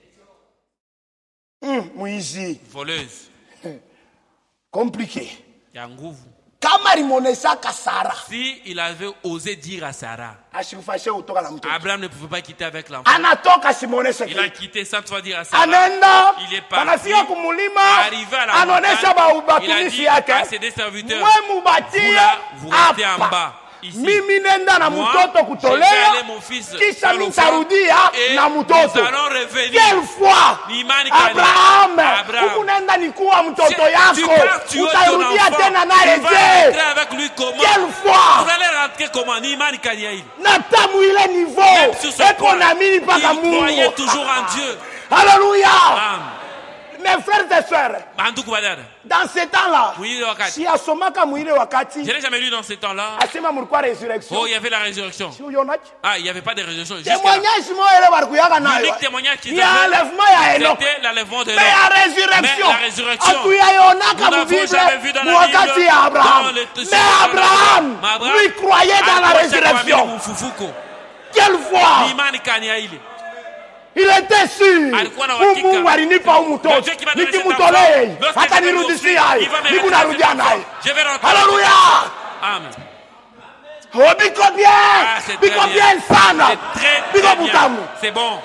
[SPEAKER 2] Mm, muizi.
[SPEAKER 1] voleuse.
[SPEAKER 2] Compliqué.
[SPEAKER 1] Ya nguvu.
[SPEAKER 2] Kama limoneshaka Sara.
[SPEAKER 1] Si il avait osé dire à Sarah,
[SPEAKER 2] Ashikufashe utoka na mtoto.
[SPEAKER 1] Abraham ne pouvait pas quitter avec l'enfant.
[SPEAKER 2] Anatoka simonesha
[SPEAKER 1] Il a
[SPEAKER 2] kitu.
[SPEAKER 1] quitté sans toi dire à Sarah.
[SPEAKER 2] Anaenda.
[SPEAKER 1] Il est parti.
[SPEAKER 2] Anafika kumulima.
[SPEAKER 1] Arrivé à la
[SPEAKER 2] Anaonesha
[SPEAKER 1] montagne,
[SPEAKER 2] ba
[SPEAKER 1] il a
[SPEAKER 2] batumishi
[SPEAKER 1] dit à
[SPEAKER 2] yake.
[SPEAKER 1] ses deux serviteurs,
[SPEAKER 2] Mwe mubatie
[SPEAKER 1] vous là, vous restez en
[SPEAKER 2] hapa.
[SPEAKER 1] bas, ici.
[SPEAKER 2] Mimi nenda na
[SPEAKER 1] Moi,
[SPEAKER 2] mtoto
[SPEAKER 1] je vais
[SPEAKER 2] kutolea.
[SPEAKER 1] aller mon fils
[SPEAKER 2] Kisha
[SPEAKER 1] faire le
[SPEAKER 2] nitarudia
[SPEAKER 1] et
[SPEAKER 2] na
[SPEAKER 1] nous
[SPEAKER 2] mtoto.
[SPEAKER 1] allons revenir.
[SPEAKER 2] Quelle fois
[SPEAKER 1] Ni imani kali.
[SPEAKER 2] Abraham,
[SPEAKER 1] Abraham.
[SPEAKER 2] huku nenda nikuwa
[SPEAKER 1] Si
[SPEAKER 2] mtoto
[SPEAKER 1] tu
[SPEAKER 2] yako,
[SPEAKER 1] pars, tu as ton
[SPEAKER 2] utarudia
[SPEAKER 1] enfant.
[SPEAKER 2] tena
[SPEAKER 1] Tu
[SPEAKER 2] naye
[SPEAKER 1] vas
[SPEAKER 2] je.
[SPEAKER 1] rentrer avec lui comment?
[SPEAKER 2] Quelle
[SPEAKER 1] Vous
[SPEAKER 2] fois
[SPEAKER 1] allez rentrer comment? Ni imani kali ya hili.
[SPEAKER 2] na tamu ile niveau
[SPEAKER 1] Même sur ce
[SPEAKER 2] eko
[SPEAKER 1] point,
[SPEAKER 2] naamini mpaka
[SPEAKER 1] il croyait
[SPEAKER 2] Mungu.
[SPEAKER 1] toujours en Dieu.
[SPEAKER 2] Alléluia.
[SPEAKER 1] Amen.
[SPEAKER 2] Mes frères et sœurs,
[SPEAKER 1] Banduku badada.
[SPEAKER 2] dans ce temps-là,
[SPEAKER 1] Oui, wakati.
[SPEAKER 2] si asomaka mwile wakati
[SPEAKER 1] Je n'ai jamais lu dans ce temps-là.
[SPEAKER 2] asema mulikuwa resurrection.
[SPEAKER 1] Oh, il y avait la résurrection.
[SPEAKER 2] Si uyonaje?
[SPEAKER 1] Ah, il n'y avait pas de résurrection. Jusqu'à là.
[SPEAKER 2] Témoignage moja ile barikuyaka nayo.
[SPEAKER 1] L'unique témoignage qu'ils
[SPEAKER 2] Ni ya
[SPEAKER 1] avaient,
[SPEAKER 2] enlèvement ya Enoch.
[SPEAKER 1] c'était l'enlèvement de
[SPEAKER 2] Mais ya
[SPEAKER 1] l'homme.
[SPEAKER 2] résurrection.
[SPEAKER 1] Mais la résurrection,
[SPEAKER 2] Hatuyayonaka
[SPEAKER 1] nous
[SPEAKER 2] mu
[SPEAKER 1] n'avons jamais vu
[SPEAKER 2] Bible
[SPEAKER 1] dans la
[SPEAKER 2] wakati
[SPEAKER 1] Bible,
[SPEAKER 2] ya Abraham.
[SPEAKER 1] dans le-
[SPEAKER 2] Mais
[SPEAKER 1] sur Abraham.
[SPEAKER 2] Abraham,
[SPEAKER 1] Mais Abraham,
[SPEAKER 2] lui croyait dans la
[SPEAKER 1] alikuwa shakwamini
[SPEAKER 2] résurrection.
[SPEAKER 1] mfufuko.
[SPEAKER 2] Quelle fois
[SPEAKER 1] Ni imani kani ya ile.
[SPEAKER 2] il était sûr,
[SPEAKER 1] Alikuwa na
[SPEAKER 2] huyu
[SPEAKER 1] uhakika.
[SPEAKER 2] Mungu alinipa huyu
[SPEAKER 1] Le
[SPEAKER 2] mtoto,
[SPEAKER 1] Dieu qui m'a donné cet
[SPEAKER 2] nikimtolea
[SPEAKER 1] enfant, lorsque
[SPEAKER 2] hata
[SPEAKER 1] je vais
[SPEAKER 2] nirudishia
[SPEAKER 1] l'offrir,
[SPEAKER 2] hai,
[SPEAKER 1] il va me
[SPEAKER 2] niku
[SPEAKER 1] rendre
[SPEAKER 2] narudia
[SPEAKER 1] cet
[SPEAKER 2] naye.
[SPEAKER 1] enfant. Je vais rentrer.
[SPEAKER 2] Haleluya.
[SPEAKER 1] Amen.
[SPEAKER 2] Oh, biko bien,
[SPEAKER 1] Ah, c'est
[SPEAKER 2] biko
[SPEAKER 1] très
[SPEAKER 2] bien
[SPEAKER 1] bien.
[SPEAKER 2] sana,
[SPEAKER 1] C'est très,
[SPEAKER 2] biko
[SPEAKER 1] très bien.
[SPEAKER 2] butamu.
[SPEAKER 1] C'est bon.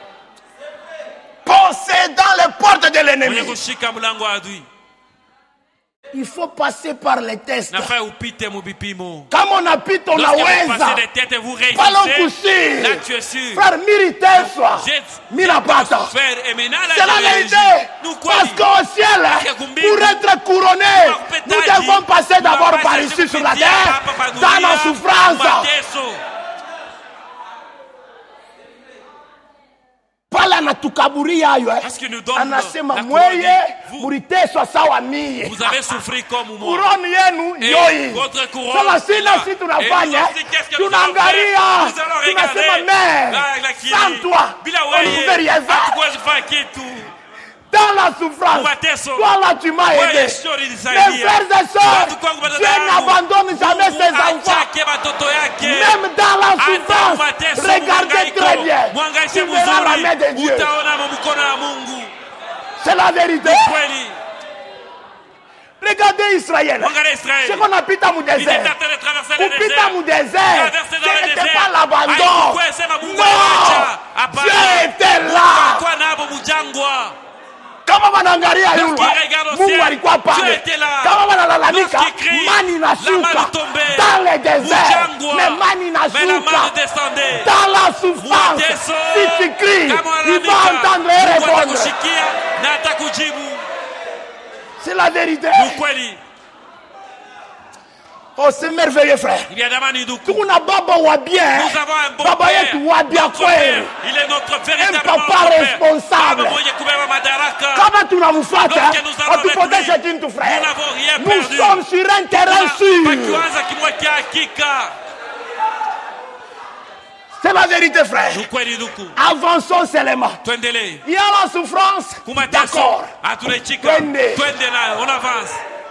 [SPEAKER 2] Pensez dans les portes de
[SPEAKER 1] Mwenye
[SPEAKER 2] l'ennemi.
[SPEAKER 1] kushika mlango wa adui.
[SPEAKER 2] Il faut passer par les tests.
[SPEAKER 1] Nafaa upite mubipimo.
[SPEAKER 2] Kama unapita
[SPEAKER 1] Lorsque vous passez
[SPEAKER 2] unaweza.
[SPEAKER 1] des têtes et vous
[SPEAKER 2] Palo
[SPEAKER 1] réussissez, là
[SPEAKER 2] kusiri.
[SPEAKER 1] tu es sûr.
[SPEAKER 2] Frère, militeswa.
[SPEAKER 1] J'ai
[SPEAKER 2] Mina pata.
[SPEAKER 1] souffert et maintenant là
[SPEAKER 2] C'est la
[SPEAKER 1] j'ai réussi.
[SPEAKER 2] vérité.
[SPEAKER 1] Nous quoi
[SPEAKER 2] Parce qu'au ciel, pour être couronné, nous devons passer d'abord par ici sur la terre, dans la souffrance. pale anatukaburia hayo eh.
[SPEAKER 1] Parce que nous donne
[SPEAKER 2] Anasema
[SPEAKER 1] la
[SPEAKER 2] mweye
[SPEAKER 1] couronne. Vous,
[SPEAKER 2] muliteswa sawa mie.
[SPEAKER 1] vous avez souffert comme moi.
[SPEAKER 2] Couronne yenu
[SPEAKER 1] Et
[SPEAKER 2] yoi.
[SPEAKER 1] votre couronne
[SPEAKER 2] Sasa
[SPEAKER 1] est
[SPEAKER 2] sina
[SPEAKER 1] là.
[SPEAKER 2] si
[SPEAKER 1] Et
[SPEAKER 2] tunafanya.
[SPEAKER 1] nous aussi, qu'est-ce que nous allons
[SPEAKER 2] Tunaangalia.
[SPEAKER 1] faire? Nous allons
[SPEAKER 2] Tunasema
[SPEAKER 1] regarder.
[SPEAKER 2] mais.
[SPEAKER 1] La- la kili.
[SPEAKER 2] Sans toi.
[SPEAKER 1] Bila
[SPEAKER 2] On ne pouvait rien
[SPEAKER 1] weye.
[SPEAKER 2] faire.
[SPEAKER 1] Hatukuwezi kufanya kitu.
[SPEAKER 2] Dans la souffrance.
[SPEAKER 1] Mateso.
[SPEAKER 2] Toi là tu m'as
[SPEAKER 1] Wewe
[SPEAKER 2] aidé.
[SPEAKER 1] Yesu
[SPEAKER 2] Mes
[SPEAKER 1] ulinisaidia.
[SPEAKER 2] frères et sœurs.
[SPEAKER 1] Watu kwangu
[SPEAKER 2] Dieu
[SPEAKER 1] badala yangu.
[SPEAKER 2] n'abandonne jamais
[SPEAKER 1] Mungu
[SPEAKER 2] ses enfants.
[SPEAKER 1] achake watoto yake.
[SPEAKER 2] Même dans la
[SPEAKER 1] Hata
[SPEAKER 2] souffrance.
[SPEAKER 1] mateso,
[SPEAKER 2] Regardez
[SPEAKER 1] mhangaiko.
[SPEAKER 2] très bien.
[SPEAKER 1] Mwangaishe
[SPEAKER 2] Tu verras la main de
[SPEAKER 1] mzuri.
[SPEAKER 2] Dieu.
[SPEAKER 1] Utaona mkono wa Mungu.
[SPEAKER 2] C'est la vérité.
[SPEAKER 1] Kweli.
[SPEAKER 2] Regardez Israël.
[SPEAKER 1] Mwangalie Israeli.
[SPEAKER 2] C'est qu'on a pita mu
[SPEAKER 1] Il était en
[SPEAKER 2] désert.
[SPEAKER 1] train de traverser le
[SPEAKER 2] Kupita
[SPEAKER 1] désert.
[SPEAKER 2] mu désert.
[SPEAKER 1] Traverser dans
[SPEAKER 2] Ce
[SPEAKER 1] le
[SPEAKER 2] n'était
[SPEAKER 1] désert.
[SPEAKER 2] pas l'abandon.
[SPEAKER 1] Haikuwa sema Mungu
[SPEAKER 2] Non.
[SPEAKER 1] aliacha. Hapana.
[SPEAKER 2] Dieu était
[SPEAKER 1] Mungu
[SPEAKER 2] là.
[SPEAKER 1] alikuwa nabo mujangwa.
[SPEAKER 2] Kama wanaangalia yule,
[SPEAKER 1] Lorsqu'il regarde au
[SPEAKER 2] Mungu
[SPEAKER 1] ciel,
[SPEAKER 2] alikuwa
[SPEAKER 1] Dieu
[SPEAKER 2] pale.
[SPEAKER 1] était là.
[SPEAKER 2] Kama wanalalamika,
[SPEAKER 1] Lorsqu'il crie,
[SPEAKER 2] mani
[SPEAKER 1] la
[SPEAKER 2] inashuka
[SPEAKER 1] manne tombait.
[SPEAKER 2] dans le désert.
[SPEAKER 1] Mujangwa.
[SPEAKER 2] Mais mani
[SPEAKER 1] Mais la
[SPEAKER 2] inashuka
[SPEAKER 1] manne descendait.
[SPEAKER 2] dans la souffrance.
[SPEAKER 1] Mateso.
[SPEAKER 2] Si tu cries,
[SPEAKER 1] Kama
[SPEAKER 2] il va
[SPEAKER 1] walalamika,
[SPEAKER 2] entendre et
[SPEAKER 1] Mungu
[SPEAKER 2] répondre.
[SPEAKER 1] atakushikia na atakujibu.
[SPEAKER 2] C'est la vérité.
[SPEAKER 1] Ni kweli.
[SPEAKER 2] Oh, c'est merveilleux, frère.
[SPEAKER 1] Il y a damani ndugu.
[SPEAKER 2] Tukuna baba wa bien.
[SPEAKER 1] Nous avons un bon
[SPEAKER 2] Baba
[SPEAKER 1] père.
[SPEAKER 2] yetu wa bien
[SPEAKER 1] Notre père,
[SPEAKER 2] kweli.
[SPEAKER 1] il est notre
[SPEAKER 2] Un
[SPEAKER 1] véritable
[SPEAKER 2] papa responsable.
[SPEAKER 1] Baba mwenye kubeba madaraka.
[SPEAKER 2] Kama tunamfuata,
[SPEAKER 1] Lorsque nous allons
[SPEAKER 2] hatupoteze
[SPEAKER 1] avec lui,
[SPEAKER 2] kitu,
[SPEAKER 1] nous
[SPEAKER 2] frère.
[SPEAKER 1] n'avons rien
[SPEAKER 2] Nous
[SPEAKER 1] perdu.
[SPEAKER 2] sommes sur un terrain sûr.
[SPEAKER 1] Pakiwanza kimwekea hakika.
[SPEAKER 2] C'est la vérité, frère.
[SPEAKER 1] Ni kweli ndugu.
[SPEAKER 2] Avançons seulement.
[SPEAKER 1] Tuendelee.
[SPEAKER 2] Il y a la souffrance.
[SPEAKER 1] Kumateso.
[SPEAKER 2] D'accord.
[SPEAKER 1] Hatunachika.
[SPEAKER 2] Twende.
[SPEAKER 1] Twende nayo. On avance.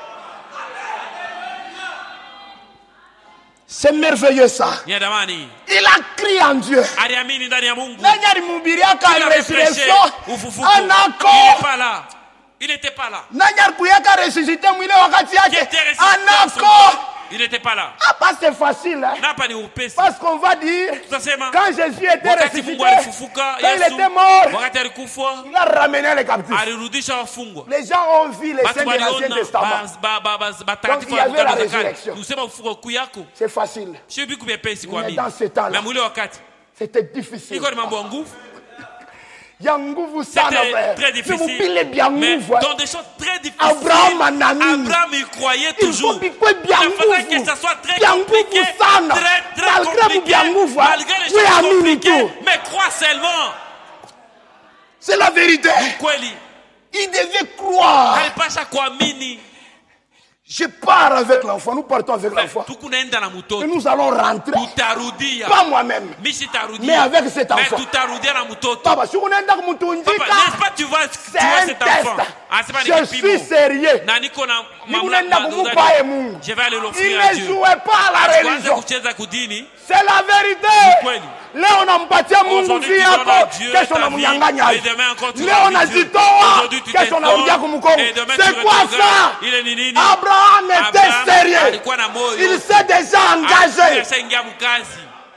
[SPEAKER 2] C'est merveilleux ça.
[SPEAKER 1] Ni damani.
[SPEAKER 2] Il a crié en Dieu.
[SPEAKER 1] Aliamini ndani ya Mungu.
[SPEAKER 2] Nani alimhubiriaka
[SPEAKER 1] Il avait prêché
[SPEAKER 2] resurrection?
[SPEAKER 1] ufufuko.
[SPEAKER 2] Anako.
[SPEAKER 1] Il n'est pas là. Il n'était pas là.
[SPEAKER 2] Nani alikuyaka ressuscité mwile wakati
[SPEAKER 1] Qui
[SPEAKER 2] yake?
[SPEAKER 1] était ressuscité en son
[SPEAKER 2] Anako.
[SPEAKER 1] corps. Il n'était pas là.
[SPEAKER 2] Ah, pas c'est facile. Hein?
[SPEAKER 1] Napa ni upesi.
[SPEAKER 2] Parce qu'on va dire,
[SPEAKER 1] Tutasema
[SPEAKER 2] quand Jésus était
[SPEAKER 1] wakati
[SPEAKER 2] ressuscité,
[SPEAKER 1] Mungu alifufuka
[SPEAKER 2] quand il
[SPEAKER 1] Yesu,
[SPEAKER 2] était mort,
[SPEAKER 1] wakati alikufa
[SPEAKER 2] il a ramené les captifs.
[SPEAKER 1] alirudisha wafungwa.
[SPEAKER 2] Les gens ont vu les
[SPEAKER 1] Watu
[SPEAKER 2] saints de l'Ancien
[SPEAKER 1] waliona
[SPEAKER 2] Testament.
[SPEAKER 1] ba- ba- ba- ba- batakatifu
[SPEAKER 2] Donc, il y avait
[SPEAKER 1] wa
[SPEAKER 2] la
[SPEAKER 1] Agano la Kale.
[SPEAKER 2] résurrection.
[SPEAKER 1] Tusema ufufuko kuu yako
[SPEAKER 2] C'est facile.
[SPEAKER 1] sio vitu vyepesi kwa
[SPEAKER 2] Mais
[SPEAKER 1] mimi.
[SPEAKER 2] dans ce temps-là,
[SPEAKER 1] Na mwile wakati
[SPEAKER 2] c'était difficile.
[SPEAKER 1] iko ni mambo ya nguvu.
[SPEAKER 2] Il y a nguvu sana,
[SPEAKER 1] C'était
[SPEAKER 2] frère.
[SPEAKER 1] très
[SPEAKER 2] Si vous
[SPEAKER 1] difficile.
[SPEAKER 2] pilez bien
[SPEAKER 1] Mais
[SPEAKER 2] nguvu, hein.
[SPEAKER 1] dans des choses très difficiles,
[SPEAKER 2] Abraham anamini.
[SPEAKER 1] Abraham il croyait
[SPEAKER 2] Il faut
[SPEAKER 1] toujours.
[SPEAKER 2] pikwe bien
[SPEAKER 1] Il fallait
[SPEAKER 2] nguvu.
[SPEAKER 1] que ça soit très
[SPEAKER 2] Bien
[SPEAKER 1] compliqué.
[SPEAKER 2] nguvu sana.
[SPEAKER 1] Très, très
[SPEAKER 2] Malgré
[SPEAKER 1] compliqué.
[SPEAKER 2] vous bien nguvu, hein.
[SPEAKER 1] Malgré les
[SPEAKER 2] Oui,
[SPEAKER 1] choses
[SPEAKER 2] amini
[SPEAKER 1] compliquées.
[SPEAKER 2] tout.
[SPEAKER 1] Mais crois seulement.
[SPEAKER 2] C'est la vérité.
[SPEAKER 1] Kweli.
[SPEAKER 2] Il devait croire.
[SPEAKER 1] Alipasha kuamini.
[SPEAKER 2] Je pars avec l'enfant. Nous partons avec l'enfant.
[SPEAKER 1] Tukunaenda na
[SPEAKER 2] Et
[SPEAKER 1] mtoto.
[SPEAKER 2] nous allons rentrer.
[SPEAKER 1] Tutarudia.
[SPEAKER 2] Pas moi-même.
[SPEAKER 1] Mimi sitarudia.
[SPEAKER 2] Mais avec cet enfant.
[SPEAKER 1] Mais tutarudia na mtoto.
[SPEAKER 2] Papa, si on est dans
[SPEAKER 1] Papa,
[SPEAKER 2] Mutundika,
[SPEAKER 1] n'est-ce pas tu vois, tu
[SPEAKER 2] c'est
[SPEAKER 1] vois
[SPEAKER 2] un
[SPEAKER 1] cet enfant?
[SPEAKER 2] test.
[SPEAKER 1] Anasema ni
[SPEAKER 2] Je
[SPEAKER 1] kipimo.
[SPEAKER 2] suis sérieux.
[SPEAKER 1] Na niko na
[SPEAKER 2] Ni
[SPEAKER 1] mamlaka
[SPEAKER 2] unaenda
[SPEAKER 1] na
[SPEAKER 2] kumupa
[SPEAKER 1] ndani.
[SPEAKER 2] ye Mungu.
[SPEAKER 1] Je vais aller
[SPEAKER 2] Il
[SPEAKER 1] l'offrir à
[SPEAKER 2] ne
[SPEAKER 1] Dieu.
[SPEAKER 2] jouait pas à la
[SPEAKER 1] Asianze
[SPEAKER 2] religion.
[SPEAKER 1] kucheza kudini.
[SPEAKER 2] C'est la vérité.
[SPEAKER 1] Kweli.
[SPEAKER 2] Leo unampatia Mungu
[SPEAKER 1] Aujourd'hui,
[SPEAKER 2] vie
[SPEAKER 1] tu donnes à
[SPEAKER 2] yako,
[SPEAKER 1] Dieu
[SPEAKER 2] kesho
[SPEAKER 1] ta
[SPEAKER 2] unamnyang'anya.
[SPEAKER 1] vie, et demain encore tu
[SPEAKER 2] Leo
[SPEAKER 1] vas
[SPEAKER 2] unajitoa,
[SPEAKER 1] Aujourd'hui, tu
[SPEAKER 2] kesho unarudia
[SPEAKER 1] t'étonnes,
[SPEAKER 2] kumkongo.
[SPEAKER 1] et demain
[SPEAKER 2] C'est
[SPEAKER 1] tu
[SPEAKER 2] quoi
[SPEAKER 1] regardes.
[SPEAKER 2] ça?
[SPEAKER 1] Il est nini?
[SPEAKER 2] Abraham était
[SPEAKER 1] Abraham
[SPEAKER 2] sérieux.
[SPEAKER 1] alikuwa na moyo.
[SPEAKER 2] Il s'est déjà engagé.
[SPEAKER 1] Alishaingia mkazi.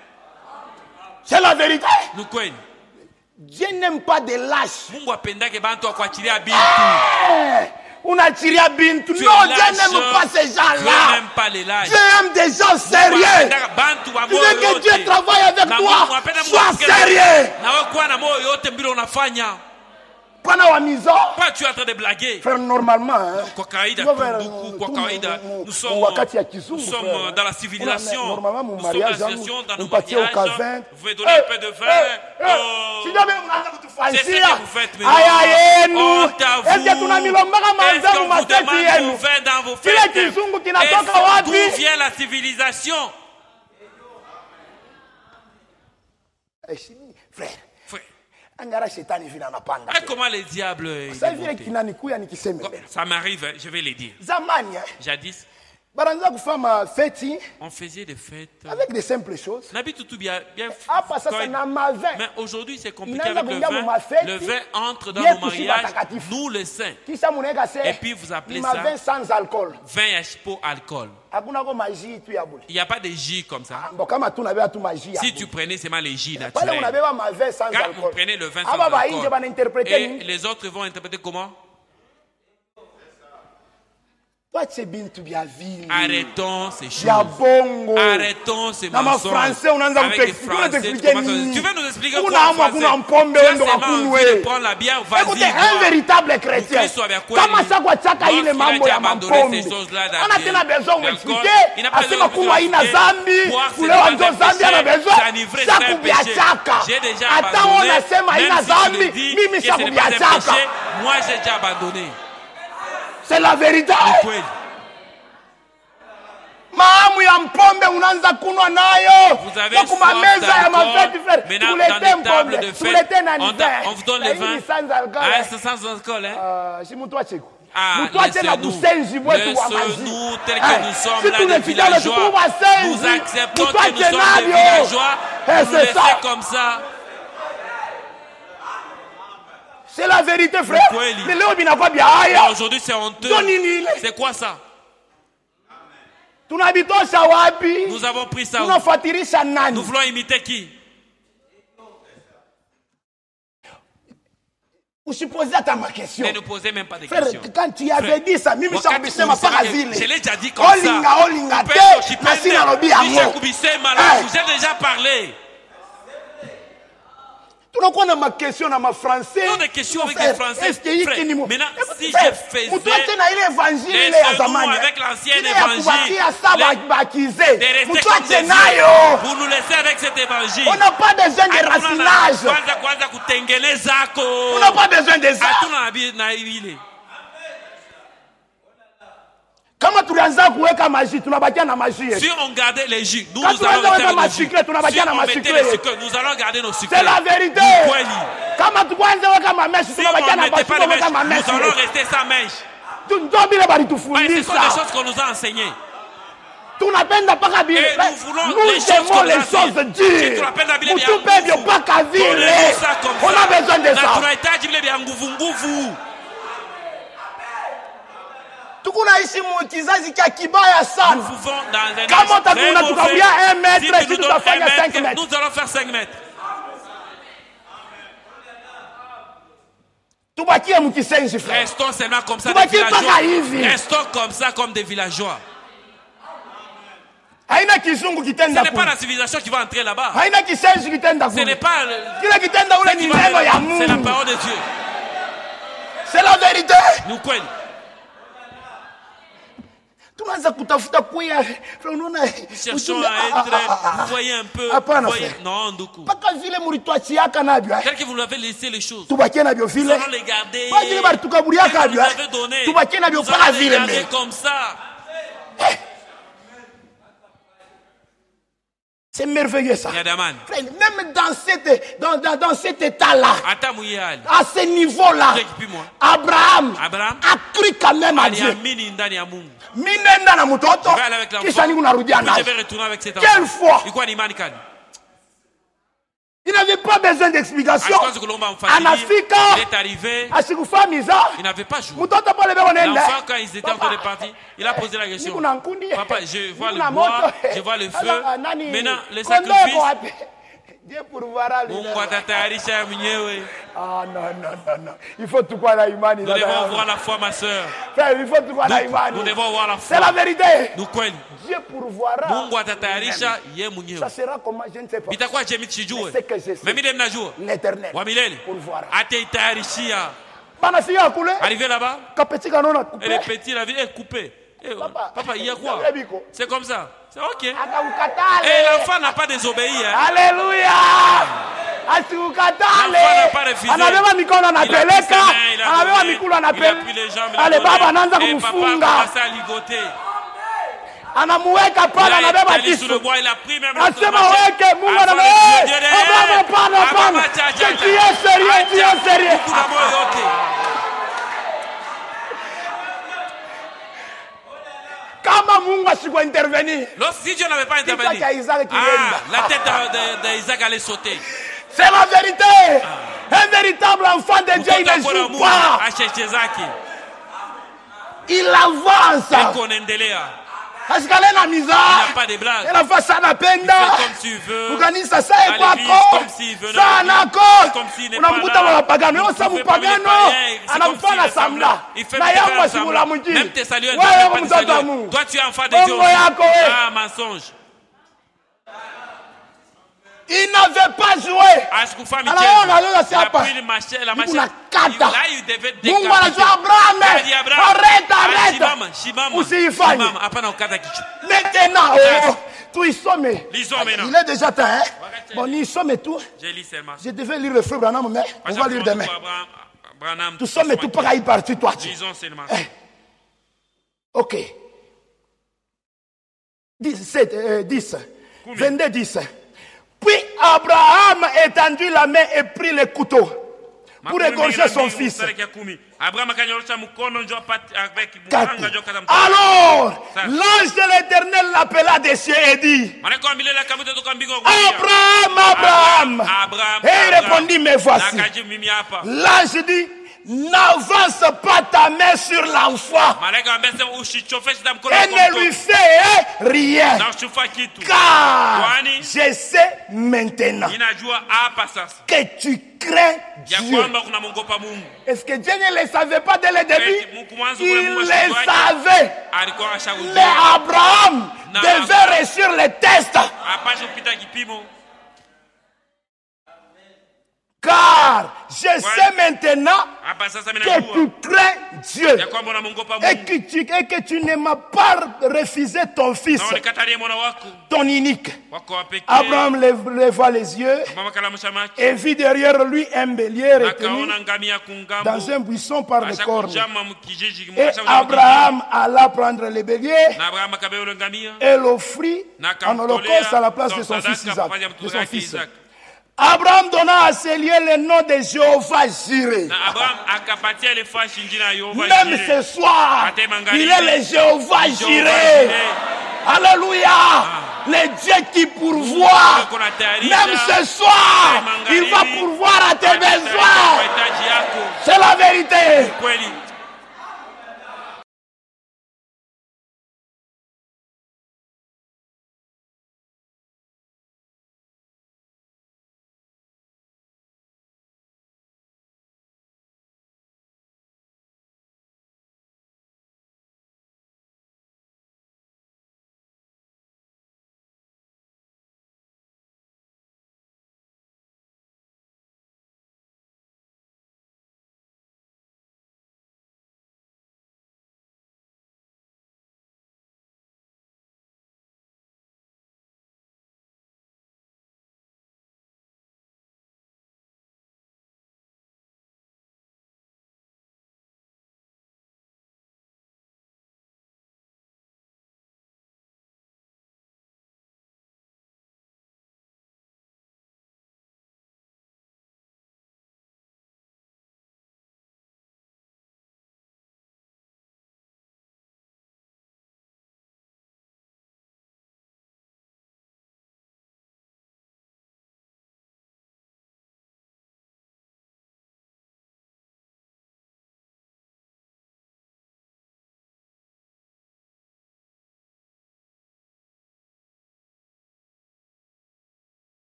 [SPEAKER 2] C'est la vérité.
[SPEAKER 1] Ni kweli.
[SPEAKER 2] Dieu n'aime pas des lâches.
[SPEAKER 1] Mungu apendake bantu akuachilia bintu.
[SPEAKER 2] Eh, unachiria bintu.
[SPEAKER 1] Tu
[SPEAKER 2] Non,
[SPEAKER 1] es
[SPEAKER 2] Dieu
[SPEAKER 1] lâche.
[SPEAKER 2] n'aime pas ces
[SPEAKER 1] Dieu
[SPEAKER 2] gens-là.
[SPEAKER 1] n'aime pas les lâches.
[SPEAKER 2] Dieu aime des gens sérieux.
[SPEAKER 1] Apendaka bantu wa
[SPEAKER 2] Tu
[SPEAKER 1] moyo
[SPEAKER 2] veux que
[SPEAKER 1] yote.
[SPEAKER 2] Dieu travaille avec
[SPEAKER 1] Na
[SPEAKER 2] toi.
[SPEAKER 1] Mungu apenda Mungu
[SPEAKER 2] Sois
[SPEAKER 1] asikie-
[SPEAKER 2] sérieux.
[SPEAKER 1] Na wewe kuwa na moyo yote mbilo unafanya.
[SPEAKER 2] Pana wa maison.
[SPEAKER 1] Pas tu es en train de blaguer.
[SPEAKER 2] Frère, normalement, hein,
[SPEAKER 1] Kwa kawaida
[SPEAKER 2] tu vas vers,
[SPEAKER 1] ndugu,
[SPEAKER 2] euh,
[SPEAKER 1] kwa
[SPEAKER 2] tout
[SPEAKER 1] kawaida
[SPEAKER 2] mu- mu-
[SPEAKER 1] nous sommes
[SPEAKER 2] wakati ya kizungu,
[SPEAKER 1] nous sommes
[SPEAKER 2] frère.
[SPEAKER 1] dans la civilisation.
[SPEAKER 2] Normalement, mon
[SPEAKER 1] Nous sommes dans
[SPEAKER 2] mariage,
[SPEAKER 1] la civilisation, dans nos
[SPEAKER 2] mpatie au
[SPEAKER 1] mariages.
[SPEAKER 2] café.
[SPEAKER 1] Vous pouvez donner un peu de vin. Oh.
[SPEAKER 2] Si jamais mnaanza
[SPEAKER 1] C'est ce
[SPEAKER 2] kutufanyisia
[SPEAKER 1] que vous faites maintenant.
[SPEAKER 2] aya yenu,
[SPEAKER 1] Honte à vous.
[SPEAKER 2] eti tunamilombaka
[SPEAKER 1] Est-ce
[SPEAKER 2] manzenu
[SPEAKER 1] qu'on vous
[SPEAKER 2] mateti
[SPEAKER 1] demande
[SPEAKER 2] yenu.
[SPEAKER 1] vos vins dans vos
[SPEAKER 2] Kile
[SPEAKER 1] fêtes?
[SPEAKER 2] kizungu
[SPEAKER 1] Est-ce
[SPEAKER 2] kinatoka wapi?
[SPEAKER 1] d'où vient la civilisation?
[SPEAKER 2] Eh, shini, frère,
[SPEAKER 1] Frère,
[SPEAKER 2] angara shetani vile anapanda.
[SPEAKER 1] ah, comment les diables il
[SPEAKER 2] Sasa
[SPEAKER 1] est
[SPEAKER 2] vile
[SPEAKER 1] monté?
[SPEAKER 2] kinanikuya nikiseme mbele.
[SPEAKER 1] Ça m'arrive, hein, je vais les dire.
[SPEAKER 2] Zamani, hein,
[SPEAKER 1] Jadis,
[SPEAKER 2] baranza kufanya feti
[SPEAKER 1] on faisait des fêtes.
[SPEAKER 2] avec des simples choses.
[SPEAKER 1] Nabi tout bien, bien.
[SPEAKER 2] Hapa sasa
[SPEAKER 1] correct.
[SPEAKER 2] na mavin.
[SPEAKER 1] Mais aujourd'hui, c'est compliqué
[SPEAKER 2] Inaanza
[SPEAKER 1] avec le
[SPEAKER 2] kuingia
[SPEAKER 1] vin.
[SPEAKER 2] mumafeti,
[SPEAKER 1] Le vin entre dans
[SPEAKER 2] yetu
[SPEAKER 1] nos
[SPEAKER 2] si
[SPEAKER 1] mariages,
[SPEAKER 2] batakatifu.
[SPEAKER 1] nous les saints.
[SPEAKER 2] Kisha munaweka se
[SPEAKER 1] Et puis vous appelez
[SPEAKER 2] ni
[SPEAKER 1] ça
[SPEAKER 2] mavin sans alcool.
[SPEAKER 1] vin ya chipo alcool.
[SPEAKER 2] Hakuna ko maji tu ya bule.
[SPEAKER 1] Il n'y a pas de jus comme ça.
[SPEAKER 2] Bon, kama tunabeba tu maji ya
[SPEAKER 1] Si
[SPEAKER 2] bule.
[SPEAKER 1] tu prenais seulement les jus
[SPEAKER 2] Pale
[SPEAKER 1] naturels,
[SPEAKER 2] unabeba mavin sans
[SPEAKER 1] quand vous
[SPEAKER 2] alcool.
[SPEAKER 1] prenez le vin sans
[SPEAKER 2] Aba bainje
[SPEAKER 1] alcool,
[SPEAKER 2] bana interpréter
[SPEAKER 1] et
[SPEAKER 2] nini?
[SPEAKER 1] les autres vont interpréter comment? Arrêtons ces choses. Arrêtons ces
[SPEAKER 2] Na
[SPEAKER 1] mensonges.
[SPEAKER 2] français, on a
[SPEAKER 1] Avec les Français, tu commences- tu veux nous expliquer quoi en français? Tu as seulement envie de prendre la bière, vas-y,
[SPEAKER 2] Écoutez, un
[SPEAKER 1] bois.
[SPEAKER 2] véritable chrétien,
[SPEAKER 1] Mkristo vya kweli,
[SPEAKER 2] kama sakwa chaka ile
[SPEAKER 1] lorsqu'il a
[SPEAKER 2] mambo
[SPEAKER 1] été
[SPEAKER 2] ya
[SPEAKER 1] abandonné
[SPEAKER 2] mapombe,
[SPEAKER 1] ces choses-là dans
[SPEAKER 2] ana
[SPEAKER 1] Dieu,
[SPEAKER 2] tena besoin
[SPEAKER 1] d'alcool,
[SPEAKER 2] uexpliquer,
[SPEAKER 1] il n'a pas
[SPEAKER 2] asema
[SPEAKER 1] besoin
[SPEAKER 2] kuwa haina
[SPEAKER 1] d'expliquer.
[SPEAKER 2] zambi,
[SPEAKER 1] Boire, c'est
[SPEAKER 2] kulewa
[SPEAKER 1] pas
[SPEAKER 2] ndio
[SPEAKER 1] un
[SPEAKER 2] zambi, ana
[SPEAKER 1] péché,
[SPEAKER 2] besoin
[SPEAKER 1] s'enivrer, c'est un
[SPEAKER 2] shakubia
[SPEAKER 1] péché.
[SPEAKER 2] chaka.
[SPEAKER 1] J'ai déjà
[SPEAKER 2] Hata
[SPEAKER 1] abandonné,
[SPEAKER 2] unasema
[SPEAKER 1] même
[SPEAKER 2] haina
[SPEAKER 1] si tu le
[SPEAKER 2] zambi,
[SPEAKER 1] dis
[SPEAKER 2] mimi
[SPEAKER 1] que ce n'est
[SPEAKER 2] shakubia
[SPEAKER 1] pas un
[SPEAKER 2] chaka.
[SPEAKER 1] péché, moi j'ai déjà abandonné.
[SPEAKER 2] C'est la vérité.
[SPEAKER 1] Ni kweli.
[SPEAKER 2] Maamu ya mpombe unaanza kunwa nayo.
[SPEAKER 1] Vous avez
[SPEAKER 2] Na kuma
[SPEAKER 1] soif
[SPEAKER 2] meza ya
[SPEAKER 1] d'alcool.
[SPEAKER 2] mafeti frère.
[SPEAKER 1] Maintenant,
[SPEAKER 2] Tulete
[SPEAKER 1] dans les tables
[SPEAKER 2] mpombe,
[SPEAKER 1] de fête,
[SPEAKER 2] tulete na
[SPEAKER 1] on,
[SPEAKER 2] niver.
[SPEAKER 1] ta- on vous donne
[SPEAKER 2] Na
[SPEAKER 1] les
[SPEAKER 2] hii
[SPEAKER 1] vins.
[SPEAKER 2] ni sans alcool.
[SPEAKER 1] Ah, c'est sans alcool, hein?
[SPEAKER 2] Ah, si mtu acheko.
[SPEAKER 1] Ah,
[SPEAKER 2] Mtu ache na
[SPEAKER 1] laissez-nous.
[SPEAKER 2] busenzi wetu wa maji.
[SPEAKER 1] Laissez-nous tels
[SPEAKER 2] Eh,
[SPEAKER 1] que nous sommes
[SPEAKER 2] si
[SPEAKER 1] là,
[SPEAKER 2] tu
[SPEAKER 1] des
[SPEAKER 2] ne fidèles, tu
[SPEAKER 1] villageois.
[SPEAKER 2] trouves à senzi.
[SPEAKER 1] Nous acceptons
[SPEAKER 2] Mtu
[SPEAKER 1] que nous
[SPEAKER 2] ache
[SPEAKER 1] sommes des
[SPEAKER 2] navyo.
[SPEAKER 1] villageois.
[SPEAKER 2] Eh,
[SPEAKER 1] Vous nous
[SPEAKER 2] c'est
[SPEAKER 1] laissez
[SPEAKER 2] ça.
[SPEAKER 1] comme ça.
[SPEAKER 2] C'est la vérité frère.
[SPEAKER 1] Ni kweli.
[SPEAKER 2] Mais leo binakuwa bia
[SPEAKER 1] Et
[SPEAKER 2] haya.
[SPEAKER 1] aujourd'hui, c'est honteux.
[SPEAKER 2] Ndio nini ile?
[SPEAKER 1] C'est quoi ça?
[SPEAKER 2] Tunabitosha wapi?
[SPEAKER 1] Nous avons pris ça. où?
[SPEAKER 2] Tunafuatirisha nani?
[SPEAKER 1] Nous voulons imiter qui?
[SPEAKER 2] Usipose hata ma question.
[SPEAKER 1] Mais ne posez même pas de
[SPEAKER 2] Frère,
[SPEAKER 1] questions.
[SPEAKER 2] quand tu avais dit ça, mimi
[SPEAKER 1] Wakati
[SPEAKER 2] shakubisema
[SPEAKER 1] ulisema
[SPEAKER 2] paka
[SPEAKER 1] que-
[SPEAKER 2] vile.
[SPEAKER 1] je l'ai déjà dit comme ça.
[SPEAKER 2] Olinga olinga
[SPEAKER 1] Upendo,
[SPEAKER 2] te,
[SPEAKER 1] kipende,
[SPEAKER 2] na sina lobi yango.
[SPEAKER 1] Nisha kubisema là,
[SPEAKER 2] Eh.
[SPEAKER 1] j'ai déjà parlé.
[SPEAKER 2] Tunakuwa na ma question na ma français.
[SPEAKER 1] Non, des questions avec
[SPEAKER 2] Frère,
[SPEAKER 1] les Français.
[SPEAKER 2] est-ce que hiki
[SPEAKER 1] Frère,
[SPEAKER 2] ni mo-
[SPEAKER 1] maintenant,
[SPEAKER 2] Écoute,
[SPEAKER 1] si
[SPEAKER 2] frère,
[SPEAKER 1] je faisais
[SPEAKER 2] mtu ache na ile évangile
[SPEAKER 1] des
[SPEAKER 2] ile ya
[SPEAKER 1] sermons
[SPEAKER 2] zamani.
[SPEAKER 1] avec l'ancien
[SPEAKER 2] Ile ya
[SPEAKER 1] évangile,
[SPEAKER 2] kubakia sa ba-
[SPEAKER 1] les-
[SPEAKER 2] bakize.
[SPEAKER 1] de rester
[SPEAKER 2] Mtu
[SPEAKER 1] comme
[SPEAKER 2] ache
[SPEAKER 1] des vieux.
[SPEAKER 2] nayo.
[SPEAKER 1] Vous nous laissez avec cet évangile.
[SPEAKER 2] On n'a pas besoin de
[SPEAKER 1] Hatuna na-
[SPEAKER 2] raffinage.
[SPEAKER 1] kwanza kwanza kutengenezako.
[SPEAKER 2] On n'a pas besoin de ça.
[SPEAKER 1] Hatuna na bi- na ile.
[SPEAKER 2] Kama tulianza kuweka maji, tunabakia na maji yetu.
[SPEAKER 1] Si on gardait les jus, nous,
[SPEAKER 2] Quand
[SPEAKER 1] nous
[SPEAKER 2] tu
[SPEAKER 1] allons
[SPEAKER 2] vas
[SPEAKER 1] rester
[SPEAKER 2] dans ma
[SPEAKER 1] avec nos jus.
[SPEAKER 2] sucrée, tu n'as pas
[SPEAKER 1] Si
[SPEAKER 2] dit à
[SPEAKER 1] on
[SPEAKER 2] ma
[SPEAKER 1] mettait
[SPEAKER 2] sucrée.
[SPEAKER 1] les sucres, nous allons garder nos sucres.
[SPEAKER 2] C'est la vérité.
[SPEAKER 1] Ni kweli.
[SPEAKER 2] Kama tuanze weka mameshi,
[SPEAKER 1] Si
[SPEAKER 2] tunabakia
[SPEAKER 1] on
[SPEAKER 2] na
[SPEAKER 1] ne mettait pas
[SPEAKER 2] maji,
[SPEAKER 1] les mèches,
[SPEAKER 2] tunaweka mameshi.
[SPEAKER 1] nous allons rester sans mèche.
[SPEAKER 2] Tu ndio bila bali
[SPEAKER 1] Ouais, ce sont des
[SPEAKER 2] tufundisha.
[SPEAKER 1] choses qu'on nous a enseignées.
[SPEAKER 2] Tunapenda paka vile.
[SPEAKER 1] Et nous voulons
[SPEAKER 2] Nous
[SPEAKER 1] les choses
[SPEAKER 2] aimons
[SPEAKER 1] qu'on
[SPEAKER 2] les
[SPEAKER 1] nous
[SPEAKER 2] choses
[SPEAKER 1] enseigne.
[SPEAKER 2] dures.
[SPEAKER 1] Si tunapenda vile vya
[SPEAKER 2] Mutupe vyo
[SPEAKER 1] nguvu.
[SPEAKER 2] paka vile.
[SPEAKER 1] Donnez-nous ça comme
[SPEAKER 2] On a
[SPEAKER 1] ça.
[SPEAKER 2] besoin de
[SPEAKER 1] Na
[SPEAKER 2] ça.
[SPEAKER 1] tunahitaji vile vya nguvu nguvu.
[SPEAKER 2] Tukunaishi mu kizazi cha kibaya
[SPEAKER 1] Nous
[SPEAKER 2] sana.
[SPEAKER 1] vivons dans un
[SPEAKER 2] Kama
[SPEAKER 1] âge très
[SPEAKER 2] utakuna
[SPEAKER 1] mauvais.
[SPEAKER 2] tukawia un mètre,
[SPEAKER 1] Si
[SPEAKER 2] si
[SPEAKER 1] tu nous donnes
[SPEAKER 2] tutafanya
[SPEAKER 1] un
[SPEAKER 2] cinq
[SPEAKER 1] mètre,
[SPEAKER 2] mètres.
[SPEAKER 1] nous allons faire cinq mètres.
[SPEAKER 2] Tubakie mkisenzi frère.
[SPEAKER 1] Restons seulement comme ça,
[SPEAKER 2] Tu vas
[SPEAKER 1] des
[SPEAKER 2] dire
[SPEAKER 1] villageois.
[SPEAKER 2] mpaka hivi.
[SPEAKER 1] Restons comme ça, comme des villageois.
[SPEAKER 2] Haina kizungu
[SPEAKER 1] Ce
[SPEAKER 2] kitenda
[SPEAKER 1] n'est pas
[SPEAKER 2] kule.
[SPEAKER 1] la civilisation qui va entrer là-bas.
[SPEAKER 2] Haina kisenzi kitenda
[SPEAKER 1] Ce n'est
[SPEAKER 2] kule.
[SPEAKER 1] pas le-
[SPEAKER 2] Kile kitenda ule
[SPEAKER 1] ce qui
[SPEAKER 2] ni
[SPEAKER 1] va
[SPEAKER 2] neno ya
[SPEAKER 1] aller là-bas. C'est la
[SPEAKER 2] Mungu.
[SPEAKER 1] parole de Dieu.
[SPEAKER 2] C'est la vérité.
[SPEAKER 1] Nous kweli.
[SPEAKER 2] Tunaanza kutafuta kuya. Unaona?
[SPEAKER 1] Cherchons à être. Vous voyez un peu.
[SPEAKER 2] Hapana,
[SPEAKER 1] vous voyez-
[SPEAKER 2] frère.
[SPEAKER 1] Non, Nduku.
[SPEAKER 2] Paka vile mulitwachiaka nabyo. eh.
[SPEAKER 1] Tel que vous nous avez laissé les choses.
[SPEAKER 2] Tubakie nabyo
[SPEAKER 1] Nous
[SPEAKER 2] vile.
[SPEAKER 1] allons les garder.
[SPEAKER 2] Pas vile bali tukaburiaka
[SPEAKER 1] Tel que vous
[SPEAKER 2] nabyo.
[SPEAKER 1] nous
[SPEAKER 2] eh.
[SPEAKER 1] avez donné.
[SPEAKER 2] Tubakie nabyo
[SPEAKER 1] Nous
[SPEAKER 2] paka
[SPEAKER 1] allons les
[SPEAKER 2] vile
[SPEAKER 1] garder
[SPEAKER 2] me.
[SPEAKER 1] comme ça.
[SPEAKER 2] C'est merveilleux ça.
[SPEAKER 1] Yadaman.
[SPEAKER 2] Frère, même dans cette, dans, dans, dans cet état-là,
[SPEAKER 1] Ata muyali.
[SPEAKER 2] à ce niveau-là,
[SPEAKER 1] Moi.
[SPEAKER 2] Abraham
[SPEAKER 1] Abraham
[SPEAKER 2] a cru quand même à Dieu.
[SPEAKER 1] aliamini ndani ya Mungu.
[SPEAKER 2] Minenda na mtoto,
[SPEAKER 1] Je vais aller avec l'enfant.
[SPEAKER 2] kisha niku narudia
[SPEAKER 1] Puis je
[SPEAKER 2] naye.
[SPEAKER 1] vais retourner avec cet
[SPEAKER 2] Quelle
[SPEAKER 1] enfant.
[SPEAKER 2] foi!
[SPEAKER 1] Ilikuwa ni imani kani?
[SPEAKER 2] Il n'avait pas besoin d'explication.
[SPEAKER 1] Ashikazi kulomba mfadhili.
[SPEAKER 2] Anafika,
[SPEAKER 1] Il est arrivé.
[SPEAKER 2] asikufamiza.
[SPEAKER 1] Il n'avait pas joué.
[SPEAKER 2] Mtoto pale beko nenda.
[SPEAKER 1] L'enfant, quand ils étaient en train de partir, il a posé la question.
[SPEAKER 2] Niku na nkundi.
[SPEAKER 1] Papa, je vois
[SPEAKER 2] Niku
[SPEAKER 1] le
[SPEAKER 2] na
[SPEAKER 1] bois,
[SPEAKER 2] moto.
[SPEAKER 1] je vois le feu.
[SPEAKER 2] Ala, nani,
[SPEAKER 1] Maintenant, le
[SPEAKER 2] kondoo
[SPEAKER 1] sacrifice.
[SPEAKER 2] yako wapi? Dieu pourvoira lui.
[SPEAKER 1] Mungu atatayarisha mwenyewe.
[SPEAKER 2] Ah non, non, non, non. Il faut tout quoi la imani.
[SPEAKER 1] Nous devons voir la foi, ma sœur.
[SPEAKER 2] Frère, il faut tout quoi la
[SPEAKER 1] Nous,
[SPEAKER 2] imani.
[SPEAKER 1] nous devons voir la
[SPEAKER 2] C'est la
[SPEAKER 1] foi.
[SPEAKER 2] vérité.
[SPEAKER 1] Ni kweli.
[SPEAKER 2] Dieu pourvoira.
[SPEAKER 1] Mungu atatayarisha ye mwenyewe.
[SPEAKER 2] Ça sera comment, je ne sais pas.
[SPEAKER 1] Itakuwa je msijue.
[SPEAKER 2] C'est que je sais.
[SPEAKER 1] Mimi ndiye mnajua.
[SPEAKER 2] L'éternel.
[SPEAKER 1] Wa milele.
[SPEAKER 2] Pourvoira.
[SPEAKER 1] Ataitayarishia.
[SPEAKER 2] Bana fia kule.
[SPEAKER 1] Arrivé là-bas,
[SPEAKER 2] Kapeti kanona
[SPEAKER 1] et le
[SPEAKER 2] coupe.
[SPEAKER 1] petit, la vie est coupée. Eh,
[SPEAKER 2] Papa.
[SPEAKER 1] papa, il y a quoi?
[SPEAKER 2] Il y a biko.
[SPEAKER 1] C'est comme ça. C'est ok. Et
[SPEAKER 2] Akaukatale.
[SPEAKER 1] l'enfant n'a pas désobéi. Hein.
[SPEAKER 2] Alléluia.
[SPEAKER 1] L'enfant
[SPEAKER 2] Asikukatale.
[SPEAKER 1] n'a pas refusé.
[SPEAKER 2] Anabeba mikono
[SPEAKER 1] Il a pris
[SPEAKER 2] anapeleka.
[SPEAKER 1] ses mains, il a
[SPEAKER 2] Anabeba
[SPEAKER 1] donné,
[SPEAKER 2] mikulu
[SPEAKER 1] il a
[SPEAKER 2] anapeleka.
[SPEAKER 1] pris les jambes, il a
[SPEAKER 2] Ale
[SPEAKER 1] donné.
[SPEAKER 2] baba anaanza
[SPEAKER 1] Et papa a
[SPEAKER 2] kumfunga.
[SPEAKER 1] commencé à ligoter.
[SPEAKER 2] Anamuweka
[SPEAKER 1] Il
[SPEAKER 2] pale
[SPEAKER 1] a
[SPEAKER 2] anabeba
[SPEAKER 1] été sous le
[SPEAKER 2] kisu.
[SPEAKER 1] bois, il a pris même le
[SPEAKER 2] Asema
[SPEAKER 1] machette.
[SPEAKER 2] weke Mungu
[SPEAKER 1] Avant
[SPEAKER 2] anamweka.
[SPEAKER 1] le Dieu, Dieu, Dieu.
[SPEAKER 2] Abraham pana
[SPEAKER 1] Abraham,
[SPEAKER 2] pana.
[SPEAKER 1] acha, acha, acha.
[SPEAKER 2] Tu es sérieux, tu es sérieux.
[SPEAKER 1] Kuna moyo yote.
[SPEAKER 2] Kama Mungu asikuintervenir.
[SPEAKER 1] Lorsque si Dieu n'avait pas intervenu,
[SPEAKER 2] Kichwa cha Isaac
[SPEAKER 1] ah,
[SPEAKER 2] kilienda.
[SPEAKER 1] la tête de- de- d'Isaac allait sauter.
[SPEAKER 2] C'est la vérité. Un véritable enfant de Dieu, il
[SPEAKER 1] Mtoto
[SPEAKER 2] ne
[SPEAKER 1] ako na
[SPEAKER 2] joue
[SPEAKER 1] Mungu
[SPEAKER 2] pas.
[SPEAKER 1] asheshe zake.
[SPEAKER 2] Il avance.
[SPEAKER 1] Eko naendelea.
[SPEAKER 2] Parce qu'elle est la misère.
[SPEAKER 1] Il n'y a pas de blague.
[SPEAKER 2] Elle a fait ça na penda.
[SPEAKER 1] Il fait comme tu veux.
[SPEAKER 2] Organise ça et quoi
[SPEAKER 1] comme s'il venait.
[SPEAKER 2] Ça na cause.
[SPEAKER 1] Comme s'il n'est
[SPEAKER 2] On a
[SPEAKER 1] pas
[SPEAKER 2] beaucoup
[SPEAKER 1] là.
[SPEAKER 2] de pagano. On s'en pagano. On a pas la samla.
[SPEAKER 1] Il fait
[SPEAKER 2] Na yango si mula mundi.
[SPEAKER 1] même tes saluts.
[SPEAKER 2] Ouais, pas de
[SPEAKER 1] toi tu es enfant de Dieu. Ah, mensonge.
[SPEAKER 2] Il n'avait pas joué. Alors on a le
[SPEAKER 1] il a pris le marché, la machine. Là, il devait décapiter.
[SPEAKER 2] Mungu anajua Abraham. Arrête, arrête. Usifanye. Maintenant, oh, tu y sommes. Il est déjà temps, hein? Bon, il sommes et tout.
[SPEAKER 1] Je lis seulement.
[SPEAKER 2] Je devais lire le frère Branham, mais on va lire demain. Tu sommes et tout pareil parti, toi.
[SPEAKER 1] Lisons seulement.
[SPEAKER 2] Ok. dix-sept, euh, dix. vingt-deux, dix. Puis Abraham étendit la main et prit le couteau pour égorger son fils. Alors, l'ange de l'Éternel l'appela des cieux et dit: Abraham, Abraham. Et il répondit: mais voici. L'ange dit: n'avance pas ta main sur l'enfant et ne lui fais rien, car je sais maintenant que tu crains Dieu. Est-ce que Dieu ne le savait pas dès le début? Il le savait. Mais Abraham devait réussir le test. Car je sais maintenant que tu crains Dieu et que tu, et que tu ne m'as pas refusé ton fils, ton unique. Abraham leva les yeux et vit derrière lui un bélier retenu dans un buisson par les cornes. Et Abraham alla prendre le bélier et l'offrit en holocauste à la place de son fils Isaac, de son fils. Abraham donna à ce lieu le nom de Jéhovah Jireh. Même ce soir, il est le Jéhovah Jireh. Alléluia. Le Dieu qui pourvoit. Même ce soir, il va pourvoir à tes besoins. C'est la vérité.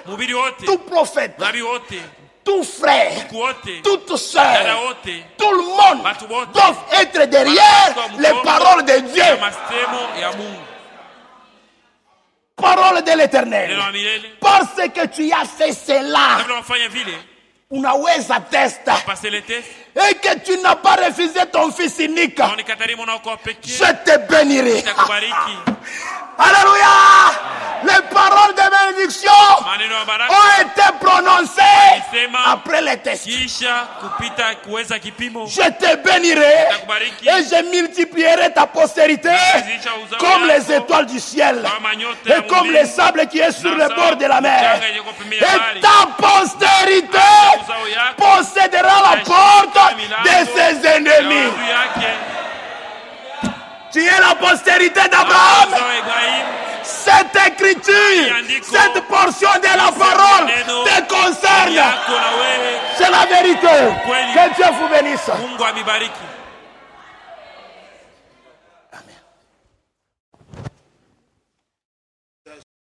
[SPEAKER 2] tout prophète, tout frère, toute sœur, tout le monde doivent être derrière les paroles de Dieu. Parole de l'Éternel. Parce que tu as fait cela, unaweza testa, et que tu n'as pas refusé ton fils unique, je te bénirai. Alléluia. Les paroles de bénédiction ont été prononcées après les tests. Je te bénirai et je multiplierai ta postérité comme les étoiles du ciel et comme le sable qui est sur le bord de la mer. Et ta postérité possédera la porte de ses ennemis. Tu es la postérité d'Abraham. Cette écriture, cette portion de la parole te concerne. C'est la vérité. Que Dieu vous bénisse.